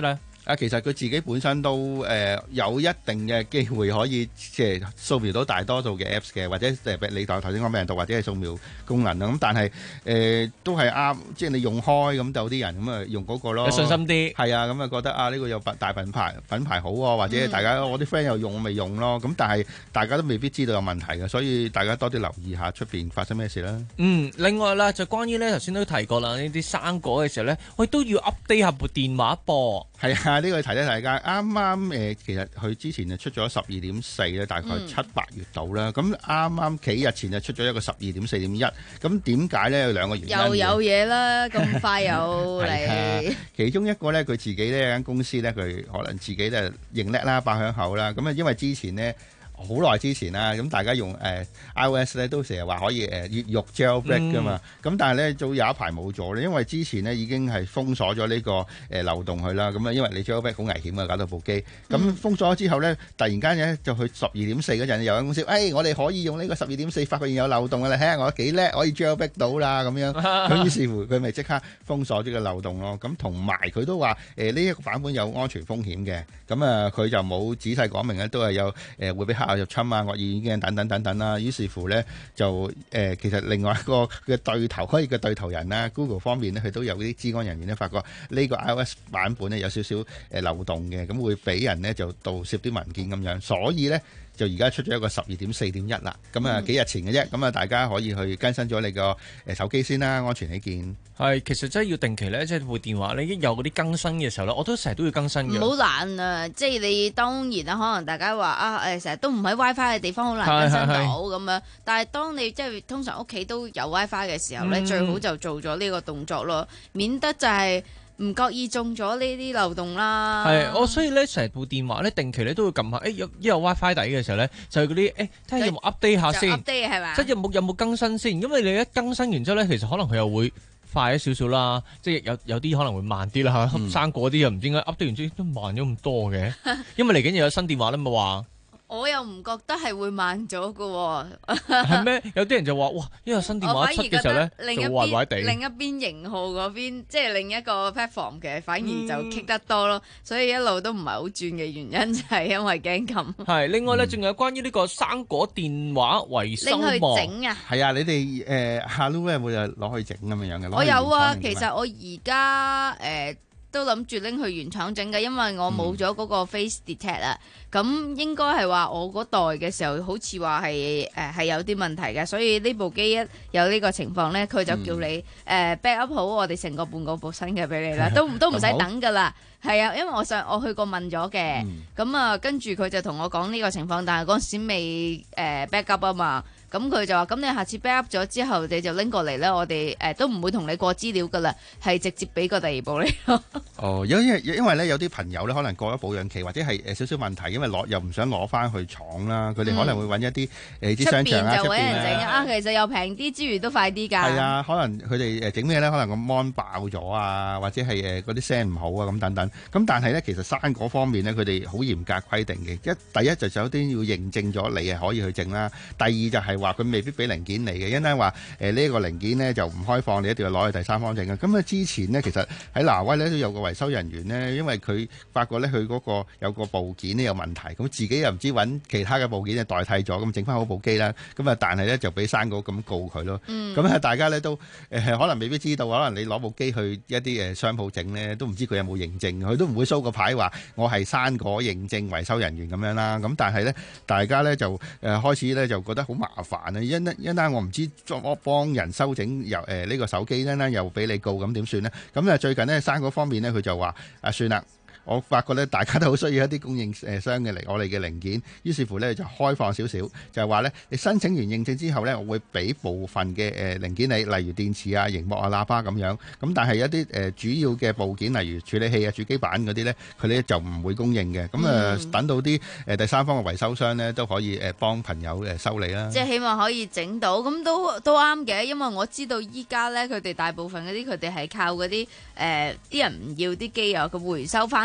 啊，其實佢自己本身都誒、呃、有一定嘅機會可以即係掃描到大多數嘅 Apps 嘅，或者誒你頭頭先講病毒或者係掃描功能啦。咁但係誒、呃、都係啱，即係你用開咁有啲人咁啊用嗰個咯， 有信心啲。 係啊，咁啊覺得啊呢、呢個有大品牌品牌好喎，或者大家、嗯、我啲 friend 又用我咪用咯。咁但係大家都未必知道有問題嘅，所以大家多啲留意下出邊發生咩事啦。 嗯，另外啦就關於咧頭先都提過啦，呢啲生果嘅時候咧，我哋都要 update 下部電話噃。 係啊，呢、呢個提提大家。啱啱誒，其實佢之前就出咗十二點四咧，大概七八月度啦。咁啱啱幾日前就出咗一個十二點四點一。咁點解咧？有兩個原因。 又有嘢啦，咁快又嚟。 其中一個咧，佢自己呢間公司咧，佢可能自己咧認叻啦，爆響口啦。咁啊，因為之前呢。好耐之前啦，咁大家用誒、呃、iOS 咧都成日話可以誒越獄 jailbreak 噶嘛，咁、嗯、但係咧都有一排冇咗咧，因為之前呢已經係封鎖咗呢個誒、呃、漏洞去啦，咁啊因為你 jailbreak 好危險啊，搞到部機，咁、嗯、封鎖咗之後咧，突然間咧就去十二點四嗰陣，有間公司，誒、哎、我哋可以用呢個十二點四發現有漏洞嘅，你睇下我幾叻，可以 jailbreak 到啦咁樣，咁於是乎佢咪即刻封鎖咗個漏洞咯，咁同埋佢都話誒呢一個版本有安全風險嘅，咁啊佢就冇仔細講明咧，都係有誒、呃、會俾黑客入侵啊、惡意軟件等等等等啦。於是乎咧就誒、呃、其實另外一個嘅對頭，可以嘅對頭人啦 ，Google 方面咧佢都有啲資安人員咧發覺呢個 iOS 版本咧有少少誒漏洞嘅，咁會俾人咧就盜攝啲文件咁樣，所以咧。就而家出咗一個十二點四點一啦，咁啊幾日前嘅啫，咁啊大家可以去更新咗你個誒手機先啦，安全起見。 係，其實真係要定期咧，即係部電話咧，一有嗰啲更新嘅時候咧，我都成日都要更新嘅。 唔好懶啊！即係你當然啦，可能大家話啊誒，成日都唔喺 WiFi 嘅地方好難更新到咁樣，但係當你即係通常屋企都有 WiFi 嘅時候咧，嗯、最好就做咗呢個動作咯，免得就係、是。唔覺意中咗呢啲漏洞啦。 係，我所以咧成部電話咧定期咧都會撳下，誒有一有 WiFi 底嘅時候咧，就係嗰啲誒睇下有冇 update 下先 ，update 係嘛？ 即係有冇有冇更新先？因為你一更新完之後咧，其實可能佢又會快咗少少啦，即係有有啲可能會慢啲啦嚇。生果啲又唔知點解 update 完之後都慢咗咁多嘅，因為嚟緊又有新電話啦嘛話。 我又唔覺得係會慢咗㗎喎。 係咩？有啲人就話：哇！因為新電話一出嘅時候咧，就壞壞地。 另一邊型號嗰邊，即係另一個 platform 嘅，反而就棘得多咯。嗯、所以一路都唔係好轉嘅原因就係因為驚咁。 係另外咧，仲、嗯、有關於呢個生果電話維修拎去整啊！ 係啊，你哋誒 Hello 咧會攞去整咁樣樣嘅。 我有啊，其實我而家誒。呃都諗住拎去原廠整嘅，因為我冇咗嗰個 face detect 啊、嗯，咁應該係話我嗰代嘅時候，好似話係誒係有啲問題嘅，所以呢部機一有呢個情況咧，佢就叫你誒、嗯呃、back up 好我哋成個半個部新嘅俾你啦，都都唔使等噶啦，係啊，因為我上我去過問咗嘅，咁啊跟住佢就同我講呢個情況，但係嗰陣時未誒、呃、back up 啊嘛。咁佢就話：咁你下次 backup 咗之後，你就拎過嚟咧，我哋誒、呃、都唔會同你過資料噶啦，係直接俾個第二部你咯。 哦，因為因為咧有啲朋友咧可能過咗保養期，或者係誒少少問題，因為攞又唔想攞翻去廠啦，佢哋可能會揾一啲誒啲商場啊， 出邊就揾人整啊，其實又平啲之餘都快啲㗎。 係啊，可能佢哋誒整咩咧？可能個 mon 爆咗啊，或者係誒嗰啲聲唔好啊咁等等。咁但係咧，其實生果方面咧，佢哋好嚴格規定嘅。一第一就首先要認證咗你係可以去整啦，第二就係話佢未必俾零件嚟嘅，因為話誒呢個零件呢就唔開放，你一定要攞去第三方整嘅。咁啊之前呢，其實喺挪威呢都有個維修人員呢，因為佢發覺呢，佢嗰個有個部件呢有問題，咁自己又唔知揾其他嘅部件就代替咗，咁整翻好部機啦。咁啊但係呢，就俾生果咁告佢咯。咁啊、嗯、大家呢都誒、呃、可能未必知道，可能你攞部機去一啲誒商鋪整呢，都唔知佢有冇認證，佢都唔會 show 個牌話我係生果認證維修人員咁樣啦。咁但係呢，大家呢就誒、呃、開始呢就覺得好麻煩啊！因一單我唔知我幫人修整又誒呢個手機咧，又俾你告，咁點算呢？咁啊最近呢，生果方面呢，佢就話啊算啦。我發覺咧，大家都好需要一啲供應誒商嘅嚟我哋嘅零件，於是乎咧就開放少少，就係話咧，你申請完認證之後咧，我會俾部分嘅誒零件你，例如電池啊、熒幕啊、喇叭咁樣。咁但係一啲誒主要嘅部件，例如處理器啊、主機板嗰啲咧，佢哋就唔會供應嘅。咁啊、嗯，等到啲誒第三方嘅維修商咧，都可以誒幫朋友誒修理啦。 即係希望可以整到，咁都都啱嘅，因為我知道依家咧，佢哋大部分嗰啲佢哋係靠嗰啲誒啲人唔要啲機啊，佢回收翻。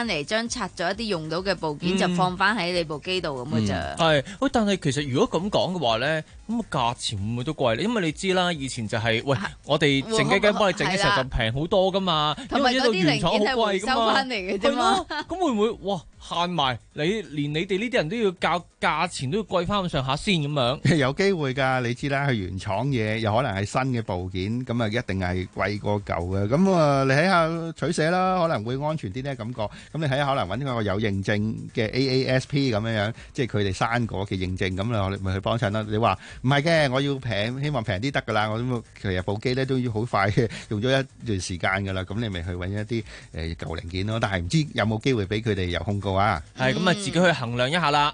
嚟，將拆咗一啲用到嘅部件、嗯、就放翻喺你部機度咁嘅咋。 係、嗯，喂，但係其實如果咁講嘅話咧，咁個價錢會唔會都貴咧？因為你知啦，以前就係、是、喂，我哋靜雞雞幫你整嘅時候就平好多噶嘛，因為呢度原廠好貴噶嘛。 收翻嚟嘅啫嘛。 咁會唔會哇限埋你，連你哋呢啲人都要較價錢都要貴翻咁上下先咁樣？ 有機會㗎，你知啦，係原廠嘢，有可能係新嘅部件，咁啊一定係貴過舊嘅。咁啊，你睇下取捨啦，可能會安全啲呢感覺。咁你睇下可能揾個有認證嘅 A A S P 咁樣樣，即係佢哋生果嘅認證，咁啊我哋咪去幫襯啦。你話唔係嘅，我要平，希望平啲得㗎啦。我咁其實部機咧都要好快嘅，用咗一段時間㗎啦。咁你咪去揾一啲誒舊零件咯。但係唔知有冇機會俾佢哋有控告啊？ 係咁啊，自己去衡量一下啦。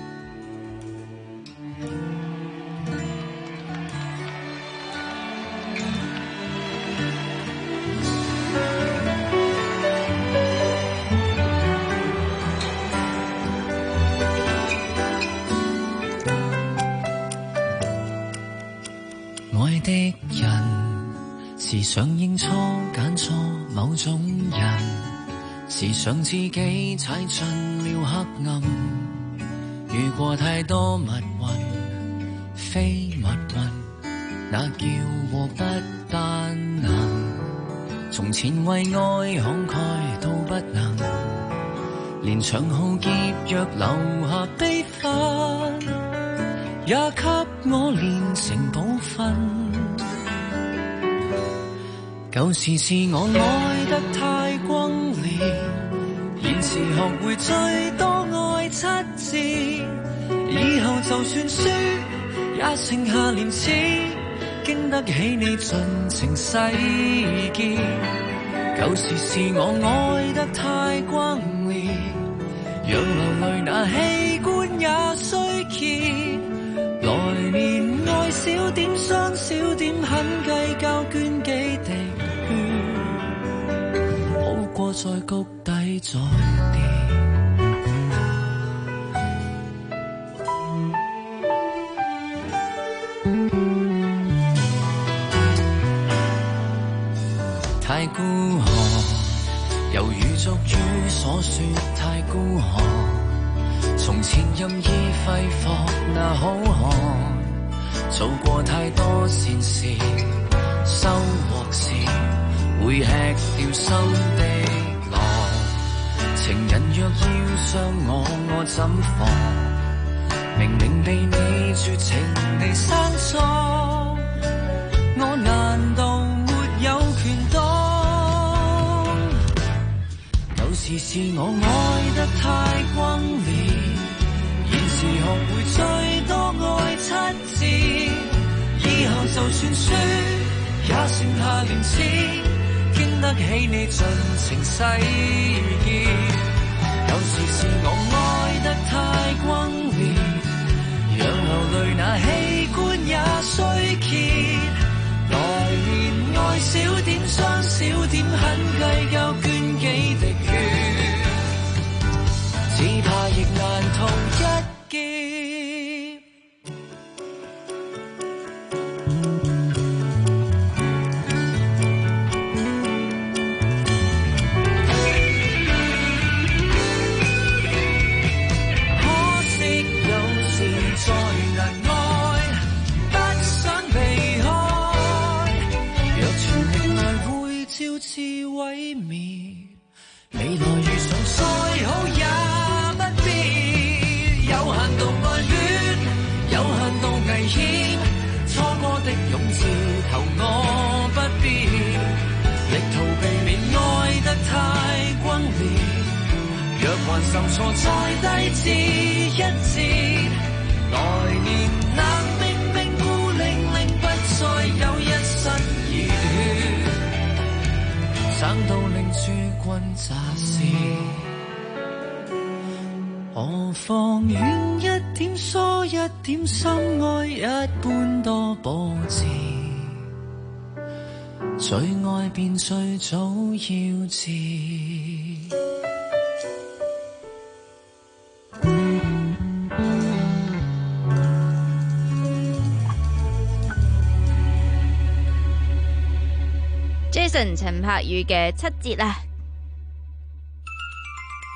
愛的人時常認錯揀錯某種人，時常自己踩進了黑暗，遇過太多密雲非密雲，那叫禍不單能。從前為愛慷慨都不能，連長號劫若留下悲憤，也給我練成寶訓。舊時是我愛得太轟烈，現時學會最多愛七字，以後就算輸也剩下廉恥，經得起你盡情洗劫。舊時是我愛得太轟烈，讓流淚那器官也衰竭，來年愛少點傷少點，很計較捐幾滴血，好過在谷底再跌。太孤寒，猶如俗語所說太孤寒，從前任意揮霍那好漢，做過太多善事，收穫時會吃掉心的狼。情人若要傷我，我怎防？明明被你絕情地生錯，我難道沒有權當？舊時是我愛得太轟烈，現時學會最多愛七字，以後就算輸也剩下廉恥，經得起你盡情洗劫。有時是我愛得太轟烈，讓流淚那器官也衰竭，來年愛少點傷少點，很計較捐幾滴血，只怕亦難逃一劫。毀滅，未來遇上再好也不必，有限度愛戀，有限度危險，錯過的勇字頭我不必，力圖避免愛得太轟烈，若還受挫再低至一截，來年冷冰冰孤零零，不再有一身熱血，省到令諸君咋舌，何況遠一點疏一點，心愛一般多波折，最愛便最早要知。 Jason 陳柏宇嘅七節啊！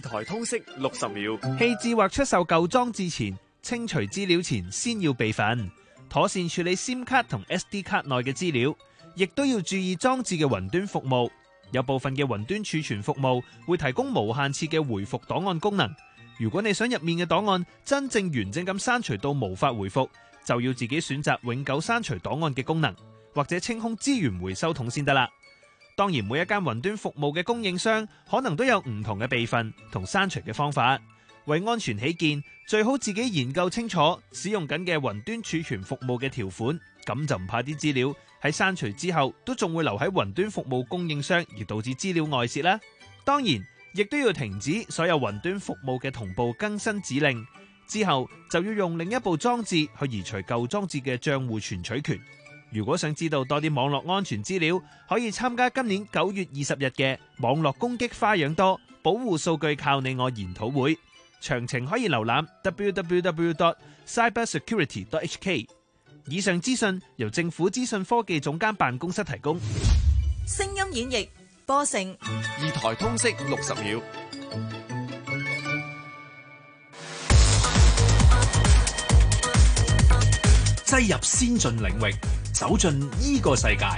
台通識六十秒， 棄置或出售舊裝置前，清除資料前先要備份，妥善處理 SIM 卡同 S D 卡內嘅資料，亦都要注意裝置嘅雲端服務。有部分嘅雲端儲存服務會提供無限次嘅回復檔案功能。如果你想入面嘅檔案真正完整咁刪除到無法回復，就要自己選擇永久刪除檔案嘅功能，或者清空資源回收桶先得啦。當然，每一間雲端服務嘅供應商可能都有唔同嘅備份同刪除嘅方法。為安全起見，最好自己研究清楚使用緊嘅雲端儲存服務嘅條款，咁就唔怕啲資料喺刪除之後都仲會留喺雲端服務供應商，而導致資料外泄啦。當然，亦都要停止所有雲端服務嘅同步更新指令，之後就要用另一部裝置去移除舊裝置嘅帳戶存取權。如果想知道多啲網絡安全資料，可以參加今年九月二十日嘅網絡攻擊花樣多，保護數據靠你我研討會。詳情可以瀏覽 w w w dot cyber security dot h k。 以上資訊由政府資訊科技總監辦公室提供。 聲音演繹波成二台通識六十秒， 擠入先進領域，走進呢個世界。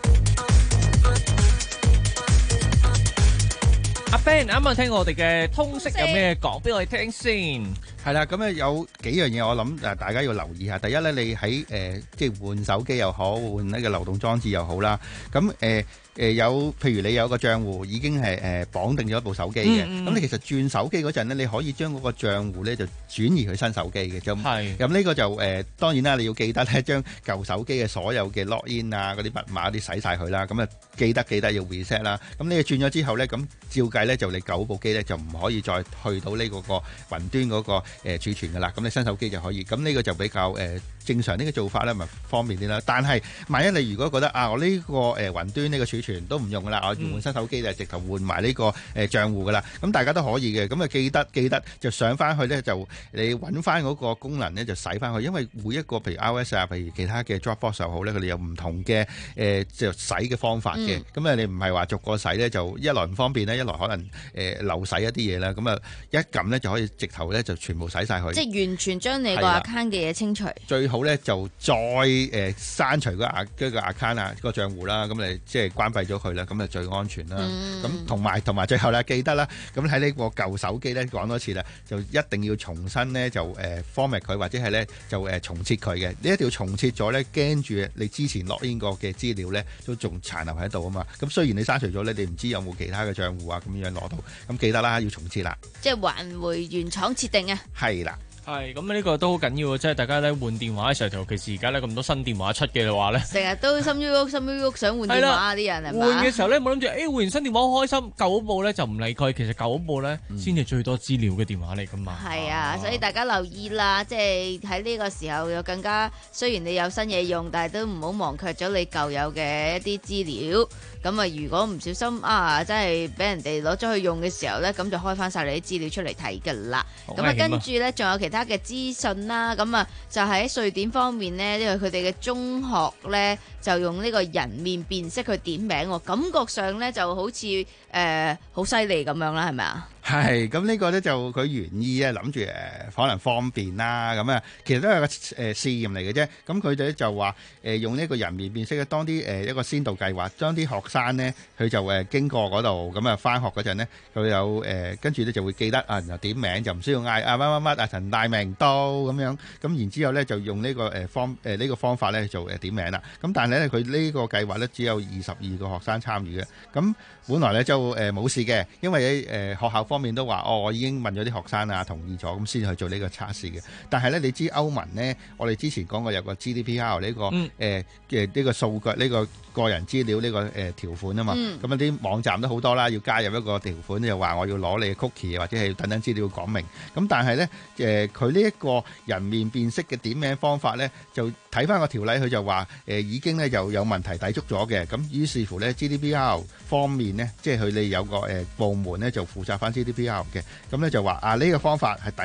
阿 Ben 啱啱聽我哋嘅通識有咩講俾我哋聽先？ 係啦，咁咧有幾樣嘢我諗誒大家要留意下。第一咧，你喺誒、呃、即係換手機又好，換呢個流動裝置又好啦。咁誒誒有，譬如你有個賬戶已經係誒、呃、綁定咗一部手機嘅，咁、嗯嗯、你其實轉手機嗰陣咧，你可以將嗰個賬戶咧就轉移去新手機嘅。咁咁呢個就誒、呃、當然啦，你要記得咧將舊手機嘅所有嘅 login 啊嗰啲密碼啲洗晒佢啦。咁啊記得記得要 reset 啦。咁你轉咗之後咧，咁照計咧就你舊部機咧就唔可以再去到呢個個雲端嗰、那個。誒儲存㗎啦，咁你新手機就可以，咁呢個就比較誒、呃、正常呢個做法咧，咪方便啲啦。但係萬一你如果覺得啊，我呢、這個誒、呃、雲端呢個儲存都唔用㗎啦，我要換新手機就直頭換埋呢、這個誒、呃、帳戶㗎啦。咁大家都可以嘅，咁啊記得記得就上翻去咧，就你揾翻嗰個功能咧，就洗翻去，因為每一個譬如 iOS 啊，譬如其他嘅 Dropbox 又好咧，佢哋有唔同嘅誒、呃、就洗嘅方法嘅。咁啊、嗯，你唔係話逐個洗咧，就一來唔方便咧，一來可能誒、呃、漏洗一啲嘢啦。咁啊一撳咧就可以直頭咧就全部洗晒佢。 即係完全將你個 account 嘅嘢清除。最好咧就再誒、呃、刪除個 account 啊個賬戶啦，咁你即係關閉咗佢啦，咁就最安全啦。咁同埋同埋最後咧記得啦，咁喺呢個舊手機咧講多次啦，就一定要重新咧就誒、呃、format 佢，或者係咧就誒、呃、重設佢嘅。你一定要重設咗咧，驚住你之前 login 過嘅資料咧都仲殘留喺度啊嘛。咁雖然你刪除咗咧，你唔知有冇其他嘅賬戶啊咁樣攞到，咁記得啦，要重設啦。 即係還回原廠設定啊。 係啦。 係咁呢個都好緊要，即係大家咧換電話嘅時候，尤其是而家咧咁多新電話出嘅話咧， 成日都心喐喐心喐喐想換電話啲人係嘛？ 換嘅時候咧冇諗住，誒換完新電話好開心，舊嗰部咧就唔理佢，其實舊嗰部咧先至最多資料嘅電話嚟噶嘛。 係啊，所以大家留意啦，即係喺呢個時候又更加，雖然你有新嘢用，但係都唔好忘卻咗你舊有嘅一啲資料。咁啊，如果唔小心啊，真係俾人哋攞咗去用嘅時候咧，咁就開翻晒你啲資料出嚟睇噶啦。咁啊，跟住咧仲有其他嘅資訊啦。咁啊，就喺瑞典方面咧，因為佢哋嘅中學咧就用呢個人面辨識去點名，感覺上咧就好似誒好犀利咁樣啦，係咪啊？ 係，咁呢個咧就佢原意咧諗住誒可能方便啦，咁啊其實都係個誒試驗嚟嘅啫。咁佢哋就話誒、呃、用呢個人面辨識嘅當啲誒、呃、一個先導計劃，將啲學生呢，佢就誒、呃、經過嗰度，咁啊返學嗰陣呢，佢有誒跟住咧就會記得啊，然後點名就唔需要嗌啊乜乜乜啊陳大明到咁樣，咁然之後咧就用呢、這個誒、呃、方誒呢、呃這個方法咧做誒點名啦。咁但係咧佢呢個計劃咧只有二十二個學生參與嘅，咁本來咧就誒冇、呃、事嘅，因為喺誒、呃、學校方面都話哦，我已經問咗啲學生啊，同意咗，咁先去做呢個測試嘅。但係咧，你知歐盟呢，我哋之前講過有個 G D P R 呢、這個誒嘅呢個數據呢、這個個人資料呢、這個誒、呃、條款啊嘛。咁啊啲網站都好多啦，要加入一個條款，就話我要攞你嘅 cookie 或者係等等資料講明。咁但係咧誒，佢呢一個人面辨識嘅點名方法咧，就睇翻個條例，佢就話誒、呃、已經咧就有問題抵觸咗嘅。咁於是乎咧 G D P R 方面呢，即係佢哋有個誒、呃、部門咧就負責翻 G D P R 嘅，咁咧就話啊呢、這個方法係抵觸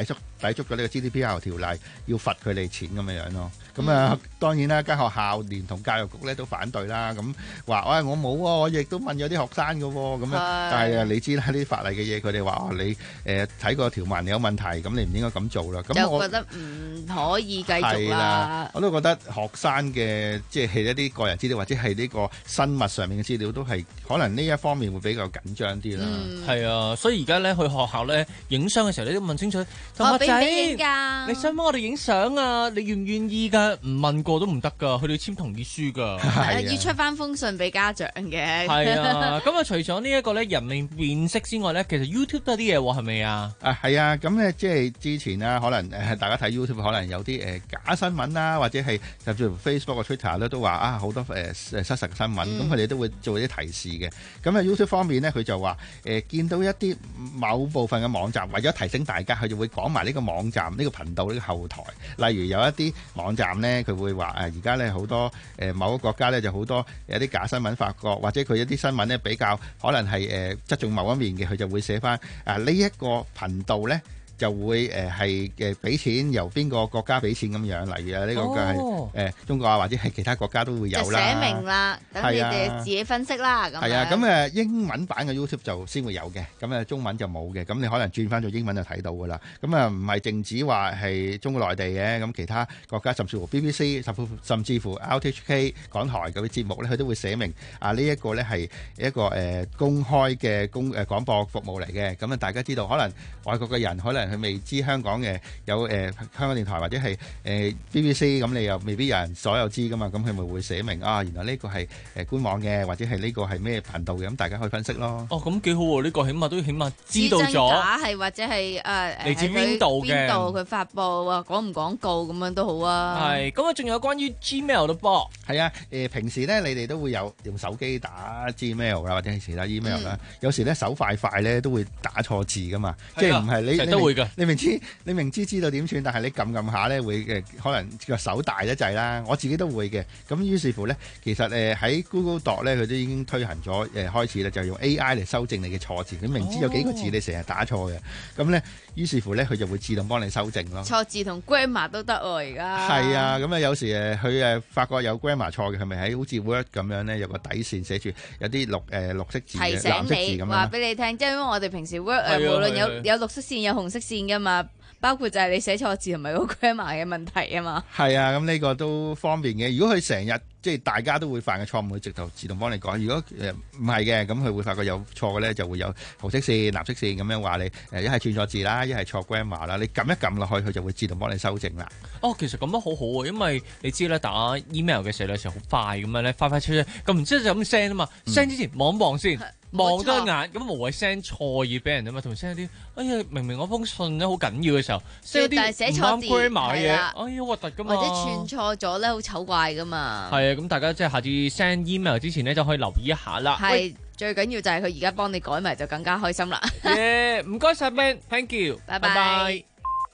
抵觸咗呢個 G D P R 條例，要罰佢哋錢咁樣樣咯。咁啊、嗯，當然啦，間學校連同教育局咧都反對啦。咁話喂，我冇喎，我亦都問咗啲學生㗎喎。咁樣，但係啊，你知啦，呢啲法例嘅嘢，佢哋話你誒睇個條文有問題，咁你唔應該咁做啦。咁我就覺得唔可以繼續啦。 我都覺得學生嘅即係一啲個人資料或者係呢個生物上面嘅資料，都係可能呢一方面會比較緊張啲啦。 係、嗯、啊，所以而家咧去學校咧影相嘅時候，你都問清楚同學仔，你想幫我哋影相啊？你願唔願意㗎？唔問過都唔得㗎，佢哋要簽同意書㗎。係、啊、 要出翻封信俾家長嘅。 係啊，咁啊，除咗呢一個咧人面辨識之外咧，其實 YouTube 都有啲嘢喎，係咪啊？ 啊，係啊，咁咧即係之前啊，可能誒大家睇 YouTube 可能有啲誒、呃、假新聞啦，或者係甚至乎 Facebook 個 Twitter 咧都話啊好多誒誒失實新聞，咁佢哋都會做啲提示嘅。咁啊 YouTube 方面咧，佢就話誒、呃、見到一啲某部分嘅網站，為咗提醒大家，佢就會講埋呢個網站、呢、呢個頻道、呢、呢個後台。例如有一啲網站咧，佢會話誒而家咧好多誒、呃、某個國家咧就好多有啲假新聞發覺，或者佢一啲新聞咧比較可能係誒側重某一面嘅，佢就會寫翻啊呢一個頻道咧。就會誒係誒俾錢由邊個國家俾錢咁樣，例如啊呢個嘅係誒中國啊，或者係其他國家都會有啦。就寫明啦，等你哋自己分析啦。咁係啊，咁誒英文版嘅 YouTube 就先會有嘅，咁誒中文就冇嘅。咁你可能轉翻做英文就睇到噶啦。咁啊唔係淨止話係中國內地嘅，咁其他國家甚至乎 B B C 甚至乎 R T H K 港台嗰啲節目咧，佢都會寫明啊呢一個咧係一個誒公開嘅公誒廣播服務嚟嘅。咁啊大家知道，可能外國嘅人可能佢未知香港嘅有誒、呃、香港電台或者係誒、呃、B B C， 咁你又未必有人所有知噶嘛，咁佢咪會寫明啊原來呢個係誒官網嘅，或者係呢個係咩頻道嘅，咁大家可以分析咯。 哦，咁幾好喎！呢、呢個起碼都起碼知道咗。 真假係或者係誒嚟自邊度嘅？邊度佢發布啊？廣唔廣告咁樣都好啊。 係咁啊，仲有關於 Gmail 都噃。 係啊，誒、呃、平時咧你哋都會有用手機打 Gmail 啦，或者係其他 email 啦、嗯。有時咧手快快咧都會打錯字噶嘛，即係唔係你都會㗎。 你明知你明知知道點算，但係你撳撳下咧會誒可能個手大得滯啦。我自己都會嘅。咁於是乎咧，其實誒喺 Google Doc 咧佢都已經推行咗誒開始咧，就係用 A I 嚟修正你嘅錯字。佢明知有幾個字你成日打錯嘅，咁咧於是乎咧佢就會自動幫你修正咯。 錯字同 grammar 都得喎，而家。 係啊，咁啊有時誒佢誒發覺有 grammar 錯嘅，係咪喺好似 Word 咁樣咧有個底線寫住有啲綠誒綠色字、藍色字咁樣。 話俾你聽，即係因為我哋平時 Word 誒無論有有綠色線有紅色線噶嘛。包括就係你寫錯字同埋個 grammar 嘅問題啊嘛。係啊，咁呢個都方便嘅。如果佢成日即係大家都會犯嘅錯誤，會直頭自動幫你改。如果誒唔係嘅，咁佢會發覺有錯嘅咧，就會有紅色線、藍色線咁樣話你誒一係串錯字啦，一係錯 grammar 啦。你撳一撳落去，佢就會自動幫你修正啦。 哦，其實咁樣好好啊，因為你知咧打 email 嘅時候有時候好快咁樣咧，快快脆脆咁，唔知就咁 send 啊嘛。send 之前望一望先。望多一眼，咁無謂 send 錯嘢俾人啊嘛，同 send 啲，哎呀，明明我封信咧好緊要嘅時候，send 啲唔啱 grammar 嘅嘢，哎呀核突噶嘛， 或者串錯咗咧，好醜怪噶嘛。 係啊，咁大家即係下次 send email 之前咧，就可以留意一下啦。 係，最緊要就係佢而家幫你改埋，就更加開心啦。 耶，唔該晒 Ben，thank you， 拜拜。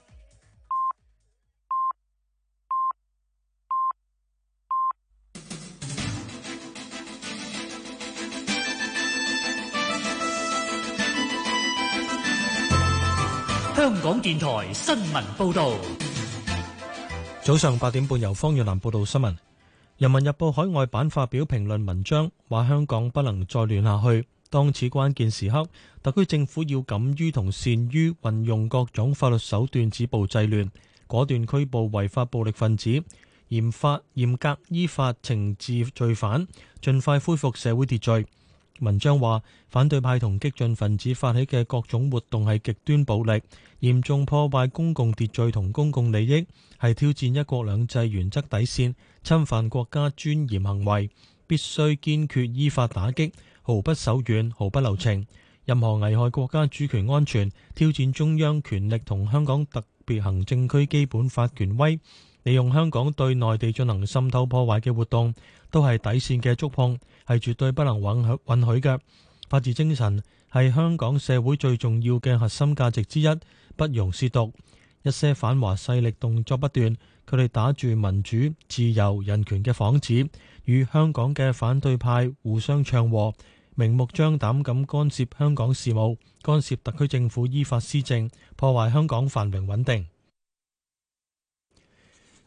香港電台新聞報道， 早上八點半由方遠南報道新聞。人民日報海外版發表評論文章，話香港不能再亂下去。當此關鍵時刻，特區政府要敢於同善於運用各種法律手段止暴制亂，果斷拘捕違法暴力分子，嚴法嚴格依法懲治罪犯，盡快恢復社會秩序。文章話，反對派同激進分子發起嘅各種活動係極端暴力，嚴重破壞公共秩序同公共利益，係挑戰一國兩制原則底線，侵犯國家尊嚴行為，必須堅決依法打擊，毫不手軟，毫不留情。任何危害國家主權安全、挑戰中央權力同香港特別行政區基本法權威，利用香港對內地進行滲透破壞嘅活動，都係底線嘅觸碰，係絕對不能允許允許嘅。法治精神係香港社會最重要嘅核心價值之一，不容褻瀆。一些反華勢力動作不斷，佢哋打住民主、自由、人權嘅幌子，與香港嘅反對派互相唱和，明目張膽咁干涉香港事務，干涉特區政府依法施政，破壞香港繁榮穩定。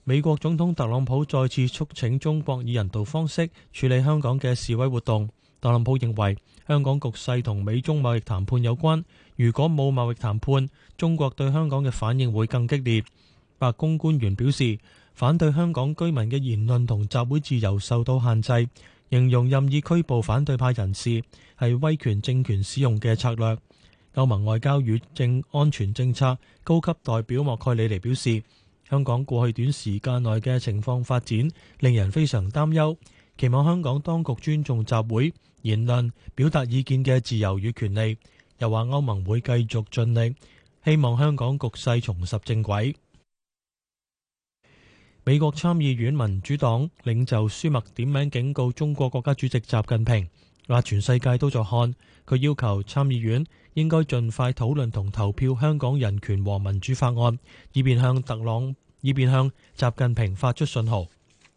美國總統特朗普再次促請中國以人道方式處理香港嘅示威活動。特朗普認為香港局勢同美中貿易談判有關，如果冇貿易談判，中國對香港嘅反應會更激烈。白宮官員表示，反對香港居民嘅言論同集會自由受到限制，形容任意拘捕反對派人士係威權政權使用嘅策略。歐盟外交與政安全政策高級代表莫蓋里尼表示，香港過去短時間內嘅情況發展令人非常擔憂，期望香港當局尊重集會、言論、表達意見嘅自由與權利。又話歐盟會繼續盡力，希望香港局勢重拾正軌。美國參議院民主黨領袖舒默點名警告中國國家主席習近平，話全世界都在看。佢要求參議院應該盡快討論同投票香港人權和民主法案，以便向特朗以便向習近平發出信號。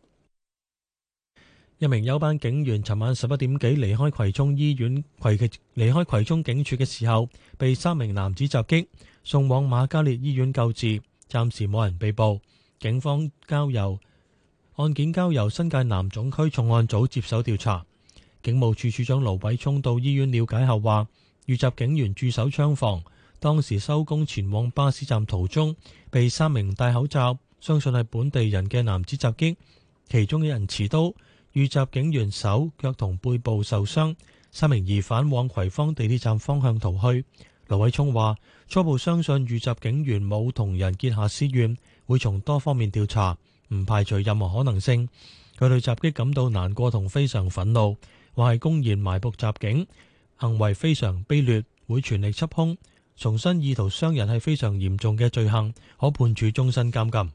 一名休班警員尋晚十一點幾離開葵涌醫院葵離開葵涌警署嘅時候，被三名男子襲擊，送往瑪嘉烈醫院救治，暫時冇人被捕。警方交由案件交由新界南總區重案組接手調查。警務處處長盧偉聰到醫院了解後話，遇襲警員駐守槍房，當時收工前往巴士站途中，被三名戴口罩、相信係本地人嘅男子襲擊，其中一人持刀，遇襲警員手腳同背部受傷。三名疑犯往葵芳地鐵站方向逃去。盧偉聰話，初步相信遇襲警員冇同人結下私怨，會從多方面調查，唔排除任何可能性。佢對襲擊感到難過同非常憤怒，話係公然埋伏襲警，行為非常卑劣，會全力緝兇。重申意圖傷人係非常嚴重嘅罪行，可判處終身監禁。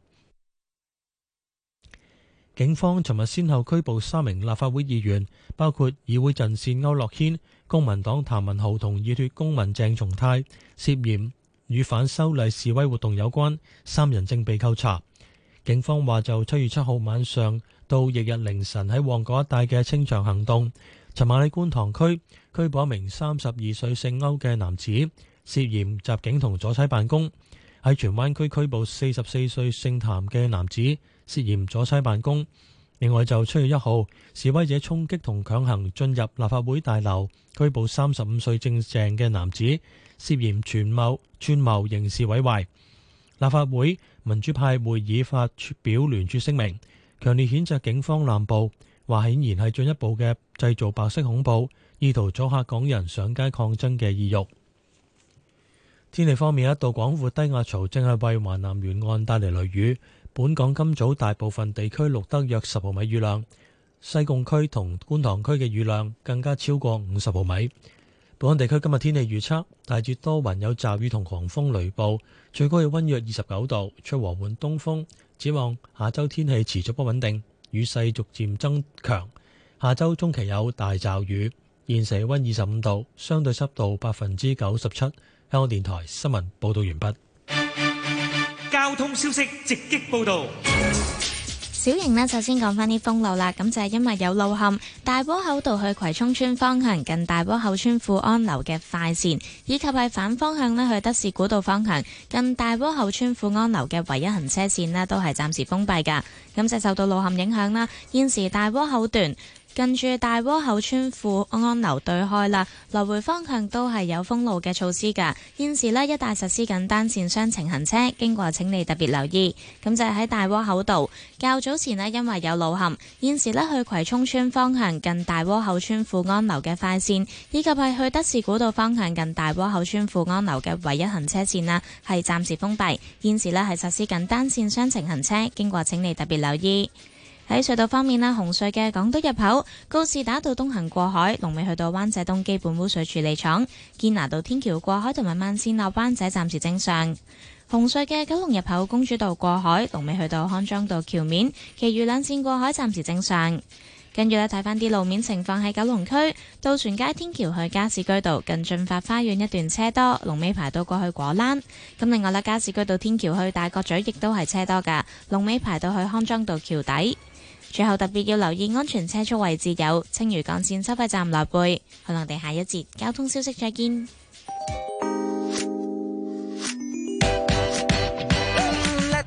警方尋日先後拘捕三名立法會議員，包括議會陣線區諾軒、公民黨譚文豪同熱血公民鄭松泰，涉嫌與反修例示威活動有關，三人正被扣查。警方話就七月七號晚上到翌日凌晨喺旺角一帶嘅清場行動，尋晚喺觀塘區拘捕一名三十二歲姓歐嘅男子，涉嫌襲警同阻差辦公；喺荃灣區拘捕四十四歲姓譚嘅男子，涉嫌阻差辦公。另外就七月一號示威者衝擊同強行進入立法會大樓，拘捕三十五歲姓鄭嘅男子，涉嫌串謀串謀刑事毀壞。立法會民主派會議發表聯署聲明，強烈譴責警方濫捕，話顯然係進一步嘅製造白色恐怖，意圖阻嚇港人上街抗爭嘅意欲。天氣方面，一道廣闊低壓槽正係為華南沿岸帶嚟雷雨。本港今早大部分地區錄得約十毫米雨量，西貢區同觀塘區嘅雨量更加超過五十毫米。本港地區今日天氣預測，大致多雲有驟雨同狂風雷暴，最高氣溫約二十九度，吹和緩東風。展望下周天氣持續不穩定，雨勢逐漸增強。下周中期有大驟雨。現時氣溫二十五度，相對濕度百分之九十七。香港電台新聞報道完畢。 交通消息直擊報道。 小瑩呢，首先講返啲封路啦，咁就係因為有路陷，大窩口道去葵涌村方向近大窩口村富安樓嘅快線，以及係反方向呢去德士古道方向近大窩口村富安樓嘅唯一行車線呢，都係暫時封閉㗎。咁就受到路陷影響啦，現時大窩口段近住大窩口村富安樓對開啦，來回方向都係有封路嘅措施㗎。現時呢，一帶實施緊單線雙程行車，經過請你特別留意。咁就係喺大窩口道，較早前呢，因為有路陷，現時呢，去葵涌村方向近大窩口村富安樓嘅快線，以及係去德士古道方向近大窩口村富安樓嘅唯一行車線啦，係暫時封閉。現時呢，係實施緊單線雙程行車，經過請你特別留意。喺隧道方面啦，紅隧嘅港島入口告士打道東行過海，龍尾去到灣仔東基本污水處理廠；堅拿道天橋過海同埋慢線落灣仔暫時正常。紅隧嘅九龍入口公主道過海，龍尾去到康莊道橋面，其餘兩線過海暫時正常。跟住咧睇翻啲路面情況，喺九龍區渡船街天橋去加士居道近駿發花園一段車多，龍尾排到過去果欄。咁另外咧，加士居道天橋去大角咀亦都係車多噶，龍尾排到去康莊道橋底。最後特別要留意安全車速位置有青嶼幹線收費站來背。可能我哋下一節交通消息再見。 Let me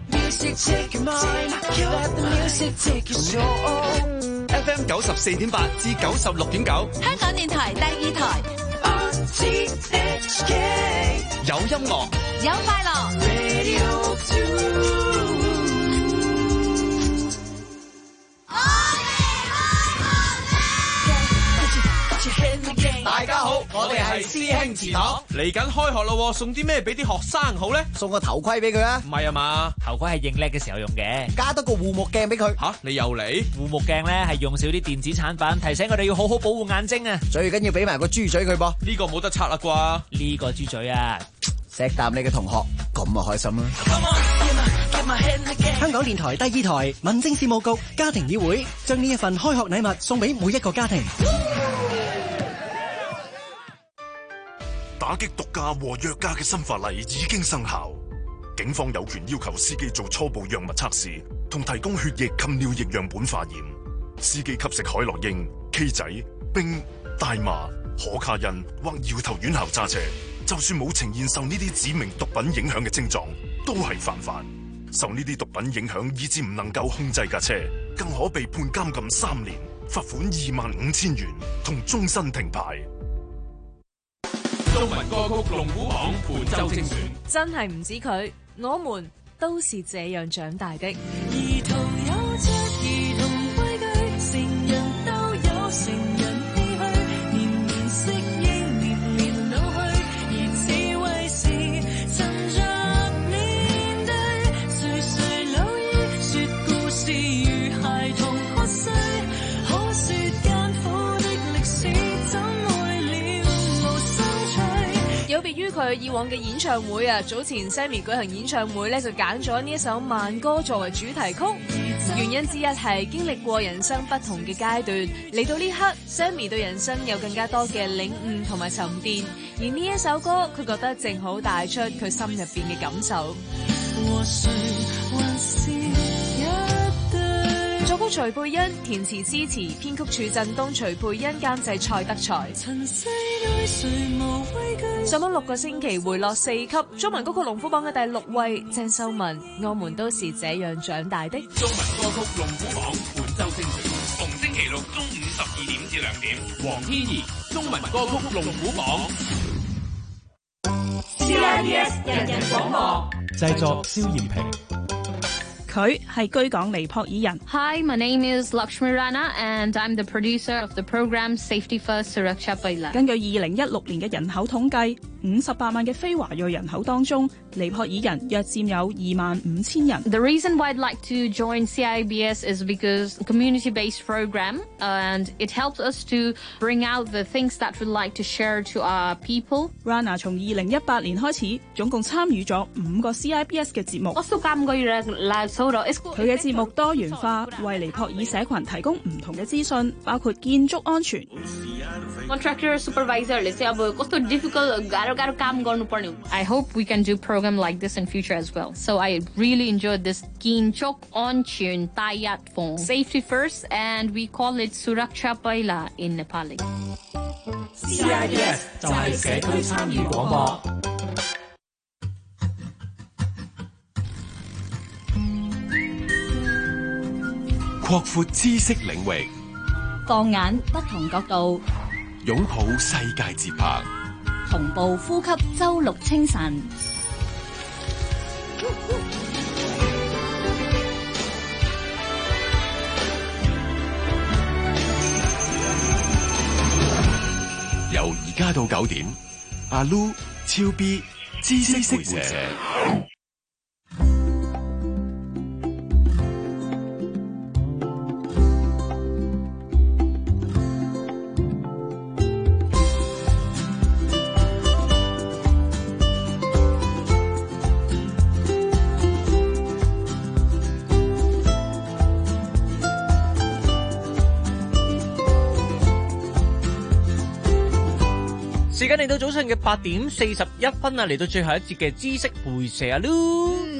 F M 九十四點八至九十六點九， 香港電台第二台， 有音樂， 有快樂。 大家好，我哋係師兄祠堂，嚟緊開學咯，送啲咩俾啲學生好咧？ 送個頭盔俾佢啊！ 唔係啊嘛， 頭盔係認叻嘅時候用嘅，加多個護目鏡俾佢。 吓，你又嚟？ 護目鏡咧係用少啲電子產品，提醒我哋要好好保護眼睛啊！最緊要俾埋個豬嘴佢噃， 呢個冇得拆啦啩？ 呢個豬嘴啊，錫啖你嘅同學，咁啊開心啦！ 香港電台第二台民政事務局家庭議會將呢一份開學禮物送俾每一個家庭。 打擊毒駕和藥駕嘅新法例已經生效，警方有權要求司機做初步藥物測試，同提供血液及尿液樣本化驗。司機吸食海洛因、K 仔、冰、大麻、可卡因或搖頭丸後揸車，就算冇呈現受呢啲指明毒品影響嘅症狀，都係犯法。受呢啲毒品影響以致唔能夠控制架車，更可被判監禁三年、罰款二萬五千元同終身停牌。 中文歌曲龍虎榜本周精選， 真係唔止佢，我們都是這樣長大的。 兒童有責，兒童規矩，成人都有成人唏噓，年年適應，年年老去，而智慧是趁着面對，歲歲老矣，說故事如孩童喝水，可說艱苦的歷史怎會了無生趣。 有別於佢以往嘅演唱會啊，早前 Sammy 舉行演唱會咧，就揀咗呢一首慢歌作為主題曲。原因之一係經歷過人生不同嘅階段，嚟到呢刻 Sammy 對人生有更加多嘅領悟同埋沉澱，而呢一首歌佢覺得正好帶出佢心入邊嘅感受。作曲徐佩欣，填詞支持，編曲處振東，徐佩欣監製蔡德才。上榜六個星期回落四級，中文歌曲龍虎榜嘅第六位，鄭秀文，我們都是這樣長大的。 中文歌曲龍虎榜本周精選，逢星期六中午十二點至兩點，黃天怡中文歌曲龍虎榜。 C I B S 人人廣播， 製作蕭艷平。 佢係居港尼泊爾人。 Hi, my name is Lakshmi Rana, and I'm the producer of the program Safety First Suraksha Paila. 根據二零一六年嘅人口統計，五十八萬嘅非華裔人口當中，尼泊爾人約佔有二萬五千人。 The reason why I'd like to join C I B S is because community-based program, and it helps us to bring out the things that we'd like to share to our people. Rana 從二零一八年開始，總共參與咗五個 C I B S 嘅節目。佢嘅節目多元化，為尼泊爾社群提供唔同嘅資訊，包括建築安全。 Contractor supervisor, let's say, कस्तो difficult, गाह्रो-गाह्रो काम गर्नुपर्ने. I hope we can do program like this in future as well. So I really enjoyed this Kinchok Onchun Tayat Phone. Safety first, and we call it Suraksha Paila in Nepali. C I B S 就係社區參與廣播。 擴闊知識領域， 放眼不同角度， 擁抱世界節拍， 同步呼吸周六清晨。 由而家到九點，阿 Lu、超 B、知識會社。 時間嚟到早上嘅八點四十一分啊，嚟到最後一節嘅知識會社啊，Lu。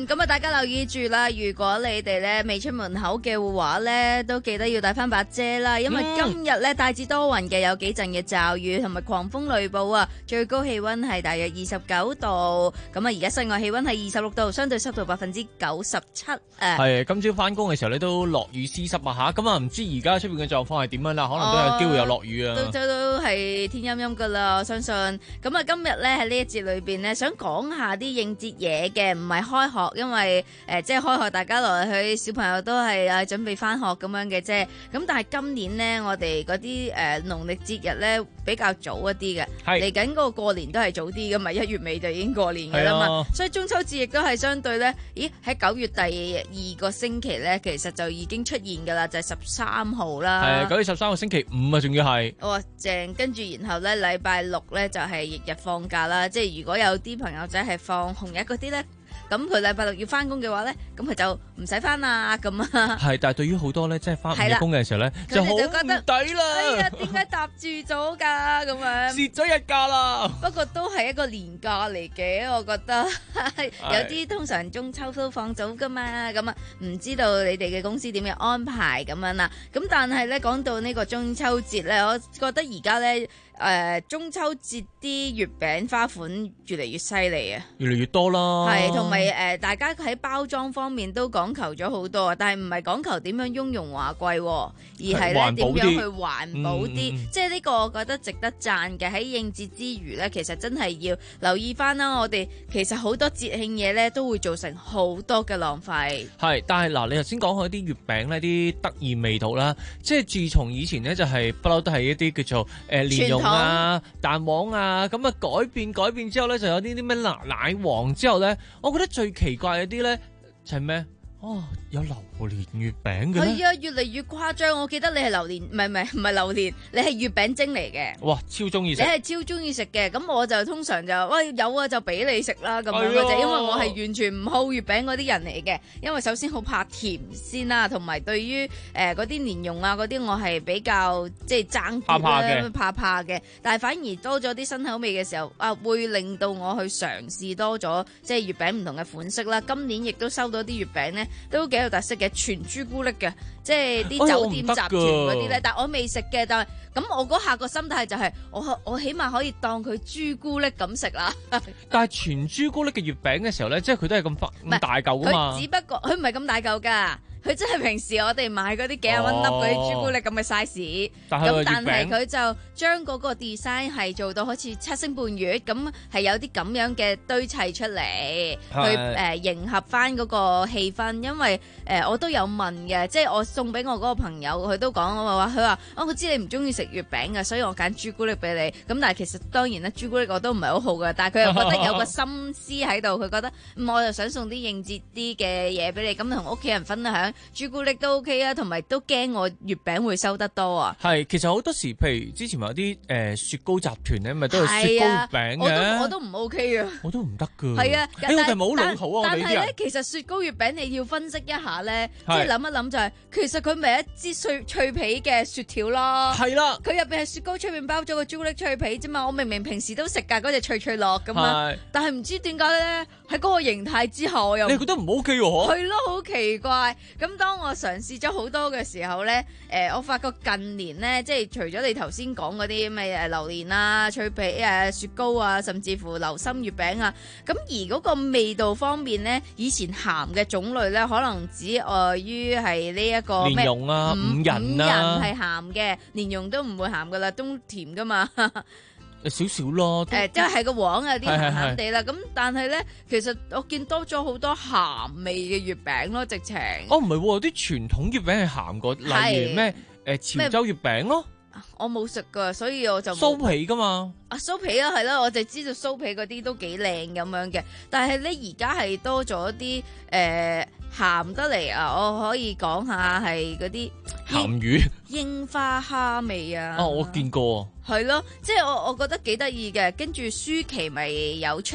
嗯，咁啊，大家留意住啦。如果你哋咧未出門口嘅話咧，都記得要帶翻把遮啦。因為今日咧大致多雲嘅，有幾陣嘅驟雨同埋狂風雷暴啊。最高氣溫係大約二十九度。咁啊，而家室外氣溫係二十六度，相對濕度百分之九十七。誒， 係今朝翻工嘅時候咧，都落雨絲濕啊吓。咁啊，唔知而家出邊嘅狀況係點樣啦？可能都有機會有落雨啊。 都都都係天陰陰噶啦，我相信。咁啊，今日咧喺呢一節裏邊咧，想講下啲應節嘢嘅，唔係開學，因為誒、呃、即係開學，大家來去小朋友都係誒準備翻學咁樣嘅啫。咁但係今年呢，我哋嗰啲誒農曆節日咧比較早一啲嘅，嚟緊嗰個過年都係早啲噶嘛，一月尾就已經過年噶啦嘛。啊、所以中秋節亦都係相對咧，咦喺九月第二個星期咧，其實就已經出現噶啦，就係十三號啦。 係九月十三號星期五啊，仲要係。 哇，正！跟住然後咧，禮拜六咧就係翌日放假啦。即係如果有啲朋友仔係放紅日嗰啲咧。咁佢禮拜六要翻工嘅話咧，咁佢就唔使翻啦咁啊。係， 但係對於好多咧，即係翻五日工嘅時候咧，就好唔抵啦。 哎呀，點解搭住咗㗎？咁樣蝕咗日假啦。 不過都係一個年假嚟嘅，我覺得有啲通常中秋都放早㗎嘛。咁啊，唔知道你哋嘅公司點樣安排咁樣啦。咁但係咧，講到呢個中秋節咧，我覺得而家咧。誒、呃、中秋節啲月餅花款越嚟越犀利啊！ 越嚟越多啦， 係同埋誒大家喺包裝方面都講求咗好多，但係唔係講求點樣雍容華貴，而係咧點樣去環保啲。嗯、即係呢個我覺得值得讚嘅。喺應節之餘咧，其實真係要留意翻啦。我哋其實好多節慶嘢咧都會造成好多嘅浪費。 係，但係嗱，你頭先講開啲月餅呢啲得意味道啦，即係自從以前呢，就係不嬲都係一啲叫做誒蓮蓉啊、蛋黃啊，咁啊改變改變之後咧，就有啲啲咩奶奶黃之後咧，我覺得最奇怪嗰啲咧就係咩？哦，有榴蓮月餅嘅。 係啊，越嚟越誇張。我記得你係榴蓮，唔係唔係唔係榴蓮，你係月餅精嚟嘅。 哇，超中意食！ 你係超中意食嘅，咁我就通常就喂有啊就俾你食啦咁樣嘅啫，因為我係完全唔好月餅嗰啲人嚟嘅。因為首先好怕甜先啦，同埋對於誒嗰啲蓮蓉啊嗰啲，我係比較即係爭啲啦，怕怕嘅。但係反而多咗啲新口味嘅時候，啊會令到我去嘗試多咗即係月餅唔同嘅款式啦。今年亦都收到啲月餅咧。都幾有特色嘅，全朱古力嘅，即係啲酒店集團嗰啲咧。但我未食嘅，但係咁我嗰下個心態就係、是，我我起碼可以當佢朱古力咁食啦。 但係全朱古力嘅月餅嘅時候咧，即係佢都係咁咁大嚿噶嘛。 佢只不過佢唔係咁大嚿噶。佢真係平時我哋買嗰啲幾廿蚊粒嗰啲朱古力咁嘅 size，咁但係佢就將嗰個 design 係做到好似七星伴月，咁係有啲咁樣嘅堆砌出嚟，去誒、呃、迎合翻嗰個氣氛。因為誒、呃、我都有問嘅，即係我送俾我嗰個朋友，佢都講我話，佢話哦，我知你唔中意食月餅嘅，所以我揀朱古力俾你。咁但係其實當然啦，朱古力我都唔係好好嘅，但係佢又覺得有個心思喺度，佢覺得咁我就想送啲應節啲嘅嘢俾你，咁同屋企人分享。朱古力都 OK 啊，同埋都驚我月餅會收得多啊。 係，其實好多時，譬如之前有啲誒、呃、雪糕集團咧，咪都係雪糕月餅嘅。我都我都唔 OK 啊。 我都唔得㗎。 係啊， 誒、欸、我哋冇老土啊， 但係咧， 其實雪糕月餅你要分析一下咧，即係諗一諗就係、是，其實佢咪一支脆脆皮嘅雪條咯。 係啦， 佢入邊係雪糕，出邊包咗個朱古力脆皮啫嘛。我明明平時都食㗎嗰隻脆脆樂咁啊，但係唔知點解咧，喺嗰個形態之後我又你覺得唔 OK 喎？ 係咯，好奇怪。咁當我嘗試咗好多嘅時候咧，誒、呃，我發覺近年咧，即係除咗你頭先講嗰啲咩誒榴蓮啊、脆皮誒、啊、雪糕啊，甚至乎流心月餅啊，咁而嗰個味道方面咧，以前鹹嘅種類咧，可能只礙於係呢一個蓮蓉啊、五仁啊，五仁係鹹嘅，蓮蓉都唔會鹹噶啦，都甜噶嘛。 少少咯， 誒，即係個黃有啲鹹鹹地啦。咁但係咧，其實我見多咗好多鹹味嘅月餅咯，直情。 哦，唔係喎，啲傳統月餅係鹹過，例如咩誒潮州月餅咯。 我冇食噶，所以我就酥皮噶嘛。 啊，酥皮啊，係啦，我就知道酥皮嗰啲都幾靚咁樣嘅。但係咧，而家係多咗啲誒鹹得嚟啊！我可以講下係嗰啲鹹魚、 櫻花蝦味啊。 哦，我見過。 係咯，即係我我覺得幾得意嘅。跟住舒淇咪有出誒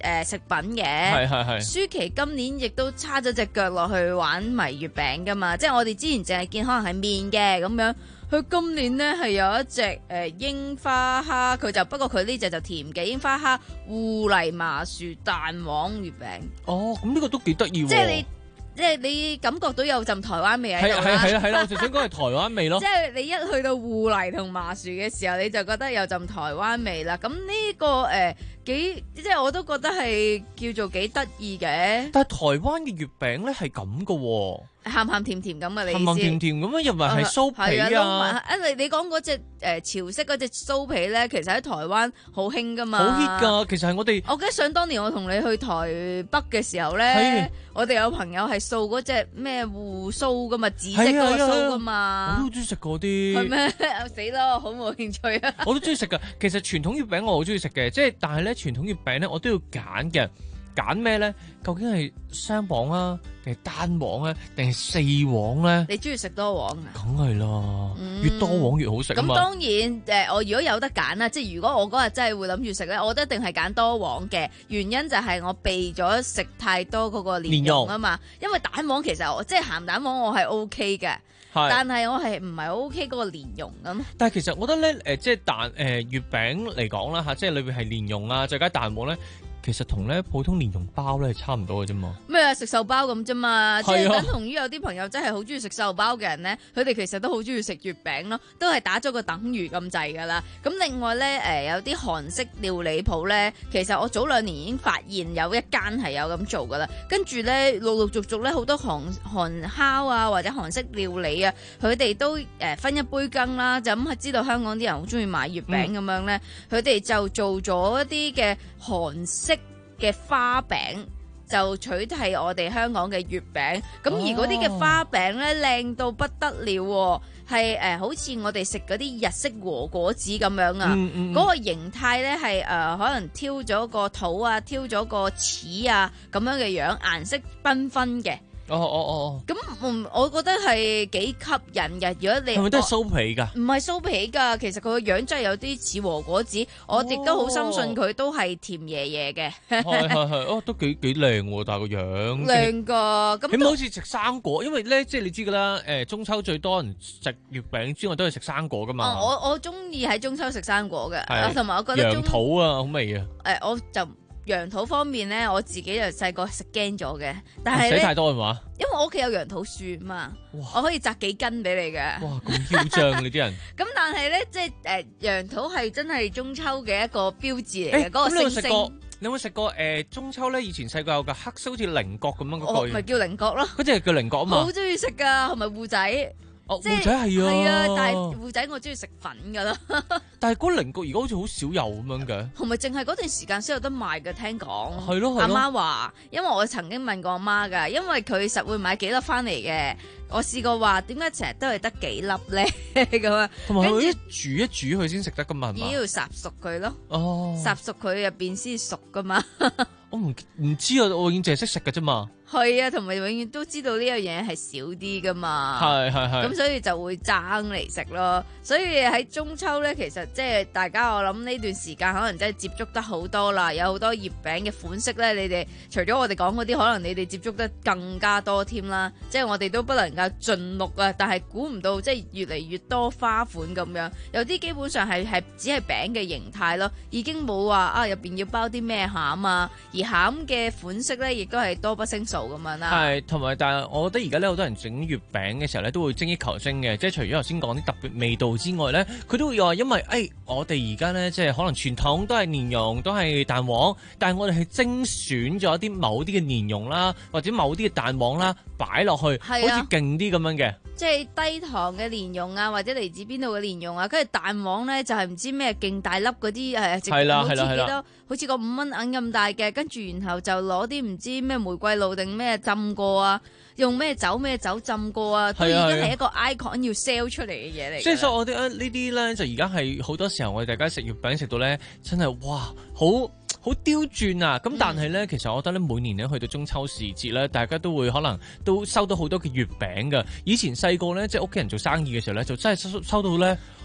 誒食品嘅。 係係係。 舒淇今年亦都叉咗隻腳落去玩迷月餅噶嘛，即係我哋之前淨係見可能係麵嘅咁樣。佢今年呢係有一隻誒、呃、櫻花蝦，佢就不過佢呢隻就甜嘅櫻花蝦芋泥麻薯蛋黃月餅。 哦，咁呢個都幾得意喎！ 即係你，即係你感覺到有陣台灣味喺度啦。 係係係啦係啦，我就想講係台灣味咯。 即係你一去到芋泥同麻薯嘅時候，你就覺得有陣台灣味啦。咁呢、這個誒、呃、幾，即係我都覺得係叫做幾得意嘅。 但係台灣嘅月餅咧係咁噶喎。 鹹鹹甜甜咁嘅你意思？ 鹹鹹甜甜咁樣，又唔係係酥皮啊？ 因為你講嗰隻誒潮式嗰隻酥皮咧，其實喺台灣好興噶嘛。 好 hit 㗎，其實係我哋。 我記得想當年我同你去台北嘅時候咧，我哋有朋友係掃嗰隻咩芋酥噶嘛，紫色嗰個酥噶嘛。 我都好中意食嗰啲。 係咩？死咯，好冇興趣啊！ 我都中意食㗎。其實傳統月餅我好中意食嘅，即係但係咧傳統月餅咧我都要揀嘅。揀咩咧？究竟係雙黃啊，定係單黃啊，定係四黃咧？ 你中意食多黃啊？ 梗係啦，嗯、越多黃越好食啊嘛。 咁當然誒、呃，我如果有得揀啦，即係如果我嗰日真係會諗住食咧，我覺得一定係揀多黃嘅。原因就係我避咗食太多嗰個蓮蓉啊嘛。因為蛋黃其實我即係鹹蛋黃我係 O K 嘅，但係我係唔係 O K 嗰個蓮蓉咁。 但係其實我覺得咧誒、呃，即係蛋誒、呃、月餅嚟講啦嚇，即係裏邊係蓮蓉啊，再加蛋黃咧。其實同咧普通蓮蓉包咧係差唔多嘅啫嘛。咩啊？食壽包咁啫嘛，即係等同於有啲朋友真係好中意食壽包嘅人咧，佢哋其實都好中意食月餅咯，都係打咗個等於咁滯噶啦。咁另外咧，誒、呃、有啲韓式料理鋪咧，其實我早兩年已經發現有一間係有咁做噶啦。跟住咧，陸陸續續咧好多韓韓烤啊或者韓式料理啊，佢哋都誒分一杯羹啦，就咁係知道香港啲人好中意買月餅咁樣咧，佢哋、嗯、就做咗一啲嘅韓式嘅花餅，就取替我哋香港嘅月餅。咁、哦、而嗰啲嘅花餅咧靚到不得了，係誒、呃、好似我哋食嗰啲日式和果子咁樣啊。嗰、嗯嗯、個形態咧係誒可能挑咗個肚啊，挑咗個齒啊咁樣嘅樣，顏色繽紛嘅。 哦哦哦， 咁嗯，我覺得係幾吸引嘅。如果你係咪都係酥皮㗎？ 唔係酥皮㗎，其實佢個樣真係有啲似和果子。哦、我亦都好深信佢都係甜爺爺嘅。係係係，哦，都幾幾靚喎，但係個樣靚㗎。咁起碼好似食生果，因為咧即係你知㗎啦。誒中秋最多人食月餅之外，都係食生果㗎嘛。 哦、我我中意喺中秋食生果嘅，同埋我覺得楊桃啊好味啊。 誒、呃，我就。楊桃方面咧，我自己就細個食驚咗嘅，但係咧，食太多係嘛？ 因為我屋企有楊桃樹嘛，我可以摘幾斤俾你嘅。 哇，咁囂張你啲人！ 咁但係咧，即係誒楊桃係真係中秋嘅一個標誌嚟嘅，嗰、欸、個星星。 你有冇食過誒、呃、中秋咧？以前細個有個黑色好似菱角咁樣嗰個， 咪叫菱角咯。 嗰隻係叫菱角啊嘛。 好中意食㗎，係咪芋仔？ 哦，芋仔係啊， 係啊，但係芋仔我中意食粉噶啦。 但係嗰菱角而家好似好少有咁樣嘅。 係咪淨係嗰段時間先有得賣嘅？聽講係咯， 阿媽話，因為我曾經問過阿媽噶，因為佢實會買幾粒翻嚟嘅。我試過話，點解成日都係得幾粒咧咁啊？ 同埋佢一煮一煮佢先食得噶嘛？ 要烚熟佢咯。 哦， 烚熟佢入邊先熟噶嘛。 我唔唔知啊，我已經淨係識食㗎啫嘛。 係啊，同埋永遠都知道呢樣嘢係少啲噶嘛。 係係係。咁所以就會爭嚟食咯。所以喺中秋咧，其實即係大家我諗呢段時間可能真係接觸得好多啦，有好多月餅嘅款式咧。你哋除咗我哋講嗰啲，可能你哋接觸得更加多添啦。即係我哋都不能夠盡錄啊，但係估唔到即係越嚟越多花款咁樣。有啲基本上係係只係餅嘅形態咯，已經冇話啊入邊要包啲咩餡啊，而餡嘅款式咧亦都係多不勝數咁樣啦。 係，同埋但係我覺得而家咧好多人整月餅嘅時候咧都會精益求精嘅，即係除咗頭先講啲特別味道之外咧，佢都會話因為誒、哎、我哋而家咧即係可能傳統都係蓮蓉都係蛋黃，但係我哋係精選咗一啲某啲嘅蓮蓉啦，或者某啲嘅蛋黃啦擺落去，好似勁啲咁樣嘅。 即係低糖嘅蓮蓉啊，或者嚟自邊度嘅蓮蓉啊，跟住蛋黃咧就係、是、唔知咩勁大粒嗰啲誒， 係啦係啦係啦，好似個五蚊銀咁大嘅，跟住然後就攞啲唔知咩玫瑰露定咩浸過啊，用咩酒咩酒浸過啊，都已經係一個 icon 要 sell 出嚟嘅嘢嚟。 即係所以我哋呢啲咧就而家係好多時候我哋大家食月餅食到咧真係哇好好刁鑽啊！咁但係咧，嗯、其實我覺得咧，每年咧去到中秋時節咧，大家都會可能都收到好多嘅月餅㗎。以前細個咧，即係屋企人做生意嘅時候咧，就真係收收到咧，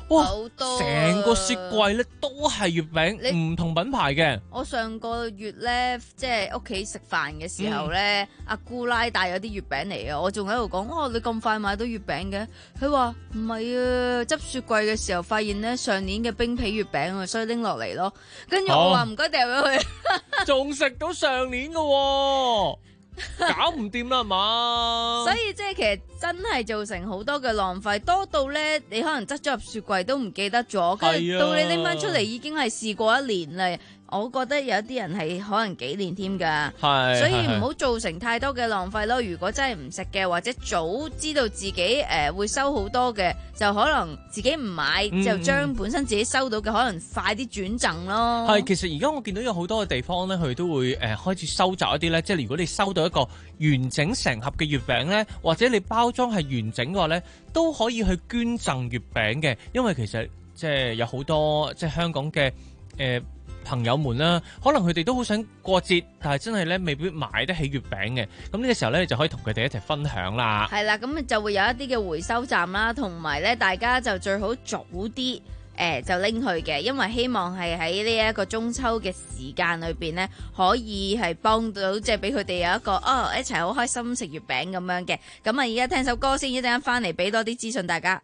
哇， 好多成個雪櫃咧都係月餅，唔同品牌嘅。 我上個月咧，即係屋企食飯嘅時候咧，阿、嗯、姑奶帶咗啲月餅嚟啊！我仲喺度講，哦，你咁快買到月餅嘅？佢話唔係啊，執雪櫃嘅時候發現咧上年嘅冰皮月餅啊，所以拎落嚟咯。跟住我話唔該掉咗佢， 仲食到上年嘅喎。搞唔掂啦嘛， 所以即係其實真係造成好多嘅浪費，多到咧你可能執咗入雪櫃都唔記得咗，跟住到你拎翻出嚟已經係試過一年啦。我覺得有啲人係可能幾年添㗎，所以唔好造成太多嘅浪費咯。如果真係唔食嘅，或者早知道自己誒、呃、會收好多嘅，就可能自己唔買，嗯、就將本身自己收到嘅可能快啲轉贈咯。 係，其實而家我見到有好多嘅地方咧，佢都會誒、呃、開始收集一啲咧，即係如果你收到一個完整成盒嘅月餅咧，或者你包裝係完整嘅話咧，都可以去捐贈月餅嘅，因為其實即係有好多即係香港嘅誒。呃朋友們啦，可能佢哋都好想過節，但係真係咧未必買得起月餅嘅。咁呢個時候咧，就可以同佢哋一齊分享啦。 係啦，咁就會有一啲嘅回收站啦，同埋咧大家就最好早啲誒、呃、就拎去嘅，因為希望係喺呢一個中秋嘅時間裏邊咧，可以係幫到即係俾佢哋有一個哦一齊好開心食月餅咁樣嘅。咁啊，而家聽首歌先，一陣間翻嚟俾多啲資訊大家。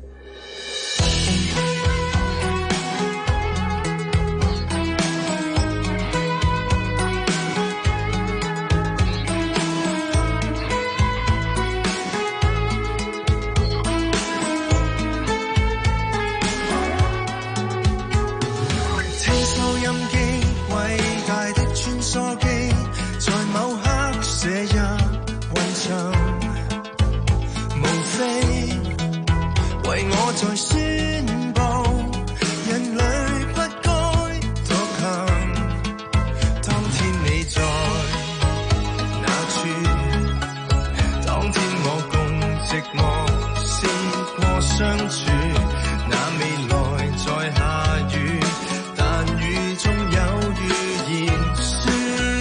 再宣布，人類不該獨行。當天你在哪處？當天我共寂寞試過相處。那未來在下雨，但雨中有預言書。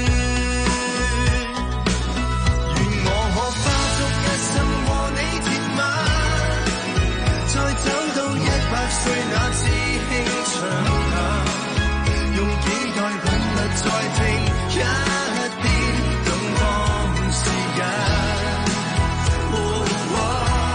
願我可花足一生和你填滿。再走到一百歲那知輕長行，用幾代韻律再聽一遍，動盪時間。哦哦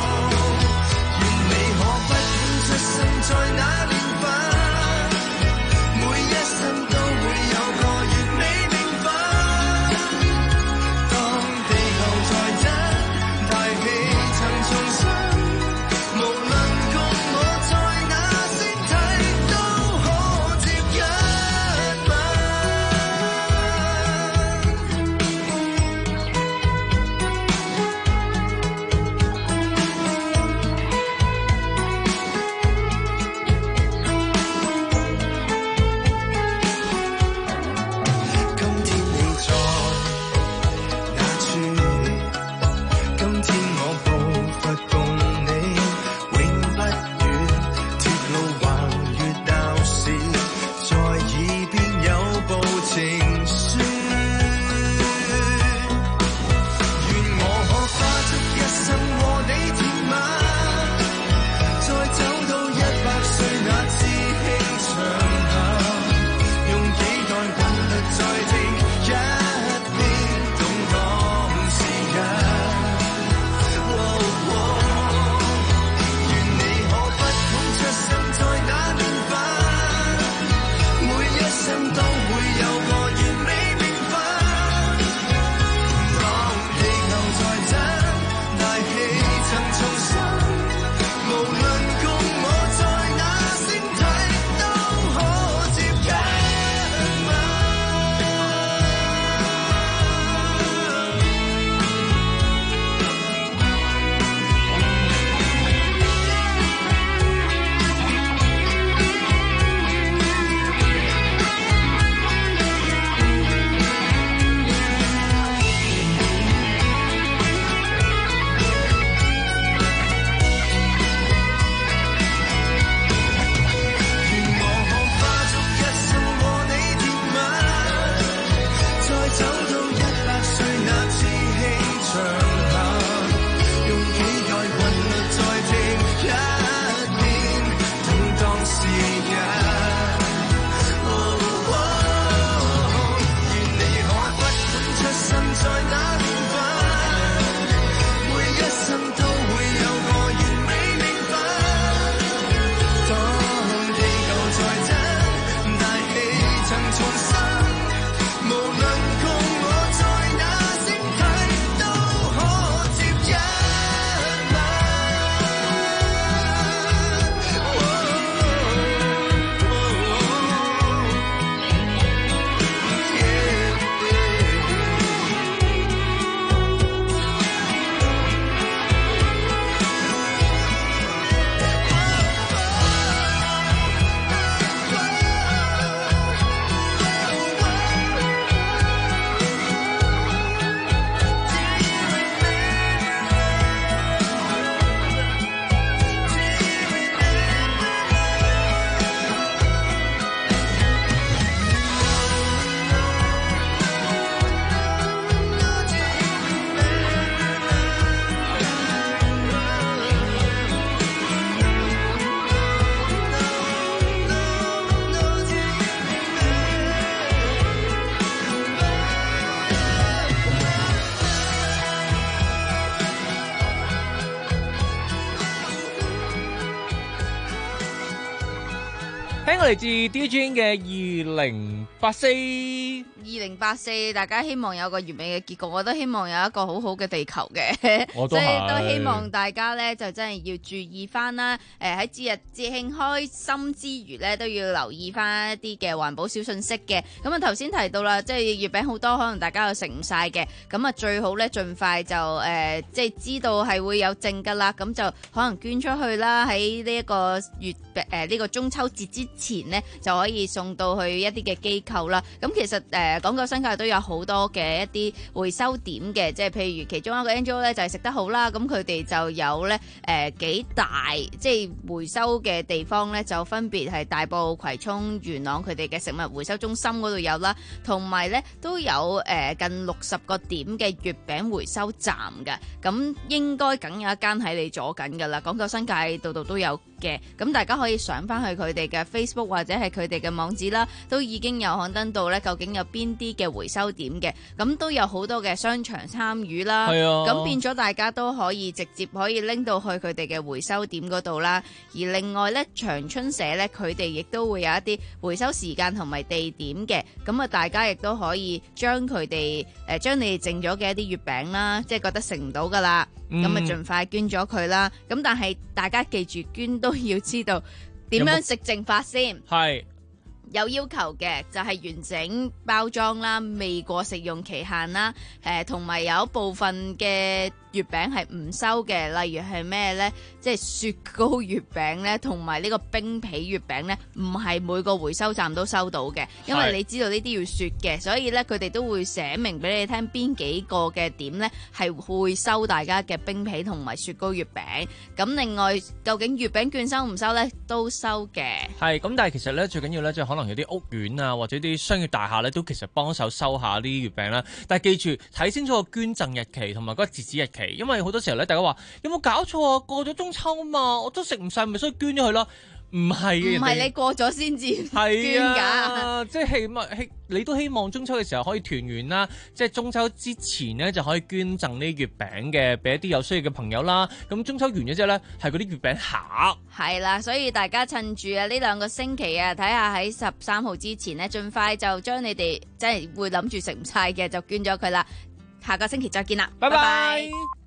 聽過嚟自 D J 嘅二零八四。 二零八四，大家希望有個完美嘅結局，我都希望有一個好好嘅地球嘅，所以都希望大家咧就真係要注意翻啦。誒、呃、喺節日節慶開心之餘咧，都要留意翻一啲嘅環保小信息嘅。咁啊頭先提到啦，即係月餅好多，可能大家又食唔晒嘅，咁啊最好咧盡快就誒、呃、即係知道係會有剩噶啦，咁就可能捐出去啦。喺呢一個月誒呢、呃這個中秋節之前呢，就可以送到去一啲嘅機構啦。咁其實誒。呃誒港九新界都有好多嘅一啲回收點嘅，即係譬如其中一個 N G O 咧就係食得好啦，咁佢哋就有咧誒幾大即係回收嘅地方咧，就分別係大埔、葵涌、元朗佢哋嘅食物回收中心嗰度有啦，同埋咧都有誒近六十個點嘅月餅回收站嘅，咁應該梗有一間喺你左緊㗎啦，港九新界度度都有嘅，咁大家可以上翻去佢哋嘅 Facebook 或者係佢哋嘅網址啦，都已經有刊登到咧，究竟有邊啲嘅回收點嘅，咁都有好多嘅商場參與啦，咁、啊、變咗大家都可以直接可以拎到去佢哋嘅回收點嗰度啦。而另外咧，長春社咧佢哋亦都會有一啲回收時間同埋地點嘅，咁啊大家亦都可以將佢哋誒將你哋剩咗嘅一啲月餅啦，即係覺得食唔到噶啦，咁啊盡快捐咗佢啦。咁但係大家記住捐都要知道點樣食剩法先。係。有要求嘅就係完整包裝啦，未過食用期限啦，誒同埋有一部分嘅月餅係唔收嘅，例如係咩呢？即係雪糕月餅呢，同埋呢個冰皮月餅呢，唔係每個回收站都收到嘅，因為你知道呢啲要雪嘅，所以呢，佢哋都會寫明俾你聽邊幾個嘅點呢係會收大家嘅冰皮同埋雪糕月餅。咁另外究竟月餅券收唔收呢？都收嘅。係咁，但係其實呢，最緊要呢，即係可能有啲屋苑啊或者啲商業大廈呢，都其實幫手收下呢啲月餅啦。但係記住睇清楚個捐贈日期同埋嗰個截止日期。因為好多時候咧，大家話有冇搞錯啊？過咗中秋啊嘛，我都食唔晒，咪所以捐咗佢咯。唔係嘅，唔係你過咗先至捐㗎，即係希望希你都希望中秋嘅時候可以團圓啦。即係中秋之前呢，就可以捐贈呢啲月餅嘅，俾一啲有需要嘅朋友啦。咁中秋完咗之後咧，係嗰啲月餅盒。係啦，所以大家趁住啊呢兩個星期啊，睇下喺十三號之前呢，盡快就將你哋即係會諗住食唔晒嘅就捐咗佢啦。下個星期再見啦，拜拜。